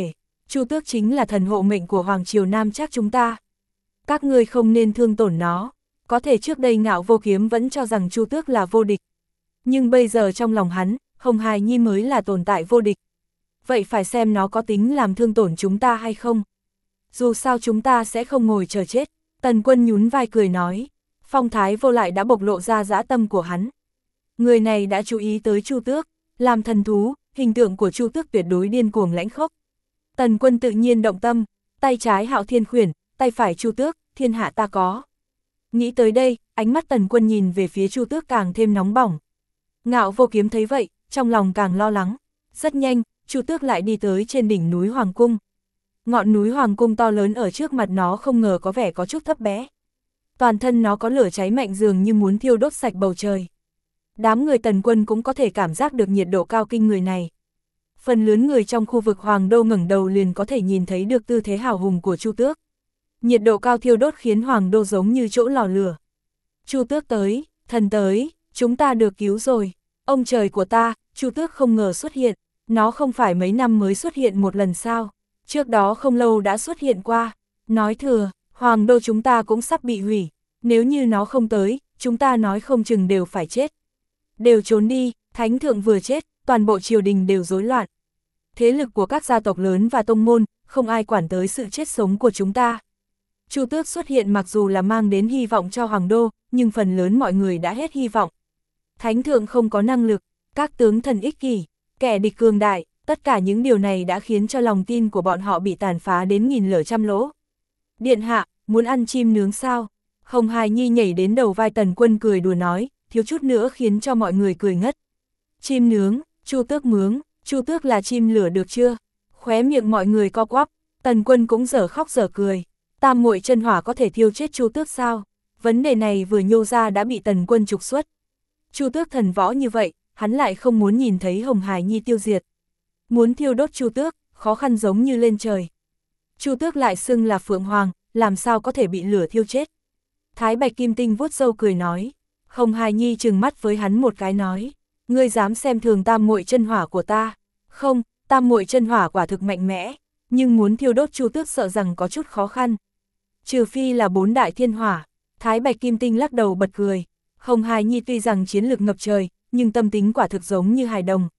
Chu Tước chính là thần hộ mệnh của Hoàng Triều Nam Trác chúng ta. Các ngươi không nên thương tổn nó. Có thể trước đây Ngạo Vô Kiếm vẫn cho rằng Chu Tước là vô địch. Nhưng bây giờ trong lòng hắn, Hồng Hài Nhi mới là tồn tại vô địch. Vậy phải xem nó có tính làm thương tổn chúng ta hay không. Dù sao chúng ta sẽ không ngồi chờ chết. Tần Quân nhún vai cười nói. Phong thái vô lại đã bộc lộ ra dã tâm của hắn. Người này đã chú ý tới Chu Tước, làm thần thú, hình tượng của Chu Tước tuyệt đối điên cuồng lãnh khốc. Tần Quân tự nhiên động tâm, tay trái Hạo Thiên Khuyển, tay phải Chu Tước, thiên hạ ta có. Nghĩ tới đây, ánh mắt Tần Quân nhìn về phía Chu Tước càng thêm nóng bỏng. Ngạo Vô Kiếm thấy vậy, trong lòng càng lo lắng. Rất nhanh, Chu Tước lại đi tới trên đỉnh núi Hoàng Cung. Ngọn núi Hoàng Cung to lớn ở trước mặt nó không ngờ có vẻ có chút thấp bé. Toàn thân nó có lửa cháy mạnh dường như muốn thiêu đốt sạch bầu trời. Đám người Tần Quân cũng có thể cảm giác được nhiệt độ cao kinh người này. Phần lớn người trong khu vực Hoàng Đô ngẩng đầu liền có thể nhìn thấy được tư thế hào hùng của Chu Tước. Nhiệt độ cao thiêu đốt khiến Hoàng Đô giống như chỗ lò lửa. Chu Tước tới, thần tới, chúng ta được cứu rồi. Ông trời của ta, Chu Tước không ngờ xuất hiện. Nó không phải mấy năm mới xuất hiện một lần sao. Trước đó không lâu đã xuất hiện qua. Nói thừa, Hoàng Đô chúng ta cũng sắp bị hủy. Nếu như nó không tới, chúng ta nói không chừng đều phải chết. Đều trốn đi, thánh thượng vừa chết, toàn bộ triều đình đều rối loạn. Thế lực của các gia tộc lớn và tông môn, không ai quản tới sự chết sống của chúng ta. Chu Tước xuất hiện mặc dù là mang đến hy vọng cho Hoàng Đô, nhưng phần lớn mọi người đã hết hy vọng. Thánh thượng không có năng lực, các tướng thần ích kỷ, kẻ địch cường đại, tất cả những điều này đã khiến cho lòng tin của bọn họ bị tàn phá đến nghìn lở trăm lỗ. Điện hạ, muốn ăn chim nướng sao? Hồng Hài Nhi nhảy đến đầu vai Tần Quân cười đùa nói, thiếu chút nữa khiến cho mọi người cười ngất. Chim nướng, Chu Tước mướng, Chu Tước là chim lửa được chưa? Khóe miệng mọi người co quắp, Tần Quân cũng dở khóc dở cười. Tam muội chân hỏa có thể thiêu chết Chu Tước sao? Vấn đề này vừa nhô ra đã bị Tần Quân trục xuất. Chu Tước thần võ như vậy, hắn lại không muốn nhìn thấy Hồng Hài Nhi tiêu diệt. Muốn thiêu đốt Chu Tước, khó khăn giống như lên trời. Chu Tước lại xưng là Phượng Hoàng, làm sao có thể bị lửa thiêu chết? Thái Bạch Kim Tinh vuốt râu cười nói. Hồng Hài Nhi trừng mắt với hắn một cái nói. Ngươi dám xem thường tam muội chân hỏa của ta? Không, tam muội chân hỏa quả thực mạnh mẽ, nhưng muốn thiêu đốt Chu Tước sợ rằng có chút khó khăn. Trừ phi là 4 đại thiên hỏa. Thái Bạch Kim Tinh lắc đầu bật cười. Hồng Hài Nhi tuy rằng chiến lược ngập trời, nhưng tâm tính quả thực giống như hài đồng.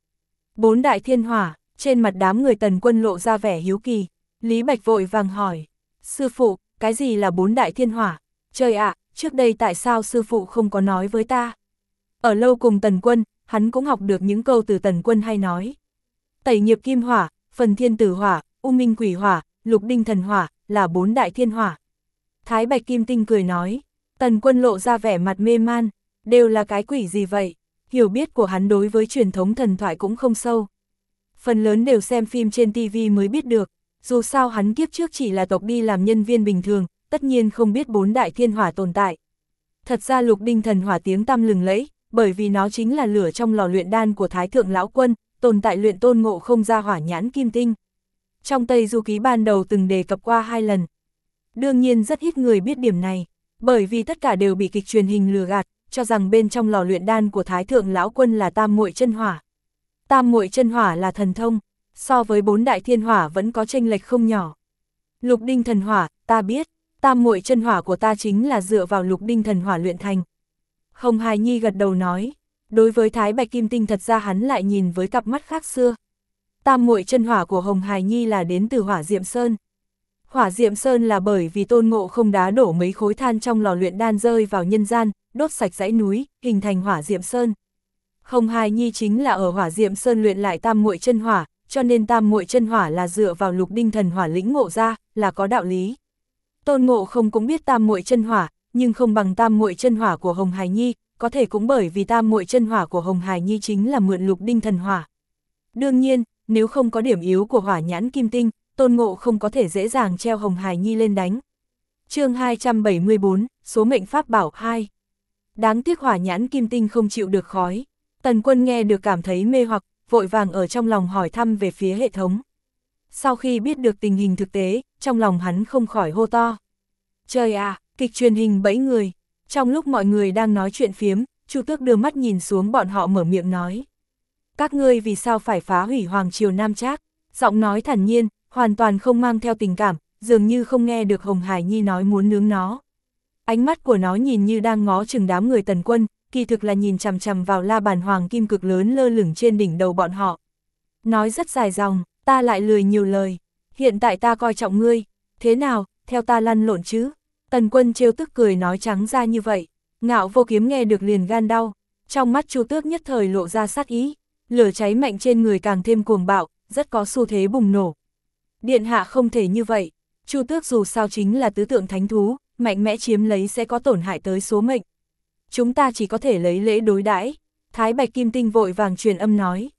4 đại thiên hỏa, trên mặt đám người Tần Quân lộ ra vẻ hiếu kỳ. Lý Bạch vội vàng hỏi. Sư phụ, cái gì là 4 đại thiên hỏa? Trời ạ, trước đây tại sao sư phụ không có nói với ta? Ở lâu cùng Tần Quân, hắn cũng học được những câu từ Tần Quân hay nói. Tẩy nghiệp kim hỏa, phần thiên tử hỏa, u minh quỷ hỏa, lục đinh thần hỏa, là 4 đại thiên hỏa. Thái Bạch Kim Tinh cười nói. Tần Quân lộ ra vẻ mặt mê man, đều là cái quỷ gì vậy? Hiểu biết của hắn đối với truyền thống thần thoại cũng không sâu. Phần lớn đều xem phim trên TV mới biết được, dù sao hắn kiếp trước chỉ là tộc đi làm nhân viên bình thường, tất nhiên không biết 4 đại thiên hỏa tồn tại. Thật ra lục đinh thần hỏa tiếng tăm lừng lẫy, bởi vì nó chính là lửa trong lò luyện đan của Thái Thượng Lão Quân, tồn tại luyện Tôn Ngộ Không ra hỏa nhãn kim tinh. Trong Tây Du Ký ban đầu từng đề cập qua 2 lần. Đương nhiên rất ít người biết điểm này, bởi vì tất cả đều bị kịch truyền hình lừa gạt, cho rằng bên trong lò luyện đan của Thái Thượng Lão Quân là tam muội chân hỏa. Tam muội chân hỏa là thần thông, so với 4 đại thiên hỏa vẫn có chênh lệch không nhỏ. Lục đinh thần hỏa, ta biết, tam muội chân hỏa của ta chính là dựa vào lục đinh thần hỏa luyện thành. Hồng Hài Nhi gật đầu nói, đối với Thái Bạch Kim Tinh thật ra hắn lại nhìn với cặp mắt khác xưa. Tam muội chân hỏa của Hồng Hài Nhi là đến từ Hỏa Diệm Sơn. Hỏa Diệm Sơn là bởi vì Tôn Ngộ Không đá đổ mấy khối than trong lò luyện đan rơi vào nhân gian, đốt sạch dãy núi, hình thành Hỏa Diệm Sơn. Hồng Hài Nhi chính là ở Hỏa Diệm Sơn luyện lại tam muội chân hỏa, cho nên tam muội chân hỏa là dựa vào lục đinh thần hỏa lĩnh ngộ ra, là có đạo lý. Tôn Ngộ Không cũng biết tam muội chân hỏa, nhưng không bằng tam muội chân hỏa của Hồng Hài Nhi, có thể cũng bởi vì tam muội chân hỏa của Hồng Hài Nhi chính là mượn lục đinh thần hỏa. Đương nhiên, nếu không có điểm yếu của hỏa nhãn kim tinh, Tôn Ngộ Không có thể dễ dàng treo Hồng Hài Nhi lên đánh. Chương 274, số mệnh pháp bảo 2. Đáng tiếc hỏa nhãn kim tinh không chịu được khói. Tần Quân nghe được cảm thấy mê hoặc, vội vàng ở trong lòng hỏi thăm về phía hệ thống. Sau khi biết được tình hình thực tế, trong lòng hắn không khỏi hô to. Trời à, kịch truyền hình bẫy người. Trong lúc mọi người đang nói chuyện phiếm, Chu Tước đưa mắt nhìn xuống bọn họ mở miệng nói. Các ngươi vì sao phải phá hủy Hoàng Triều Nam Trác? Giọng nói thản nhiên, hoàn toàn không mang theo tình cảm, dường như không nghe được Hồng Hải Nhi nói muốn nướng nó. Ánh mắt của nó nhìn như đang ngó chừng đám người Tần Quân, kỳ thực là nhìn chằm chằm vào la bàn hoàng kim cực lớn lơ lửng trên đỉnh đầu bọn họ. Nói rất dài dòng, ta lại lười nhiều lời, hiện tại ta coi trọng ngươi, thế nào, theo ta lăn lộn chứ? Tần Quân trêu tức cười nói trắng ra như vậy, Ngạo Vô Kiếm nghe được liền gan đau, trong mắt Chu Tước nhất thời lộ ra sát ý, lửa cháy mạnh trên người càng thêm cuồng bạo, rất có xu thế bùng nổ. Điện hạ không thể như vậy, Chu Tước dù sao chính là tứ tượng thánh thú, mạnh mẽ chiếm lấy sẽ có tổn hại tới số mệnh. Chúng ta chỉ có thể lấy lễ đối đãi. Thái Bạch Kim Tinh vội vàng truyền âm nói,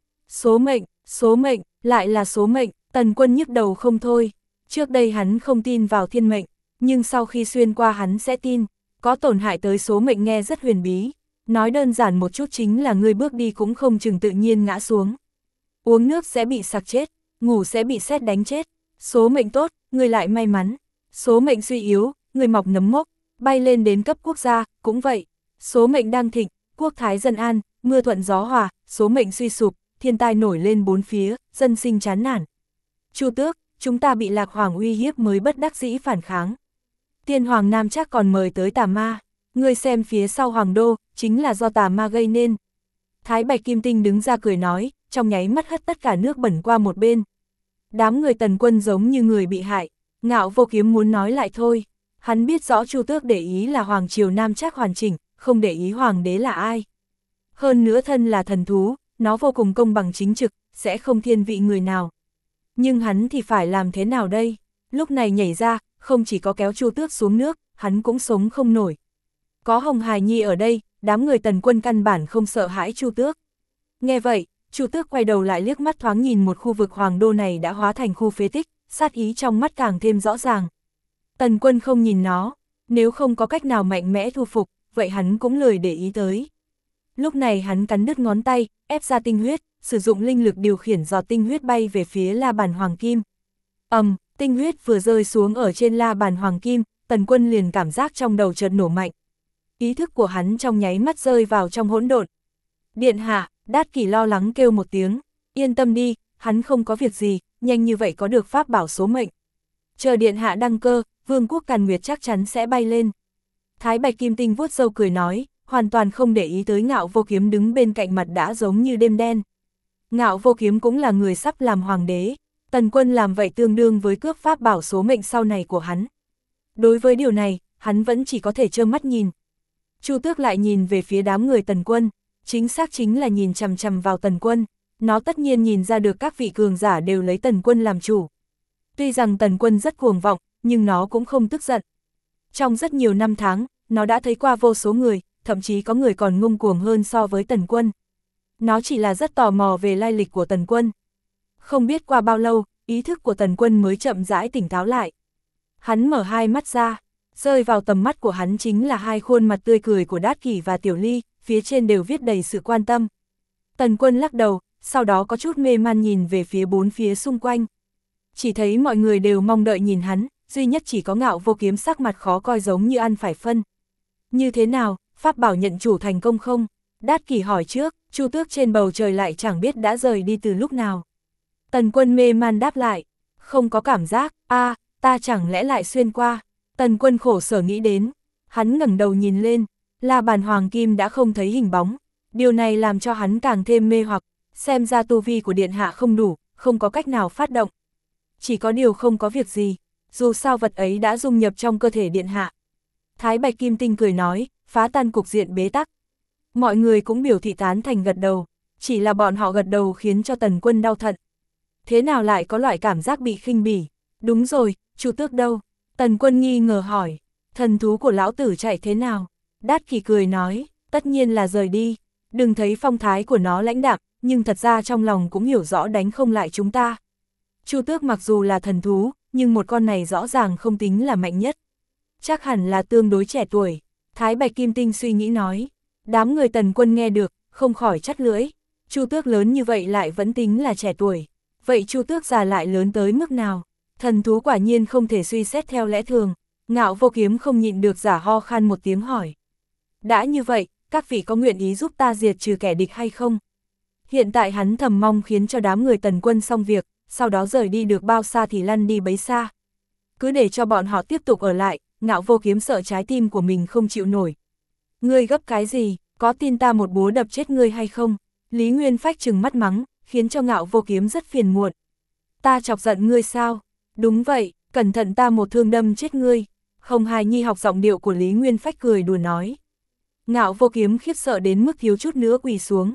số mệnh, lại là số mệnh. Tần Quân nhức đầu không thôi, trước đây hắn không tin vào thiên mệnh, nhưng sau khi xuyên qua hắn sẽ tin, có tổn hại tới số mệnh nghe rất huyền bí, nói đơn giản một chút chính là ngươi bước đi cũng không chừng tự nhiên ngã xuống. Uống nước sẽ bị sặc chết, ngủ sẽ bị sét đánh chết, số mệnh tốt, ngươi lại may mắn, số mệnh suy yếu, ngươi mọc nấm mốc, bay lên đến cấp quốc gia, cũng vậy, số mệnh đang thịnh, quốc thái dân an, mưa thuận gió hòa, số mệnh suy sụp, thiên tai nổi lên bốn phía, dân sinh chán nản. Chu Tước, chúng ta bị Lạc Hoàng uy hiếp mới bất đắc dĩ phản kháng. Tiên Hoàng Nam chắc còn mời tới tà ma, ngươi xem phía sau Hoàng Đô, chính là do tà ma gây nên. Thái Bạch Kim Tinh đứng ra cười nói, trong nháy mắt hất tất cả nước bẩn qua một bên. Đám người Tần Quân giống như người bị hại, Ngạo Vô Kiếm muốn nói lại thôi. Hắn biết rõ Chu Tước để ý là Hoàng Triều Nam chắc hoàn chỉnh, không để ý Hoàng đế là ai. Hơn nữa thân là thần thú, nó vô cùng công bằng chính trực, sẽ không thiên vị người nào. Nhưng hắn thì phải làm thế nào đây? Lúc này nhảy ra, không chỉ có kéo Chu Tước xuống nước, hắn cũng sống không nổi. Có Hồng Hải Nhi ở đây, đám người Tần Quân căn bản không sợ hãi Chu Tước. Nghe vậy, Chu Tước quay đầu lại liếc mắt thoáng nhìn một khu vực Hoàng Đô này đã hóa thành khu phế tích, sát ý trong mắt càng thêm rõ ràng. Tần Quân không nhìn nó, nếu không có cách nào mạnh mẽ thu phục, vậy hắn cũng lười để ý tới. Lúc này hắn cắn đứt ngón tay, ép ra tinh huyết, sử dụng linh lực điều khiển giọt tinh huyết bay về phía la bàn hoàng kim. Tinh huyết vừa rơi xuống ở trên la bàn hoàng kim, Tần Quân liền cảm giác trong đầu chợt nổ mạnh. Ý thức của hắn trong nháy mắt rơi vào trong hỗn độn. Điện hạ, Đát Kỷ lo lắng kêu một tiếng, yên tâm đi, hắn không có việc gì, nhanh như vậy có được pháp bảo số mệnh. Chờ điện hạ đăng cơ, vương quốc Càn Nguyệt chắc chắn sẽ bay lên. Thái Bạch Kim Tinh vuốt râu cười nói, hoàn toàn không để ý tới Ngạo Vô Kiếm đứng bên cạnh mặt đã giống như đêm đen. Ngạo Vô Kiếm cũng là người sắp làm hoàng đế, Tần Quân làm vậy tương đương với cướp pháp bảo số mệnh sau này của hắn. Đối với điều này, hắn vẫn chỉ có thể trơ mắt nhìn. Chu Tước lại nhìn về phía đám người Tần Quân, chính xác chính là nhìn chằm chằm vào Tần Quân, nó tất nhiên nhìn ra được các vị cường giả đều lấy Tần Quân làm chủ. Tuy rằng Tần Quân rất cuồng vọng, nhưng nó cũng không tức giận. Trong rất nhiều năm tháng, nó đã thấy qua vô số người, thậm chí có người còn ngông cuồng hơn so với Tần Quân. Nó chỉ là rất tò mò về lai lịch của Tần Quân. Không biết qua bao lâu, ý thức của Tần Quân mới chậm rãi tỉnh táo lại. Hắn mở hai mắt ra, rơi vào tầm mắt của hắn chính là hai khuôn mặt tươi cười của Đát Kỷ và Tiểu Ly, phía trên đều viết đầy sự quan tâm. Tần Quân lắc đầu, sau đó có chút mê man nhìn về phía bốn phía xung quanh. Chỉ thấy mọi người đều mong đợi nhìn hắn, duy nhất chỉ có Ngạo Vô Kiếm sắc mặt khó coi giống như ăn phải phân. Như thế nào, pháp bảo nhận chủ thành công không? Đát Kỷ hỏi trước, Chu Tước trên bầu trời lại chẳng biết đã rời đi từ lúc nào. Tần Quân mê man đáp lại, không có cảm giác, ta chẳng lẽ lại xuyên qua. Tần Quân khổ sở nghĩ đến, hắn ngẩng đầu nhìn lên, la bàn hoàng kim đã không thấy hình bóng. Điều này làm cho hắn càng thêm mê hoặc, xem ra tu vi của điện hạ không đủ, không có cách nào phát động. Chỉ có điều không có việc gì, dù sao vật ấy đã dung nhập trong cơ thể điện hạ. Thái Bạch Kim Tinh cười nói, phá tan cục diện bế tắc. Mọi người cũng biểu thị tán thành gật đầu, chỉ là bọn họ gật đầu khiến cho Tần Quân đau thận. Thế nào lại có loại cảm giác bị khinh bỉ? Đúng rồi, Chu Tước đâu? Tần Quân nghi ngờ hỏi, thần thú của lão tử chạy thế nào? Đát Kỷ cười nói, tất nhiên là rời đi. Đừng thấy phong thái của nó lãnh đạm, nhưng thật ra trong lòng cũng hiểu rõ đánh không lại chúng ta. Chu Tước mặc dù là thần thú, nhưng một con này rõ ràng không tính là mạnh nhất. Chắc hẳn là tương đối trẻ tuổi. Thái Bạch Kim Tinh suy nghĩ nói. Đám người Tần Quân nghe được, không khỏi chắt lưỡi. Chu Tước lớn như vậy lại vẫn tính là trẻ tuổi. Vậy Chu Tước già lại lớn tới mức nào? Thần thú quả nhiên không thể suy xét theo lẽ thường. Ngạo Vô Kiếm không nhịn được giả ho khan một tiếng hỏi. Đã như vậy, các vị có nguyện ý giúp ta diệt trừ kẻ địch hay không? Hiện tại hắn thầm mong khiến cho đám người Tần Quân xong việc, sau đó rời đi được bao xa thì lăn đi bấy xa. Cứ để cho bọn họ tiếp tục ở lại, Ngạo Vô Kiếm sợ trái tim của mình không chịu nổi. Ngươi gấp cái gì, có tin ta một búa đập chết ngươi hay không? Lý Nguyên Phách trừng mắt mắng, khiến cho Ngạo Vô Kiếm rất phiền muộn. Ta chọc giận ngươi sao? Đúng vậy, cẩn thận ta một thương đâm chết ngươi. Hồng Hài Nhi học giọng điệu của Lý Nguyên Phách cười đùa nói. Ngạo Vô Kiếm khiếp sợ đến mức thiếu chút nữa quỳ xuống.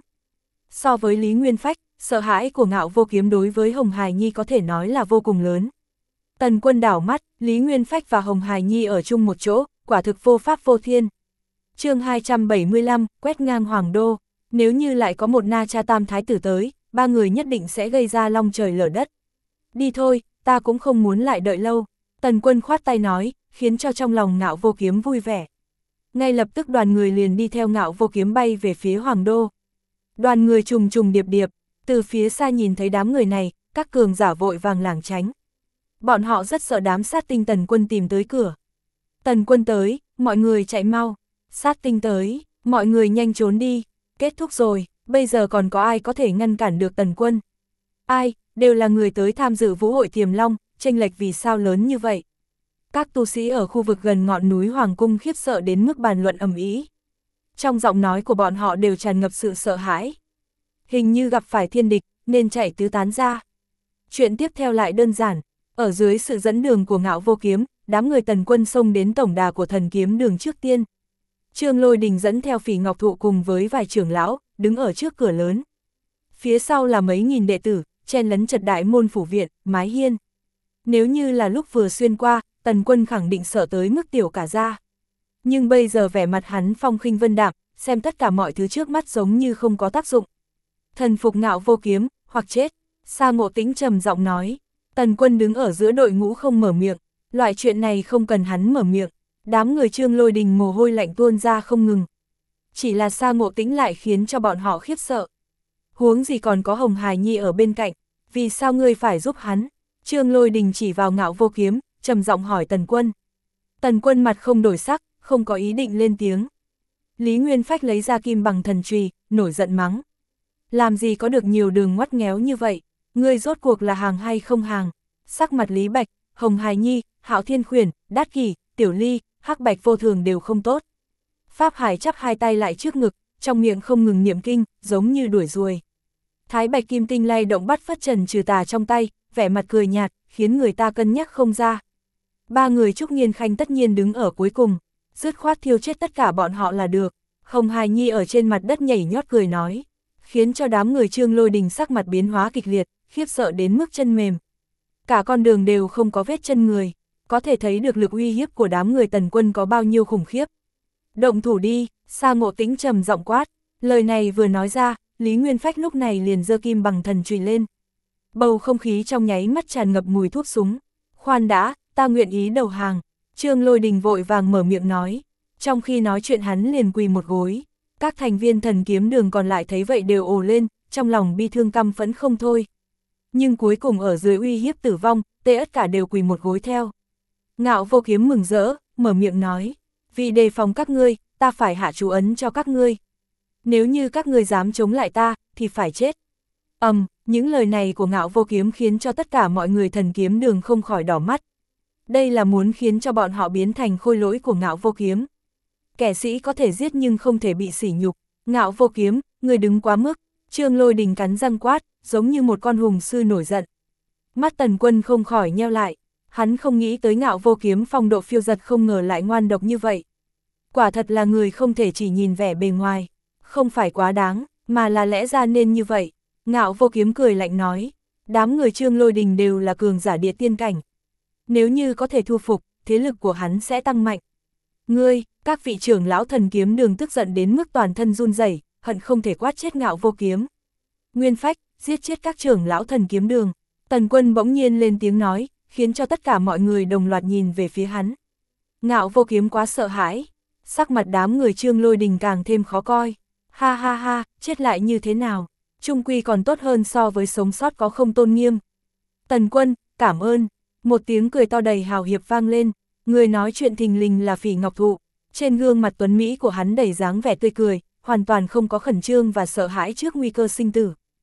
So với Lý Nguyên Phách, sợ hãi của Ngạo Vô Kiếm đối với Hồng Hài Nhi có thể nói là vô cùng lớn. Tần Quân đảo mắt, Lý Nguyên Phách và Hồng Hài Nhi ở chung một chỗ, quả thực vô pháp vô thiên. Chương 275, quét ngang Hoàng Đô. Nếu như lại có một Na Cha Tam Thái tử tới, ba người nhất định sẽ gây ra long trời lở đất. Đi thôi, ta cũng không muốn lại đợi lâu. Tần Quân khoát tay nói, khiến cho trong lòng Ngạo Vô Kiếm vui vẻ. Ngay lập tức đoàn người liền đi theo Ngạo Vô Kiếm bay về phía Hoàng Đô. Đoàn người trùng trùng điệp điệp, từ phía xa nhìn thấy đám người này, các cường giả vội vàng lảng tránh. Bọn họ rất sợ đám sát tinh Tần Quân tìm tới cửa. Tần Quân tới, mọi người chạy mau. Sát tinh tới, mọi người nhanh trốn đi. Kết thúc rồi, bây giờ còn có ai có thể ngăn cản được Tần Quân? Ai, đều là người tới tham dự vũ hội Tiềm Long, chênh lệch vì sao lớn như vậy? Các tu sĩ ở khu vực gần ngọn núi Hoàng Cung khiếp sợ đến mức bàn luận ầm ĩ. Trong giọng nói của bọn họ đều tràn ngập sự sợ hãi. Hình như gặp phải thiên địch, nên chạy tứ tán ra. Chuyện tiếp theo lại đơn giản, ở dưới sự dẫn đường của Ngạo Vô Kiếm, đám người Tần Quân xông đến tổng đà của Thần Kiếm Đường trước tiên. Trương Lôi Đình dẫn theo Phỉ Ngọc Thụ cùng với vài trưởng lão, đứng ở trước cửa lớn. Phía sau là mấy nghìn đệ tử, chen lấn chật đại môn phủ viện, mái hiên. Nếu như là lúc vừa xuyên qua, Tần Quân khẳng định sợ tới mức tiểu cả ra. Nhưng bây giờ vẻ mặt hắn phong khinh vân đạm, xem tất cả mọi thứ trước mắt giống như không có tác dụng. Thần phục Ngạo Vô Kiếm, hoặc chết. Sa Ngộ Tĩnh trầm giọng nói. Tần Quân đứng ở giữa đội ngũ không mở miệng, loại chuyện này không cần hắn mở miệng. Đám người Trương Lôi Đình mồ hôi lạnh tuôn ra không ngừng. Chỉ là Sa Ngộ Tĩnh lại khiến cho bọn họ khiếp sợ. Huống gì còn có Hồng Hài Nhi ở bên cạnh, vì sao ngươi phải giúp hắn? Trương Lôi Đình chỉ vào Ngạo Vô Kiếm, trầm giọng hỏi Tần Quân. Tần Quân mặt không đổi sắc, không có ý định lên tiếng. Lý Nguyên Phách lấy ra kim bằng thần chùy, nổi giận mắng. Làm gì có được nhiều đường ngoắt ngéo như vậy, ngươi rốt cuộc là hàng hay không hàng? Sắc mặt Lý Bạch, Hồng Hài Nhi, Hạo Thiên Khuyển, Đát Kỷ, Tiểu Ly, Hắc Bạch Vô Thường đều không tốt. Pháp Hải chắp hai tay lại trước ngực, trong miệng không ngừng niệm kinh, giống như đuổi ruồi. Thái Bạch Kim Tinh lay động bắt phất trần trừ tà trong tay, vẻ mặt cười nhạt, khiến người ta cân nhắc không ra. Ba người Trúc Nghiên Khanh tất nhiên đứng ở cuối cùng, dứt khoát thiêu chết tất cả bọn họ là được. Hồng Hài Nhi ở trên mặt đất nhảy nhót cười nói, khiến cho đám người Trương Lôi Đình sắc mặt biến hóa kịch liệt, khiếp sợ đến mức chân mềm. Cả con đường đều không có vết chân người, có thể thấy được lực uy hiếp của đám người Tần Quân có bao nhiêu khủng khiếp. Động thủ đi, Sa Ngộ Tĩnh trầm giọng quát, lời này vừa nói ra, Lý Nguyên Phách lúc này liền giơ kim bằng thần chùy lên. Bầu không khí trong nháy mắt tràn ngập mùi thuốc súng. Khoan đã, ta nguyện ý đầu hàng. Trương Lôi Đình vội vàng mở miệng nói. Trong khi nói chuyện hắn liền quỳ một gối. Các thành viên Thần Kiếm Đường còn lại thấy vậy đều ồ lên, trong lòng bi thương căm phẫn không thôi. Nhưng cuối cùng ở dưới uy hiếp tử vong, tất cả đều quỳ một gối theo. Ngạo Vô Kiếm mừng rỡ, mở miệng nói. Vì đề phòng các ngươi, ta phải hạ chú ấn cho các ngươi. Nếu như các ngươi dám chống lại ta, thì phải chết. Những lời này của Ngạo Vô Kiếm khiến cho tất cả mọi người Thần Kiếm Đường không khỏi đỏ mắt. Đây là muốn khiến cho bọn họ biến thành khôi lỗi của Ngạo Vô Kiếm. Kẻ sĩ có thể giết nhưng không thể bị sỉ nhục. Ngạo Vô Kiếm, người đứng quá mức. Trương Lôi Đình cắn răng quát, giống như một con hùng sư nổi giận. Mắt Tần Quân không khỏi nheo lại. Hắn không nghĩ tới Ngạo Vô Kiếm phong độ phiêu giật không ngờ lại ngoan độc như vậy. Quả thật là người không thể chỉ nhìn vẻ bề ngoài. Không phải quá đáng, mà là lẽ ra nên như vậy. Ngạo Vô Kiếm cười lạnh nói, đám người Trương Lôi Đình đều là cường giả địa tiên cảnh. Nếu như có thể thu phục, thế lực của hắn sẽ tăng mạnh. Ngươi, các vị trưởng lão Thần Kiếm Đường tức giận đến mức toàn thân run rẩy, hận không thể quát chết Ngạo Vô Kiếm. Nguyên Phách, giết chết các trưởng lão Thần Kiếm Đường. Tần Quân bỗng nhiên lên tiếng nói, khiến cho tất cả mọi người đồng loạt nhìn về phía hắn. Ngạo Vô Kiếm quá sợ hãi, sắc mặt đám người Trương Lôi Đình càng thêm khó coi. Ha ha ha, chết lại như thế nào? Trung quy còn tốt hơn so với sống sót có không tôn nghiêm. Tần Quân, cảm ơn. Một tiếng cười to đầy hào hiệp vang lên, người nói chuyện thình lình là Phỉ Ngọc Thụ. Trên gương mặt tuấn Mỹ của hắn đầy dáng vẻ tươi cười, hoàn toàn không có khẩn trương và sợ hãi trước nguy cơ sinh tử.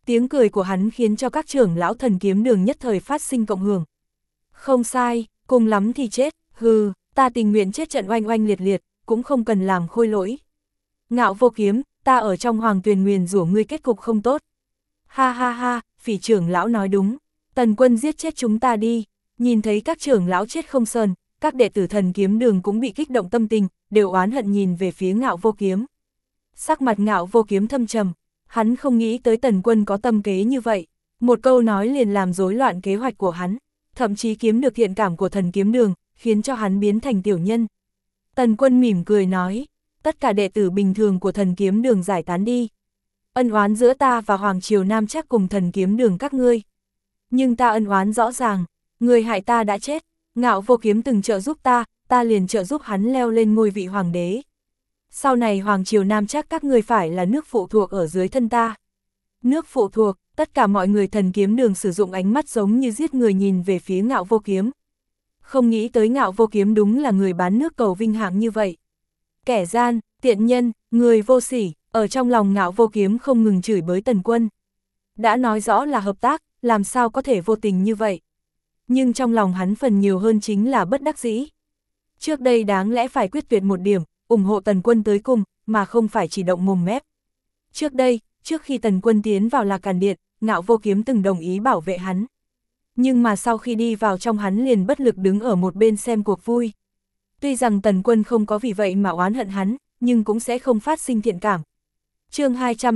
Tiếng cười của hắn khiến cho các trưởng lão thần kiếm đường nhất thời phát sinh cộng hưởng. Không sai, cùng lắm thì chết, hừ, ta tình nguyện chết trận oanh oanh liệt liệt, cũng không cần làm khôi lỗi. Ngạo Vô Kiếm, ta ở trong Hoàng Tuyền nguyền rủa ngươi kết cục không tốt. Ha ha ha, Phỉ trưởng lão nói đúng, Tần Quân giết chết chúng ta đi. Nhìn thấy các trưởng lão chết không sơn, các đệ tử thần kiếm đường cũng bị kích động tâm tình, đều oán hận nhìn về phía Ngạo Vô Kiếm. Sắc mặt Ngạo Vô Kiếm thâm trầm, hắn không nghĩ tới Tần Quân có tâm kế như vậy, một câu nói liền làm rối loạn kế hoạch của hắn, thậm chí kiếm được thiện cảm của thần kiếm đường, khiến cho hắn biến thành tiểu nhân. Tần Quân mỉm cười nói, tất cả đệ tử bình thường của thần kiếm đường giải tán đi. Ân oán giữa ta và Hoàng Triều Nam chắc cùng thần kiếm đường các ngươi. Nhưng ta ân oán rõ ràng, người hại ta đã chết, Ngạo Vô Kiếm từng trợ giúp ta liền trợ giúp hắn leo lên ngôi vị hoàng đế. Sau này Hoàng Triều Nam chắc các ngươi phải là nước phụ thuộc ở dưới thân ta. Nước phụ thuộc, tất cả mọi người thần kiếm đường sử dụng ánh mắt giống như giết người nhìn về phía Ngạo Vô Kiếm. Không nghĩ tới Ngạo Vô Kiếm đúng là người bán nước cầu vinh hạng như vậy. Kẻ gian, tiện nhân, người vô sỉ, ở trong lòng Ngạo Vô Kiếm không ngừng chửi bới Tần Quân. Đã nói rõ là hợp tác, làm sao có thể vô tình như vậy. Nhưng trong lòng hắn phần nhiều hơn chính là bất đắc dĩ. Trước đây đáng lẽ phải quyết tuyệt một điểm, ủng hộ Tần Quân tới cùng, mà không phải chỉ động mồm mép. Trước đây, trước khi Tần Quân tiến vào Lạc Càn Điện, Ngạo Vô Kiếm từng đồng ý bảo vệ hắn. Nhưng mà sau khi đi vào trong hắn liền bất lực đứng ở một bên xem cuộc vui. Tuy rằng Tần Quân không có vì vậy mà oán hận hắn, nhưng cũng sẽ không phát sinh thiện cảm. Chương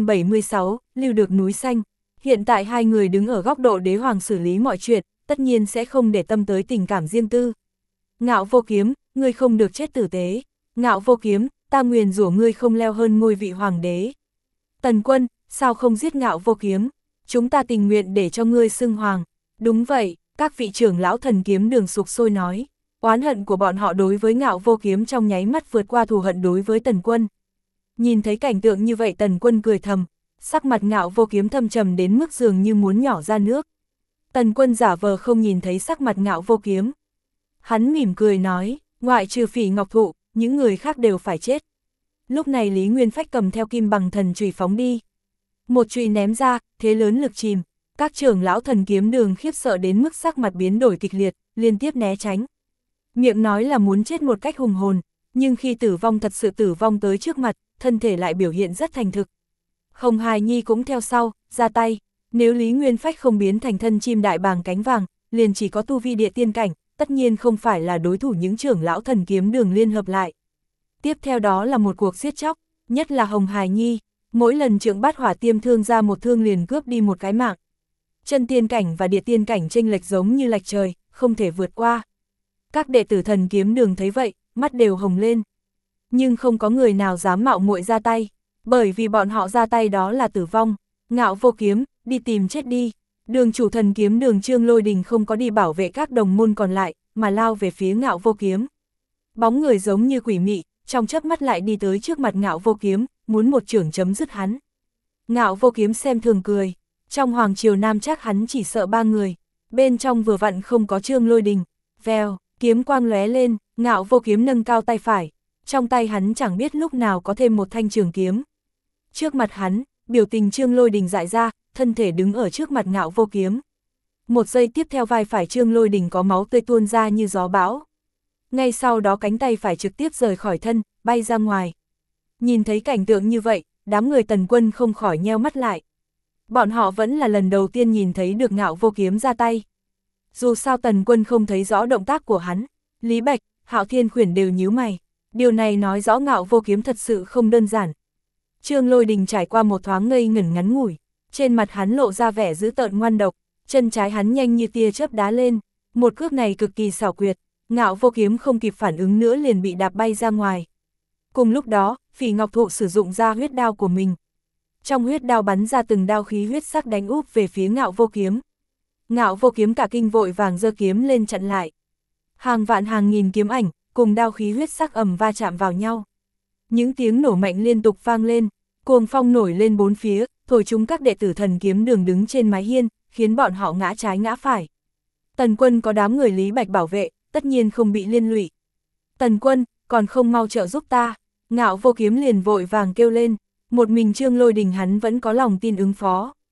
276, lưu được núi xanh. Hiện tại hai người đứng ở góc độ đế hoàng xử lý mọi chuyện, tất nhiên sẽ không để tâm tới tình cảm riêng tư. Ngạo Vô Kiếm, ngươi không được chết tử tế. Ngạo Vô Kiếm, ta nguyền rủa ngươi không leo hơn ngôi vị hoàng đế. Tần Quân, sao không giết Ngạo Vô Kiếm? Chúng ta tình nguyện để cho ngươi xưng hoàng. Đúng vậy, các vị trưởng lão thần kiếm đường sục sôi nói. Oán hận của bọn họ đối với Ngạo Vô Kiếm trong nháy mắt vượt qua thù hận đối với Tần Quân. Nhìn thấy cảnh tượng như vậy Tần Quân cười thầm, sắc mặt Ngạo Vô Kiếm thâm trầm đến mức dường như muốn nhỏ ra nước. Tần Quân giả vờ không nhìn thấy sắc mặt Ngạo Vô Kiếm. Hắn mỉm cười nói, ngoại trừ Phỉ Ngọc Thụ, những người khác đều phải chết. Lúc này Lý Nguyên Phách cầm theo kim bằng thần chùy phóng đi. Một chùy ném ra, thế lớn lực chìm. Các trưởng lão thần kiếm đường khiếp sợ đến mức sắc mặt biến đổi kịch liệt, liên tiếp né tránh. Miệng nói là muốn chết một cách hùng hồn, nhưng khi tử vong thật sự tử vong tới trước mặt, thân thể lại biểu hiện rất thành thực. Hồng Hài Nhi cũng theo sau, ra tay. Nếu Lý Nguyên Phách không biến thành thân chim đại bàng cánh vàng, liền chỉ có tu vi địa tiên cảnh, tất nhiên không phải là đối thủ những trưởng lão thần kiếm đường liên hợp lại. Tiếp theo đó là một cuộc giết chóc, nhất là Hồng Hài Nhi, mỗi lần Trượng Bát Hỏa tiêm thương ra một thương liền cướp đi một cái mạng. Chân tiên cảnh và địa tiên cảnh chênh lệch giống như lệch trời, không thể vượt qua. Các đệ tử thần kiếm đường thấy vậy, mắt đều hồng lên. Nhưng không có người nào dám mạo muội ra tay, bởi vì bọn họ ra tay đó là tử vong. Ngạo Vô Kiếm, đi tìm chết đi. Đường chủ thần kiếm đường Trương Lôi Đình không có đi bảo vệ các đồng môn còn lại, mà lao về phía Ngạo Vô Kiếm. Bóng người giống như quỷ mị, trong chớp mắt lại đi tới trước mặt Ngạo Vô Kiếm, muốn một chưởng chấm dứt hắn. Ngạo Vô Kiếm xem thường cười, trong Hoàng Triều Nam chắc hắn chỉ sợ 3 người, bên trong vừa vặn không có Trương Lôi Đình. Vèo, kiếm quang lóe lên, Ngạo Vô Kiếm nâng cao tay phải, trong tay hắn chẳng biết lúc nào có thêm một thanh trường kiếm. Trước mặt hắn, biểu tình Trương Lôi Đình dại ra, thân thể đứng ở trước mặt Ngạo Vô Kiếm. Một giây tiếp theo vai phải Trương Lôi Đình có máu tươi tuôn ra như gió bão. Ngay sau đó cánh tay phải trực tiếp rời khỏi thân, bay ra ngoài. Nhìn thấy cảnh tượng như vậy, đám người Tần Quân không khỏi nheo mắt lại. Bọn họ vẫn là lần đầu tiên nhìn thấy được Ngạo Vô Kiếm ra tay. Dù sao Tần Quân không thấy rõ động tác của hắn, Lý Bạch, Hạo Thiên Khuyển đều nhíu mày. Điều này nói rõ Ngạo Vô Kiếm thật sự không đơn giản. Trương Lôi Đình trải qua một thoáng ngây ngẩn ngắn ngủi, trên mặt hắn lộ ra vẻ dữ tợn ngoan độc, chân trái hắn nhanh như tia chớp đá lên, một cước này cực kỳ xảo quyệt, Ngạo Vô Kiếm không kịp phản ứng nữa liền bị đạp bay ra ngoài. Cùng lúc đó, Phỉ Ngọc Thụ sử dụng ra huyết đao của mình. Trong huyết đao bắn ra từng đao khí huyết sắc đánh úp về phía Ngạo Vô Kiếm. Ngạo Vô Kiếm cả kinh vội vàng giơ kiếm lên chặn lại. Hàng vạn hàng nghìn kiếm ảnh, cùng đao khí huyết sắc ầm va chạm vào nhau. Những tiếng nổ mạnh liên tục vang lên, cuồng phong nổi lên bốn phía, thổi chúng các đệ tử thần kiếm đường đứng trên mái hiên, khiến bọn họ ngã trái ngã phải. Tần Quân có đám người Lý Bạch bảo vệ, tất nhiên không bị liên lụy. Tần Quân, còn không mau trợ giúp ta. Ngạo Vô Kiếm liền vội vàng kêu lên, một mình Trương Lôi Đình hắn vẫn có lòng tin ứng phó.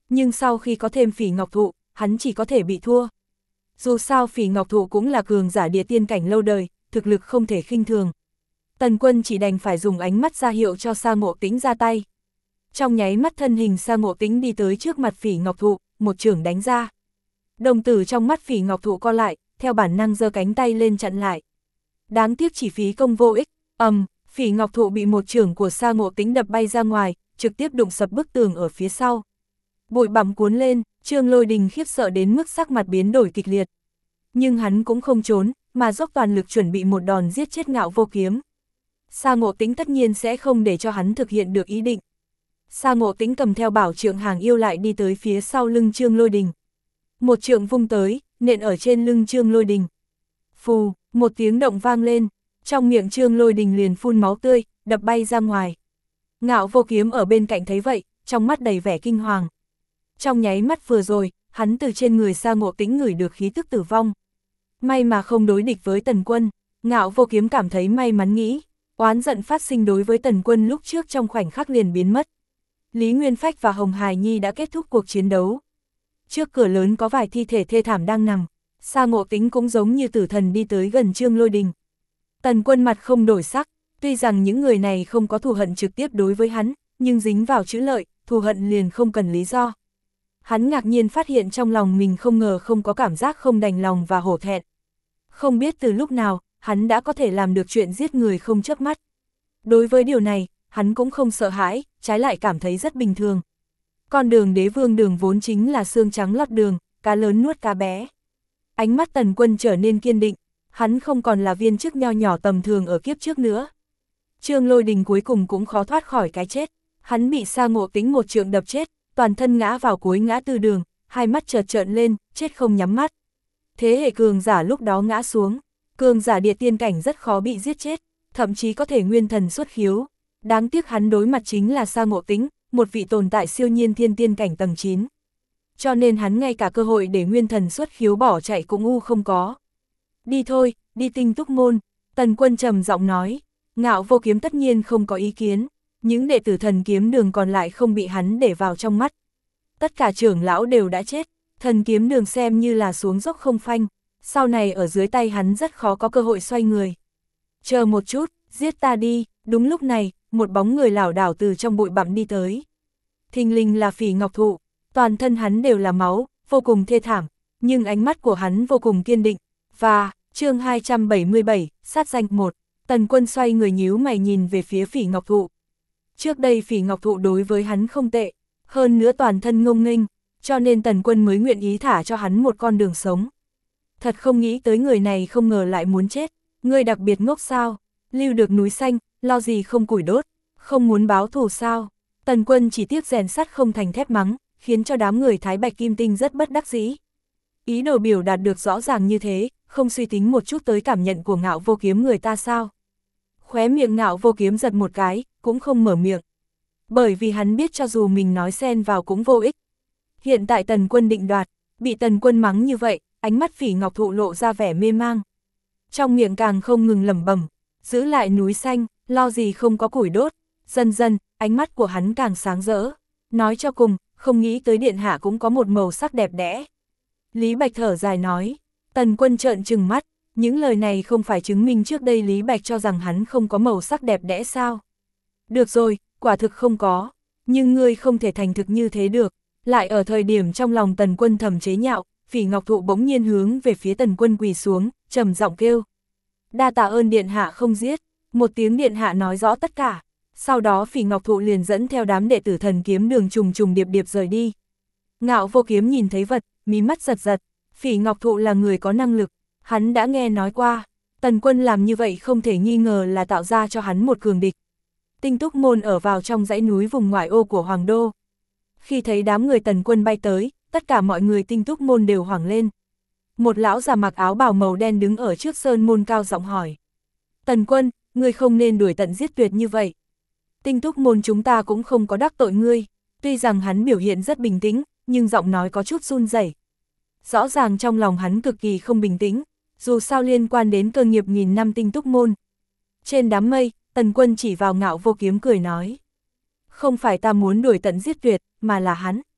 Nhưng sau khi có thêm Phỉ Ngọc Thụ, hắn chỉ có thể bị thua. Dù sao Phỉ Ngọc Thụ cũng là cường giả địa tiên cảnh lâu đời, thực lực không thể khinh thường. Tần Quân chỉ đành phải dùng ánh mắt ra hiệu cho Sa Ngộ Tĩnh ra tay. Trong nháy mắt thân hình Sa Ngộ Tĩnh đi tới trước mặt Phỉ Ngọc Thụ, một chưởng đánh ra. Đồng tử trong mắt Phỉ Ngọc Thụ co lại, theo bản năng giơ cánh tay lên chặn lại. Đáng tiếc chỉ phí công vô ích, Phỉ Ngọc Thụ bị một chưởng của Sa Ngộ Tĩnh đập bay ra ngoài, trực tiếp đụng sập bức tường ở phía sau. Bụi bặm cuốn lên, Trương Lôi Đình khiếp sợ đến mức sắc mặt biến đổi kịch liệt. Nhưng hắn cũng không trốn, mà dốc toàn lực chuẩn bị một đòn giết chết Ngạo Vô Kiếm. Sa Ngộ Tĩnh tất nhiên sẽ không để cho hắn thực hiện được ý định. Sa Ngộ Tĩnh cầm theo bảo trượng hàng yêu lại đi tới phía sau lưng Trương Lôi Đình. Một trượng vung tới, nện ở trên lưng Trương Lôi Đình. Phù, một tiếng động vang lên, trong miệng Trương Lôi Đình liền phun máu tươi, đập bay ra ngoài. Ngạo Vô Kiếm ở bên cạnh thấy vậy, trong mắt đầy vẻ kinh hoàng. Trong nháy mắt vừa rồi, hắn từ trên người Sa Ngộ Tĩnh ngửi được khí tức tử vong. May mà không đối địch với Tần Quân, Ngạo Vô Kiếm cảm thấy may mắn nghĩ, oán giận phát sinh đối với Tần Quân lúc trước trong khoảnh khắc liền biến mất. Lý Nguyên Phách và Hồng Hải Nhi đã kết thúc cuộc chiến đấu. Trước cửa lớn có vài thi thể thê thảm đang nằm, Sa Ngộ Tĩnh cũng giống như tử thần đi tới gần Trương Lôi Đình. Tần Quân mặt không đổi sắc, tuy rằng những người này không có thù hận trực tiếp đối với hắn, nhưng dính vào chữ lợi, thù hận liền không cần lý do. Hắn ngạc nhiên phát hiện trong lòng mình không ngờ không có cảm giác không đành lòng và hổ thẹn. Không biết từ lúc nào, hắn đã có thể làm được chuyện giết người không chớp mắt. Đối với điều này, hắn cũng không sợ hãi, trái lại cảm thấy rất bình thường. Con đường Đế Vương đường vốn chính là xương trắng lót đường, cá lớn nuốt cá bé. Ánh mắt Tần Quân trở nên kiên định, hắn không còn là viên chức nho nhỏ tầm thường ở kiếp trước nữa. Trương Lôi Đình cuối cùng cũng khó thoát khỏi cái chết, hắn bị Sa Ngộ Tĩnh một trượng đập chết, toàn thân ngã vào cuối ngã tư đường, hai mắt chợt trợn lên, chết không nhắm mắt. Thế hệ cường giả lúc đó ngã xuống, cường giả địa tiên cảnh rất khó bị giết chết, thậm chí có thể nguyên thần xuất khiếu. Đáng tiếc hắn đối mặt chính là Sa Ngộ Tĩnh, một vị tồn tại siêu nhiên thiên tiên cảnh tầng 9. Cho nên hắn ngay cả cơ hội để nguyên thần xuất khiếu bỏ chạy cũng không có. Đi thôi, đi Tinh Túc Môn, Tần Quân trầm giọng nói. Ngạo Vô Kiếm tất nhiên không có ý kiến, những đệ tử Thần Kiếm Đường còn lại không bị hắn để vào trong mắt. Tất cả trưởng lão đều đã chết, Thần Kiếm Đường xem như là xuống dốc không phanh, sau này ở dưới tay hắn rất khó có cơ hội xoay người. Chờ một chút, giết ta đi. Đúng lúc này, một bóng người lảo đảo từ trong bụi bặm đi tới. Thình lình là Phỉ Ngọc Thụ, toàn thân hắn đều là máu, vô cùng thê thảm, nhưng ánh mắt của hắn vô cùng kiên định. Và, chương 277, sát danh 1, Tần Quân xoay người nhíu mày nhìn về phía Phỉ Ngọc Thụ. Trước đây Phỉ Ngọc Thụ đối với hắn không tệ, hơn nữa toàn thân ngông nghênh, cho nên Tần Quân mới nguyện ý thả cho hắn một con đường sống. Thật không nghĩ tới người này không ngờ lại muốn chết, người đặc biệt ngốc sao, lưu được núi xanh, lo gì không củi đốt, không muốn báo thù sao. Tần Quân chỉ tiếc rèn sắt không thành thép mắng, khiến cho đám người Thái Bạch Kim Tinh rất bất đắc dĩ. Ý đồ biểu đạt được rõ ràng như thế, không suy tính một chút tới cảm nhận của Ngạo Vô Kiếm người ta sao. Khóe miệng Ngạo Vô Kiếm giật một cái, cũng không mở miệng. Bởi vì hắn biết cho dù mình nói xen vào cũng vô ích. Hiện tại Tần Quân định đoạt, bị Tần Quân mắng như vậy, ánh mắt Phỉ Ngọc Thụ lộ ra vẻ mê mang. Trong miệng càng không ngừng lẩm bẩm, giữ lại núi xanh, lo gì không có củi đốt. Dần dần, ánh mắt của hắn càng sáng rỡ. Nói cho cùng, không nghĩ tới điện hạ cũng có một màu sắc đẹp đẽ. Lý Bạch thở dài nói. Tần Quân trợn trừng mắt, những lời này không phải chứng minh trước đây Lý Bạch cho rằng hắn không có màu sắc đẹp đẽ sao. Được rồi, quả thực không có, nhưng ngươi không thể thành thực như thế được. Lại ở thời điểm trong lòng Tần Quân thầm chế nhạo, Phỉ Ngọc Thụ bỗng nhiên hướng về phía Tần Quân quỳ xuống, trầm giọng kêu. Đa tạ ơn điện hạ không giết, một tiếng điện hạ nói rõ tất cả. Sau đó Phỉ Ngọc Thụ liền dẫn theo đám đệ tử Thần Kiếm Đường trùng trùng điệp điệp rời đi. Ngạo Vô Kiếm nhìn thấy vật, mí mắt giật giật, Phỉ Ngọc Thụ là người có năng lực, hắn đã nghe nói qua, Tần Quân làm như vậy không thể nghi ngờ là tạo ra cho hắn một cường địch. Tinh Túc Môn ở vào trong dãy núi vùng ngoại ô của Hoàng Đô. Khi thấy đám người Tần Quân bay tới, tất cả mọi người Tinh Túc Môn đều hoảng lên. Một lão già mặc áo bào màu đen đứng ở trước sơn môn cao giọng hỏi. Tần Quân, ngươi không nên đuổi tận giết tuyệt như vậy. Tinh Túc Môn chúng ta cũng không có đắc tội ngươi. Tuy rằng hắn biểu hiện rất bình tĩnh, nhưng giọng nói có chút run rẩy. Rõ ràng trong lòng hắn cực kỳ không bình tĩnh, dù sao liên quan đến cơ nghiệp nghìn năm Tinh Túc Môn. Trên đám mây, Tần Quân chỉ vào Ngạo Vô Kiếm cười nói. Không phải ta muốn đuổi tận giết tuyệt, mà là hắn.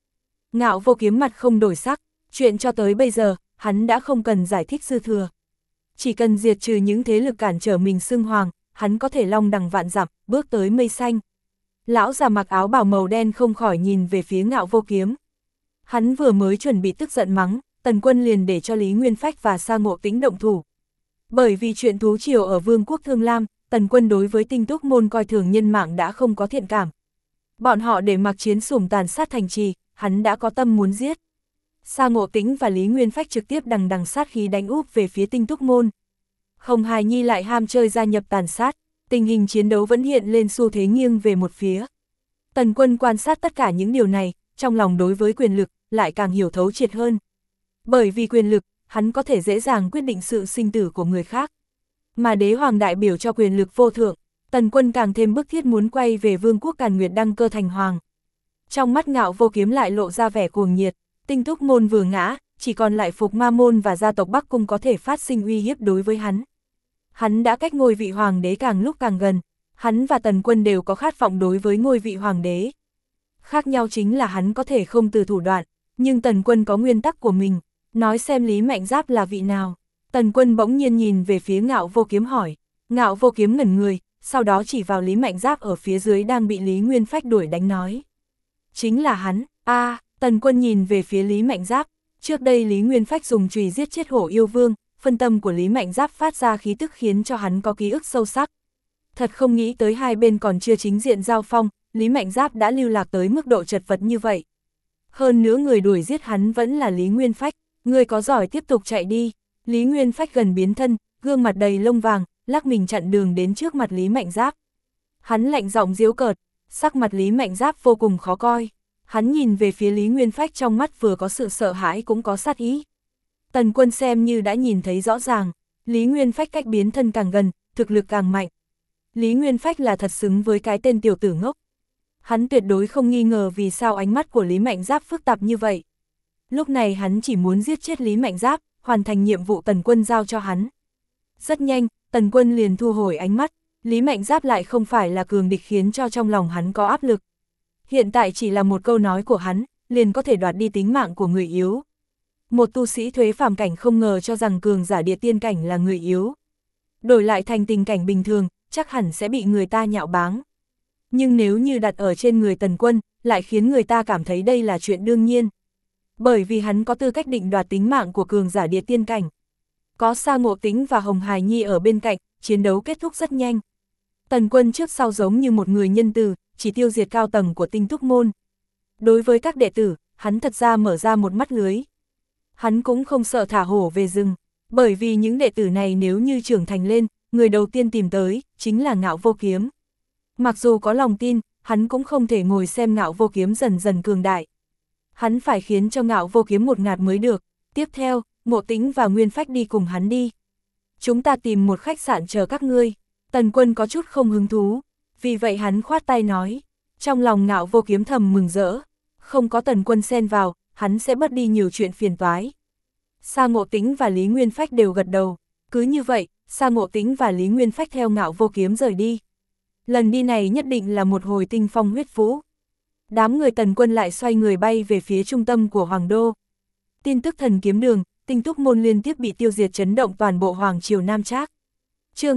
Ngạo Vô Kiếm mặt không đổi sắc, chuyện cho tới bây giờ, hắn đã không cần giải thích dư thừa. Chỉ cần diệt trừ những thế lực cản trở mình xưng hoàng, hắn có thể long đằng vạn dặm, bước tới mây xanh. Lão già mặc áo bào màu đen không khỏi nhìn về phía Ngạo Vô Kiếm. Hắn vừa mới chuẩn bị tức giận mắng, Tần Quân liền để cho Lý Nguyên Phách và Sa Ngộ Tĩnh động thủ. Bởi vì chuyện thú triều ở Vương quốc Thương Lam, Tần Quân đối với Tinh Túc Môn coi thường nhân mạng đã không có thiện cảm. Bọn họ để mặc chiến sủng tàn sát thành trì, hắn đã có tâm muốn giết. Sa Ngộ Tĩnh và Lý Nguyên Phách trực tiếp đằng đằng sát khí đánh úp về phía Tinh Túc Môn. Hồng Hài Nhi lại ham chơi gia nhập tàn sát, tình hình chiến đấu vẫn hiện lên xu thế nghiêng về một phía. Tần Quân quan sát tất cả những điều này, trong lòng đối với quyền lực, lại càng hiểu thấu triệt hơn. Bởi vì quyền lực, hắn có thể dễ dàng quyết định sự sinh tử của người khác. Mà đế hoàng đại biểu cho quyền lực vô thượng, Tần Quân càng thêm bức thiết muốn quay về Vương quốc Càn Nguyệt đăng cơ thành hoàng. Trong mắt Ngạo Vô Kiếm lại lộ ra vẻ cuồng nhiệt, Tinh Túc Môn vừa ngã, chỉ còn lại Phục Ma Môn và gia tộc Bắc Cung có thể phát sinh uy hiếp đối với hắn. Hắn đã cách ngôi vị hoàng đế càng lúc càng gần, hắn và Tần Quân đều có khát vọng đối với ngôi vị hoàng đế. Khác nhau chính là hắn có thể không từ thủ đoạn, nhưng Tần Quân có nguyên tắc của mình, nói xem Lý Mạnh Giáp là vị nào. Tần Quân bỗng nhiên nhìn về phía Ngạo Vô Kiếm hỏi, Ngạo Vô Kiếm ngẩn người, sau đó chỉ vào Lý Mạnh Giáp ở phía dưới đang bị Lý Nguyên Phách đuổi đánh nói. Chính là hắn, Tần Quân nhìn về phía Lý Mạnh Giáp, trước đây Lý Nguyên Phách dùng chùy giết chết Hổ Yêu Vương, phân tâm của Lý Mạnh Giáp phát ra khí tức khiến cho hắn có ký ức sâu sắc. Thật không nghĩ tới hai bên còn chưa chính diện giao phong, Lý Mạnh Giáp đã lưu lạc tới mức độ chật vật như vậy. Hơn nữa người đuổi giết hắn vẫn là Lý Nguyên Phách, người có giỏi tiếp tục chạy đi. Lý Nguyên Phách gần biến thân, gương mặt đầy lông vàng, lắc mình chặn đường đến trước mặt Lý Mạnh Giáp. Hắn lạnh giọng giễu cợt, sắc mặt Lý Mạnh Giáp vô cùng khó coi. Hắn nhìn về phía Lý Nguyên Phách trong mắt vừa có sự sợ hãi cũng có sát ý. Tần Quân xem như đã nhìn thấy rõ ràng, Lý Nguyên Phách cách biến thân càng gần, thực lực càng mạnh. Lý Nguyên Phách là thật xứng với cái tên tiểu tử ngốc. Hắn tuyệt đối không nghi ngờ vì sao ánh mắt của Lý Mạnh Giáp phức tạp như vậy. Lúc này hắn chỉ muốn giết chết Lý Mạnh Giáp, hoàn thành nhiệm vụ Tần Quân giao cho hắn. Rất nhanh, Tần Quân liền thu hồi ánh mắt, Lý Mạnh Giáp lại không phải là cường địch khiến cho trong lòng hắn có áp lực. Hiện tại chỉ là một câu nói của hắn, liền có thể đoạt đi tính mạng của người yếu. Một tu sĩ thuế phàm cảnh không ngờ cho rằng cường giả địa tiên cảnh là người yếu. Đổi lại thành tình cảnh bình thường, chắc hẳn sẽ bị người ta nhạo báng. Nhưng nếu như đặt ở trên người Tần Quân, lại khiến người ta cảm thấy đây là chuyện đương nhiên. Bởi vì hắn có tư cách định đoạt tính mạng của cường giả địa tiên cảnh. Có Sa Ngộ Tĩnh và Hồng Hài Nhi ở bên cạnh, chiến đấu kết thúc rất nhanh. Tần Quân trước sau giống như một người nhân từ, chỉ tiêu diệt cao tầng của Tinh Túc Môn. Đối với các đệ tử, hắn thật ra mở ra một mắt lưới. Hắn cũng không sợ thả hổ về rừng, bởi vì những đệ tử này nếu như trưởng thành lên, người đầu tiên tìm tới, chính là Ngạo Vô Kiếm. Mặc dù có lòng tin, hắn cũng không thể ngồi xem Ngạo Vô Kiếm dần dần cường đại. Hắn phải khiến cho Ngạo Vô Kiếm một ngạt mới được. Tiếp theo, Ngộ Tĩnh và Nguyên Phách đi cùng hắn đi. Chúng ta tìm một khách sạn chờ các ngươi. Tần Quân có chút không hứng thú, vì vậy hắn khoát tay nói. Trong lòng Ngạo Vô Kiếm thầm mừng rỡ, không có Tần Quân xen vào, hắn sẽ bớt đi nhiều chuyện phiền toái. Sa Ngộ Tĩnh và Lý Nguyên Phách đều gật đầu, cứ như vậy, Sa Ngộ Tĩnh và Lý Nguyên Phách theo Ngạo Vô Kiếm rời đi. Lần đi này nhất định là một hồi tinh phong huyết vũ. Đám người Tần Quân lại xoay người bay về phía trung tâm của Hoàng Đô. Tin tức Thần Kiếm Đường, Tinh Túc Môn liên tiếp bị tiêu diệt chấn động toàn bộ Hoàng Triều Nam Trác. Chương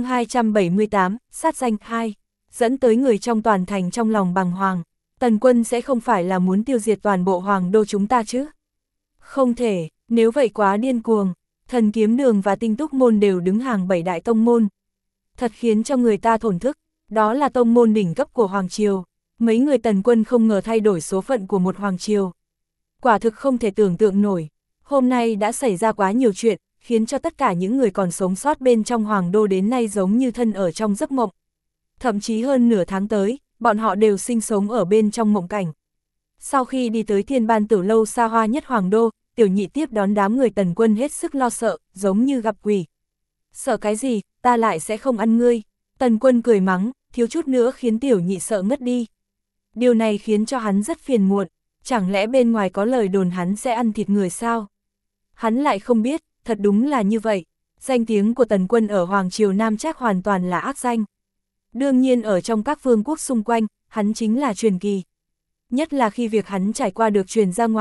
278, sát danh 2, dẫn tới người trong toàn thành trong lòng bàng hoàng. Tần Quân sẽ không phải là muốn tiêu diệt toàn bộ Hoàng Đô chúng ta chứ? Không thể, nếu vậy quá điên cuồng. Thần Kiếm Đường và Tinh Túc Môn đều đứng hàng 7 đại tông môn. Thật khiến cho người ta thổn thức, đó là tông môn đỉnh cấp của Hoàng Triều. Mấy người Tần Quân không ngờ thay đổi số phận của một Hoàng Triều. Quả thực không thể tưởng tượng nổi. Hôm nay đã xảy ra quá nhiều chuyện, khiến cho tất cả những người còn sống sót bên trong Hoàng Đô đến nay giống như thân ở trong giấc mộng. Thậm chí hơn nửa tháng tới, bọn họ đều sinh sống ở bên trong mộng cảnh. Sau khi đi tới Thiên Ban Tử Lâu xa hoa nhất Hoàng Đô, Tiểu Nhị tiếp đón đám người Tần Quân hết sức lo sợ, giống như gặp quỷ. Sợ cái gì, ta lại sẽ không ăn ngươi. Tần Quân cười mắng, thiếu chút nữa khiến Tiểu Nhị sợ ngất đi. Điều này khiến cho hắn rất phiền muộn, chẳng lẽ bên ngoài có lời đồn hắn sẽ ăn thịt người sao? Hắn lại không biết, thật đúng là như vậy. Danh tiếng của Tần Quân ở Hoàng Triều Nam Trác hoàn toàn là ác danh. Đương nhiên ở trong các vương quốc xung quanh, hắn chính là truyền kỳ. Nhất là khi việc hắn trải qua được truyền ra ngoài,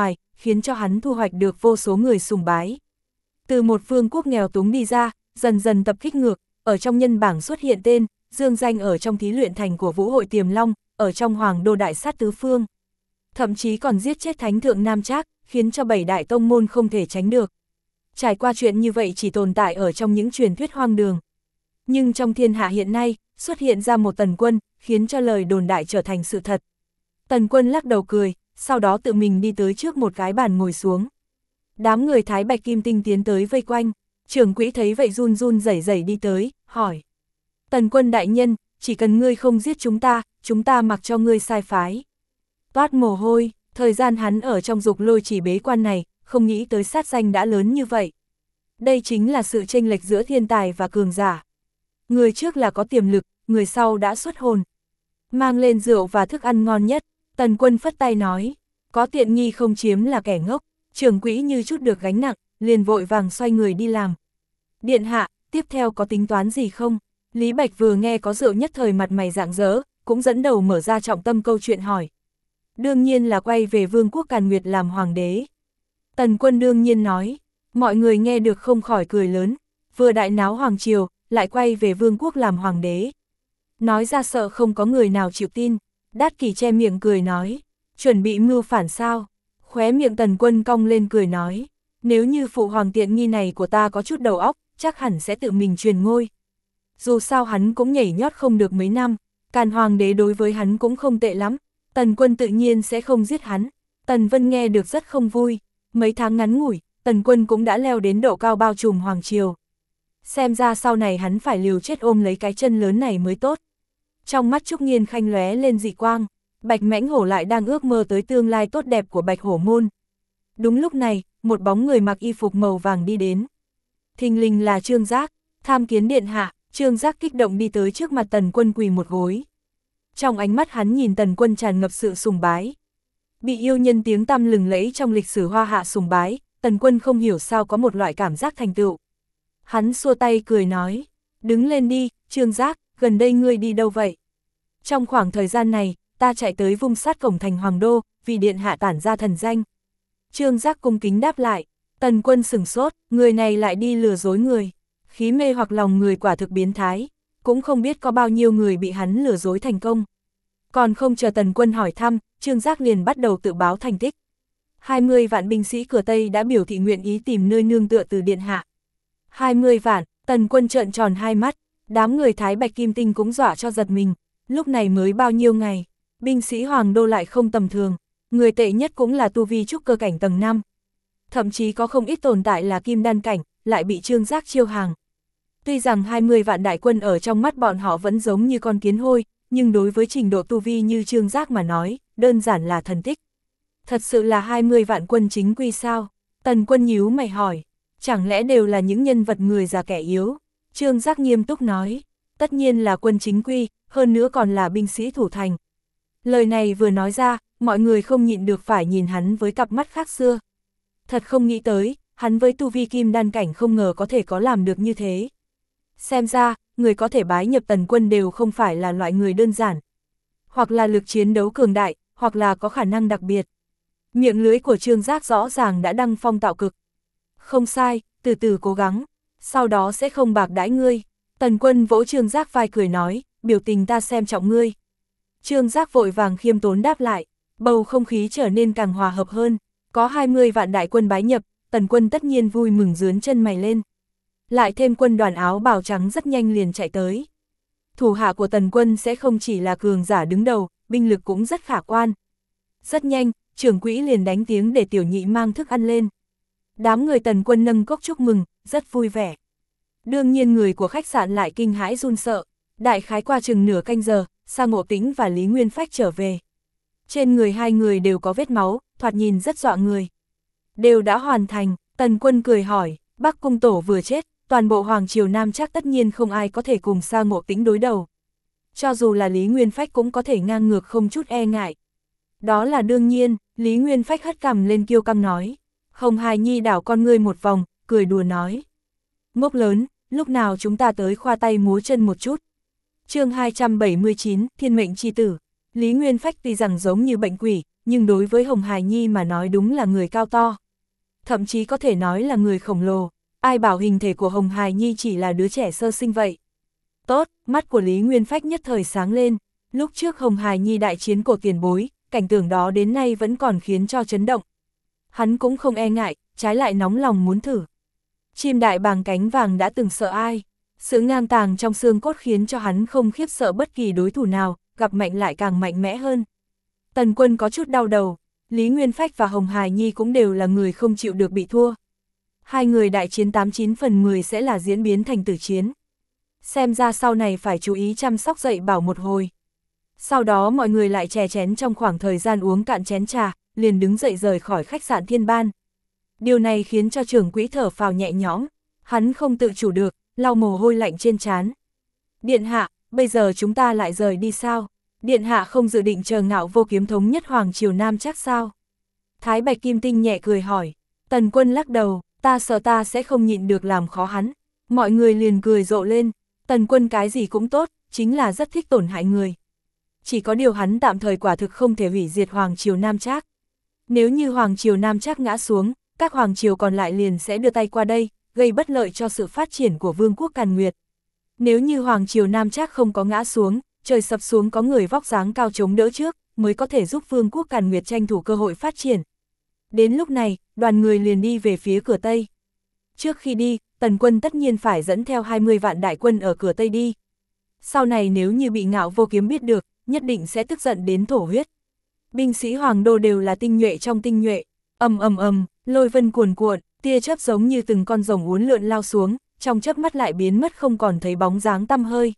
khiến cho hắn thu hoạch được vô số người sùng bái. Từ một vương quốc nghèo túng đi ra, dần dần tập kích ngược, ở trong nhân bảng xuất hiện tên, dương danh ở trong thí luyện thành của Vũ hội Tiềm Long, ở trong Hoàng đô đại sát tứ phương. Thậm chí còn giết chết Thánh thượng Nam Trác, khiến cho 7 đại tông môn không thể tránh được. Trải qua chuyện như vậy chỉ tồn tại ở trong những truyền thuyết hoang đường. Nhưng trong thiên hạ hiện nay, xuất hiện ra một Tần Quân, khiến cho lời đồn đại trở thành sự thật. Tần Quân lắc đầu cười, sau đó tự mình đi tới trước một cái bàn ngồi xuống. Đám người Thái Bạch Kim Tinh tiến tới vây quanh, trưởng quỹ thấy vậy run run rẩy rẩy đi tới, hỏi. Tần Quân đại nhân, chỉ cần ngươi không giết chúng ta mặc cho ngươi sai phái. Toát mồ hôi, thời gian hắn ở trong dục lôi chỉ bế quan này, không nghĩ tới sát danh đã lớn như vậy. Đây chính là sự chênh lệch giữa thiên tài và cường giả. Người trước là có tiềm lực, người sau đã xuất hồn. Mang lên rượu và thức ăn ngon nhất, Tần Quân phất tay nói, có tiện nghi không chiếm là kẻ ngốc. Trưởng quỹ như chút được gánh nặng, liền vội vàng xoay người đi làm. Điện hạ, tiếp theo có tính toán gì không? Lý Bạch vừa nghe có rượu nhất thời mặt mày rạng rỡ, cũng dẫn đầu mở ra trọng tâm câu chuyện hỏi. Đương nhiên là quay về vương quốc Càn Nguyệt làm hoàng đế. Tần Quân đương nhiên nói, mọi người nghe được không khỏi cười lớn, vừa đại náo hoàng triều, lại quay về vương quốc làm hoàng đế. Nói ra sợ không có người nào chịu tin, Đát Kỷ che miệng cười nói, chuẩn bị mưu phản sao? Khóe miệng Tần Quân cong lên cười nói, nếu như phụ hoàng tiện nghi này của ta có chút đầu óc, chắc hẳn sẽ tự mình truyền ngôi. Dù sao hắn cũng nhảy nhót không được mấy năm, Càn hoàng đế đối với hắn cũng không tệ lắm, Tần Quân tự nhiên sẽ không giết hắn. Tần Vân nghe được rất không vui, mấy tháng ngắn ngủi, Tần Quân cũng đã leo đến độ cao bao trùm hoàng triều. Xem ra sau này hắn phải liều chết ôm lấy cái chân lớn này mới tốt. Trong mắt Trúc Nghiên Khanh lóe lên dị quang, Bạch Mãnh Hổ lại đang ước mơ tới tương lai tốt đẹp của Bạch Hổ môn. Đúng lúc này, một bóng người mặc y phục màu vàng đi đến. Thình lình là Trương Giác, tham kiến điện hạ. Trương Giác kích động đi tới trước mặt Tần Quân quỳ một gối. Trong ánh mắt hắn nhìn Tần Quân tràn ngập sự sùng bái. Bị yêu nhân tiếng tăm lừng lẫy trong lịch sử hoa hạ sùng bái, Tần Quân không hiểu sao có một loại cảm giác thành tựu. Hắn xua tay cười nói, đứng lên đi, Trương Giác, gần đây ngươi đi đâu vậy? Trong khoảng thời gian này, ta chạy tới vung sát cổng thành Hoàng Đô, vì điện hạ tản ra thần danh. Trương Giác cung kính đáp lại, Tần Quân sửng sốt, người này lại đi lừa dối người. Khí mê hoặc lòng người quả thực biến thái, cũng không biết có bao nhiêu người bị hắn lừa dối thành công. Còn không chờ Tần Quân hỏi thăm, Trương Giác liền bắt đầu tự báo thành tích. 20 vạn binh sĩ cửa Tây đã biểu thị nguyện ý tìm nơi nương tựa từ điện hạ. 20 vạn, Tần Quân trợn tròn hai mắt, đám người Thái Bạch Kim Tinh cũng dọa cho giật mình, lúc này mới bao nhiêu ngày, binh sĩ Hoàng Đô lại không tầm thường, người tệ nhất cũng là tu vi trúc cơ cảnh tầng 5. Thậm chí có không ít tồn tại là kim đan cảnh, lại bị Trương Giác chiêu hàng. Tuy rằng 20 vạn đại quân ở trong mắt bọn họ vẫn giống như con kiến hôi, nhưng đối với trình độ tu vi như Trương Giác mà nói, đơn giản là thần tích. Thật sự là 20 vạn quân chính quy sao? Tần Quân nhíu mày hỏi, chẳng lẽ đều là những nhân vật người già kẻ yếu? Trương Giác nghiêm túc nói, tất nhiên là quân chính quy, hơn nữa còn là binh sĩ thủ thành. Lời này vừa nói ra, mọi người không nhịn được phải nhìn hắn với cặp mắt khác xưa. Thật không nghĩ tới, hắn với tu vi kim đan cảnh không ngờ có thể có làm được như thế. Xem ra, người có thể bái nhập Tần Quân đều không phải là loại người đơn giản. Hoặc là lực chiến đấu cường đại, hoặc là có khả năng đặc biệt. Miệng lưới của Trương Giác rõ ràng đã đăng phong tạo cực. Không sai, từ từ cố gắng, sau đó sẽ không bạc đãi ngươi. Tần Quân vỗ Trương Giác vai cười nói, biểu tình ta xem trọng ngươi. Trương Giác vội vàng khiêm tốn đáp lại, bầu không khí trở nên càng hòa hợp hơn. Có 20 vạn đại quân bái nhập, Tần Quân tất nhiên vui mừng rướn chân mày lên. Lại thêm quân đoàn áo bào trắng rất nhanh liền chạy tới. Thủ hạ của Tần Quân sẽ không chỉ là cường giả đứng đầu, binh lực cũng rất khả quan. Rất nhanh, trưởng quỹ liền đánh tiếng để tiểu nhị mang thức ăn lên. Đám người Tần Quân nâng cốc chúc mừng, rất vui vẻ. Đương nhiên người của khách sạn lại kinh hãi run sợ. Đại khái qua chừng nửa canh giờ, Sa Ngộ Tĩnh và Lý Nguyên Phách trở về. Trên người hai người đều có vết máu, thoạt nhìn rất dọa người. Đều đã hoàn thành, Tần Quân cười hỏi, Bắc Cung Tổ vừa chết, toàn bộ Hoàng Triều Nam chắc tất nhiên không ai có thể cùng Sa Ngộ Tĩnh đối đầu. Cho dù là Lý Nguyên Phách cũng có thể ngang ngược không chút e ngại. Đó là đương nhiên, Lý Nguyên Phách hất cằm lên kiêu căng nói. Hồng Hài Nhi đảo con ngươi một vòng, cười đùa nói. Ngốc lớn, lúc nào chúng ta tới khoa tay múa chân một chút. Chương 279, Thiên mệnh chi tử. Lý Nguyên Phách tuy rằng giống như bệnh quỷ, nhưng đối với Hồng Hải Nhi mà nói đúng là người cao to. Thậm chí có thể nói là người khổng lồ, ai bảo hình thể của Hồng Hải Nhi chỉ là đứa trẻ sơ sinh vậy. Tốt, mắt của Lý Nguyên Phách nhất thời sáng lên, lúc trước Hồng Hải Nhi đại chiến cổ tiền bối, cảnh tượng đó đến nay vẫn còn khiến cho chấn động. Hắn cũng không e ngại, trái lại nóng lòng muốn thử. Chim đại bàng cánh vàng đã từng sợ ai, sự ngang tàng trong xương cốt khiến cho hắn không khiếp sợ bất kỳ đối thủ nào, gặp mạnh lại càng mạnh mẽ hơn. Tần Quân có chút đau đầu, Lý Nguyên Phách và Hồng Hải Nhi cũng đều là người không chịu được bị thua. Hai người đại chiến 89/10 sẽ là diễn biến thành tử chiến. Xem ra sau này phải chú ý chăm sóc dạy bảo một hồi. Sau đó mọi người lại chè chén trong khoảng thời gian uống cạn chén trà, liền đứng dậy rời khỏi khách sạn Thiên Ban. Điều này khiến cho trưởng quỹ thở phào nhẹ nhõm, hắn không tự chủ được, lau mồ hôi lạnh trên trán. Điện hạ, bây giờ chúng ta lại rời đi sao? Điện hạ không dự định chờ Ngạo Vô Kiếm thống nhất Hoàng Triều Nam chắc sao? Thái Bạch Kim Tinh nhẹ cười hỏi. Tần Quân lắc đầu, ta sợ ta sẽ không nhịn được làm khó hắn. Mọi người liền cười rộ lên, Tần Quân cái gì cũng tốt, chính là rất thích tổn hại người. Chỉ có điều hắn tạm thời quả thực không thể hủy diệt Hoàng Triều Nam Trác. Nếu như Hoàng Triều Nam Trác ngã xuống, các Hoàng Triều còn lại liền sẽ đưa tay qua đây, gây bất lợi cho sự phát triển của Vương quốc Càn Nguyệt. Nếu như Hoàng Triều Nam Trác không có ngã xuống, trời sập xuống có người vóc dáng cao chống đỡ trước, mới có thể giúp Vương quốc Càn Nguyệt tranh thủ cơ hội phát triển. Đến lúc này, đoàn người liền đi về phía cửa Tây. Trước khi đi, Tần Quân tất nhiên phải dẫn theo 20 vạn đại quân ở cửa Tây đi. Sau này nếu như bị Ngạo Vô Kiếm biết được, nhất định sẽ tức giận đến thổ huyết. Binh sĩ Hoàng Đô đều là tinh nhuệ trong tinh nhuệ, lôi vân cuồn cuộn, tia chớp giống như từng con rồng uốn lượn lao xuống, trong chớp mắt lại biến mất không còn thấy bóng dáng tăm hơi.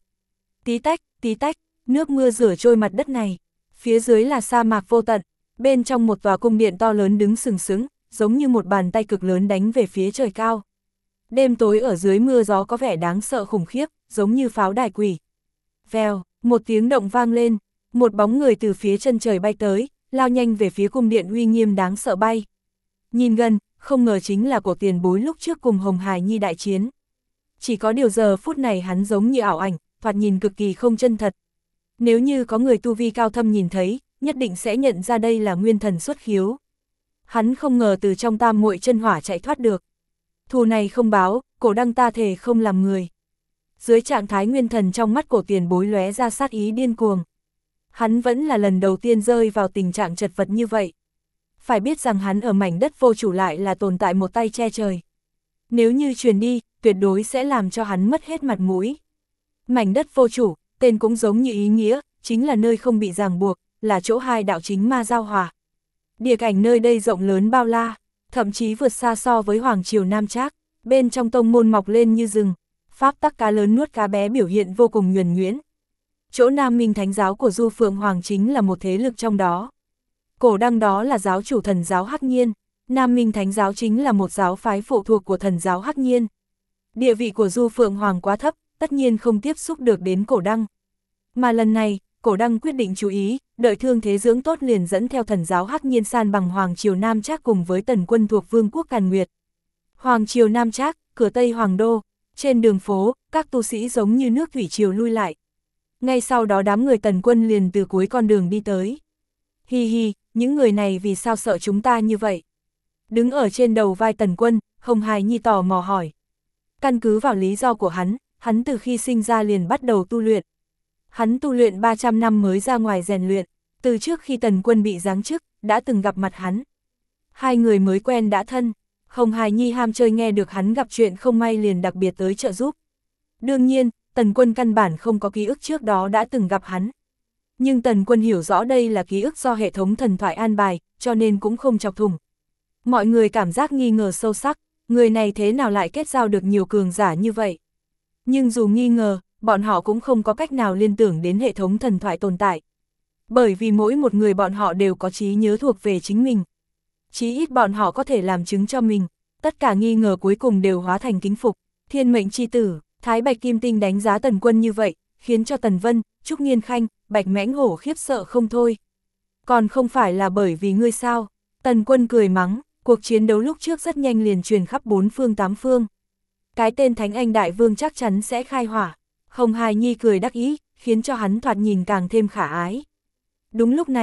Tí tách, nước mưa rửa trôi mặt đất này. Phía dưới là sa mạc vô tận, bên trong một tòa cung điện to lớn đứng sừng sững, giống như một bàn tay cực lớn đánh về phía trời cao. Đêm tối ở dưới mưa gió có vẻ đáng sợ khủng khiếp, giống như pháo đài quỷ. Vèo, một tiếng động vang lên, một bóng người từ phía chân trời bay tới, lao nhanh về phía cung điện uy nghiêm đáng sợ bay. Nhìn gần, không ngờ chính là cổ tiền bối lúc trước cùng Hồng Hải Nhi đại chiến. Chỉ có điều giờ phút này hắn giống như ảo ảnh, thoạt nhìn cực kỳ không chân thật. Nếu như có người tu vi cao thâm nhìn thấy, nhất định sẽ nhận ra đây là nguyên thần xuất khiếu. Hắn không ngờ từ trong tam muội chân hỏa chạy thoát được. Thù này không báo, cổ đăng ta thề không làm người. Dưới trạng thái nguyên thần trong mắt cổ tiền bối lóe ra sát ý điên cuồng. Hắn vẫn là lần đầu tiên rơi vào tình trạng chật vật như vậy. Phải biết rằng hắn ở mảnh đất vô chủ lại là tồn tại một tay che trời. Nếu như truyền đi, tuyệt đối sẽ làm cho hắn mất hết mặt mũi. Mảnh đất vô chủ, tên cũng giống như ý nghĩa, chính là nơi không bị ràng buộc, là chỗ hai đạo chính ma giao hòa. Địa cảnh nơi đây rộng lớn bao la, thậm chí vượt xa so với Hoàng Triều Nam Trác, bên trong tông môn mọc lên như rừng, pháp tắc cá lớn nuốt cá bé biểu hiện vô cùng nhuần nhuyễn. Chỗ Nam Minh Thánh giáo của Du Phượng Hoàng chính là một thế lực trong đó. Cổ đăng đó là giáo chủ thần giáo Hắc Nhiên, Nam Minh Thánh giáo chính là một giáo phái phụ thuộc của thần giáo Hắc Nhiên. Địa vị của Du Phượng Hoàng quá thấp, tất nhiên không tiếp xúc được đến cổ đăng. Mà lần này, cổ đăng quyết định chú ý, đợi thương thế dưỡng tốt liền dẫn theo thần giáo Hắc Nhiên san bằng Hoàng Triều Nam Trác cùng với Tần Quân thuộc Vương quốc Càn Nguyệt. Hoàng Triều Nam Trác, cửa Tây Hoàng Đô, trên đường phố, các tu sĩ giống như nước thủy triều lui lại. Ngay sau đó đám người Tần Quân liền từ cuối con đường đi tới. Hi hi, những người này vì sao sợ chúng ta như vậy? Đứng ở trên đầu vai Tần Quân, Hồng Hải Nhi tò mò hỏi. Căn cứ vào lý do của hắn từ khi sinh ra liền bắt đầu tu luyện. Hắn tu luyện 300 năm mới ra ngoài rèn luyện, từ trước khi Tần Quân bị giáng chức, đã từng gặp mặt hắn. Hai người mới quen đã thân, Hồng Hải Nhi ham chơi nghe được hắn gặp chuyện không may liền đặc biệt tới trợ giúp. Đương nhiên, Tần Quân căn bản không có ký ức trước đó đã từng gặp hắn. Nhưng Tần Quân hiểu rõ đây là ký ức do hệ thống thần thoại an bài, cho nên cũng không chọc thủng. Mọi người cảm giác nghi ngờ sâu sắc, người này thế nào lại kết giao được nhiều cường giả như vậy. Nhưng dù nghi ngờ, bọn họ cũng không có cách nào liên tưởng đến hệ thống thần thoại tồn tại. Bởi vì mỗi một người bọn họ đều có trí nhớ thuộc về chính mình. Chí ít bọn họ có thể làm chứng cho mình, tất cả nghi ngờ cuối cùng đều hóa thành kính phục. Thiên mệnh chi tử, Thái Bạch Kim Tinh đánh giá Tần Quân như vậy, khiến cho Tần Vân, Trúc Nghiên Khanh, Bạch Mãnh Hổ khiếp sợ không thôi. Còn không phải là bởi vì ngươi sao? Tần Quân cười mắng, cuộc chiến đấu lúc trước rất nhanh liền truyền khắp 4 phương 8 phương. Cái tên Thánh Anh Đại Vương chắc chắn sẽ khai hỏa. Hồng Hải Nhi cười đắc ý, khiến cho hắn thoạt nhìn càng thêm khả ái. Đúng lúc này,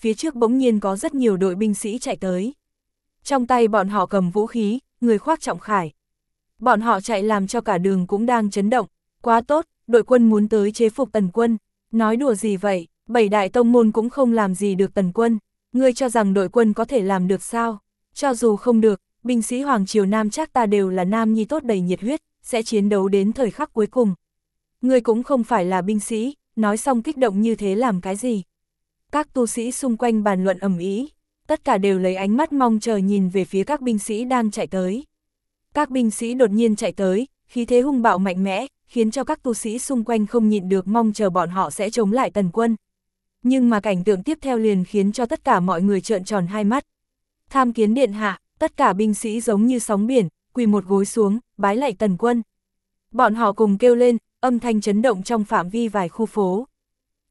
phía trước bỗng nhiên có rất nhiều đội binh sĩ chạy tới. Trong tay bọn họ cầm vũ khí, người khoác trọng khải. Bọn họ chạy làm cho cả đường cũng đang chấn động. Quá tốt, đội quân muốn tới chế phục Tần quân. Nói đùa gì vậy, 7 đại tông môn cũng không làm gì được Tần quân. Ngươi cho rằng đội quân có thể làm được sao? Cho dù không được, binh sĩ Hoàng Triều Nam chắc ta đều là nam nhi tốt đầy nhiệt huyết, sẽ chiến đấu đến thời khắc cuối cùng. Ngươi cũng không phải là binh sĩ, nói xong kích động như thế làm cái gì? Các tu sĩ xung quanh bàn luận ầm ĩ, tất cả đều lấy ánh mắt mong chờ nhìn về phía các binh sĩ đang chạy tới. Các binh sĩ đột nhiên chạy tới, khí thế hung bạo mạnh mẽ, khiến cho các tu sĩ xung quanh không nhịn được mong chờ bọn họ sẽ chống lại Tần quân. Nhưng mà cảnh tượng tiếp theo liền khiến cho tất cả mọi người trợn tròn hai mắt. Tham kiến điện hạ, tất cả binh sĩ giống như sóng biển, quỳ một gối xuống, bái lạy Tần quân. Bọn họ cùng kêu lên, âm thanh chấn động trong phạm vi vài khu phố.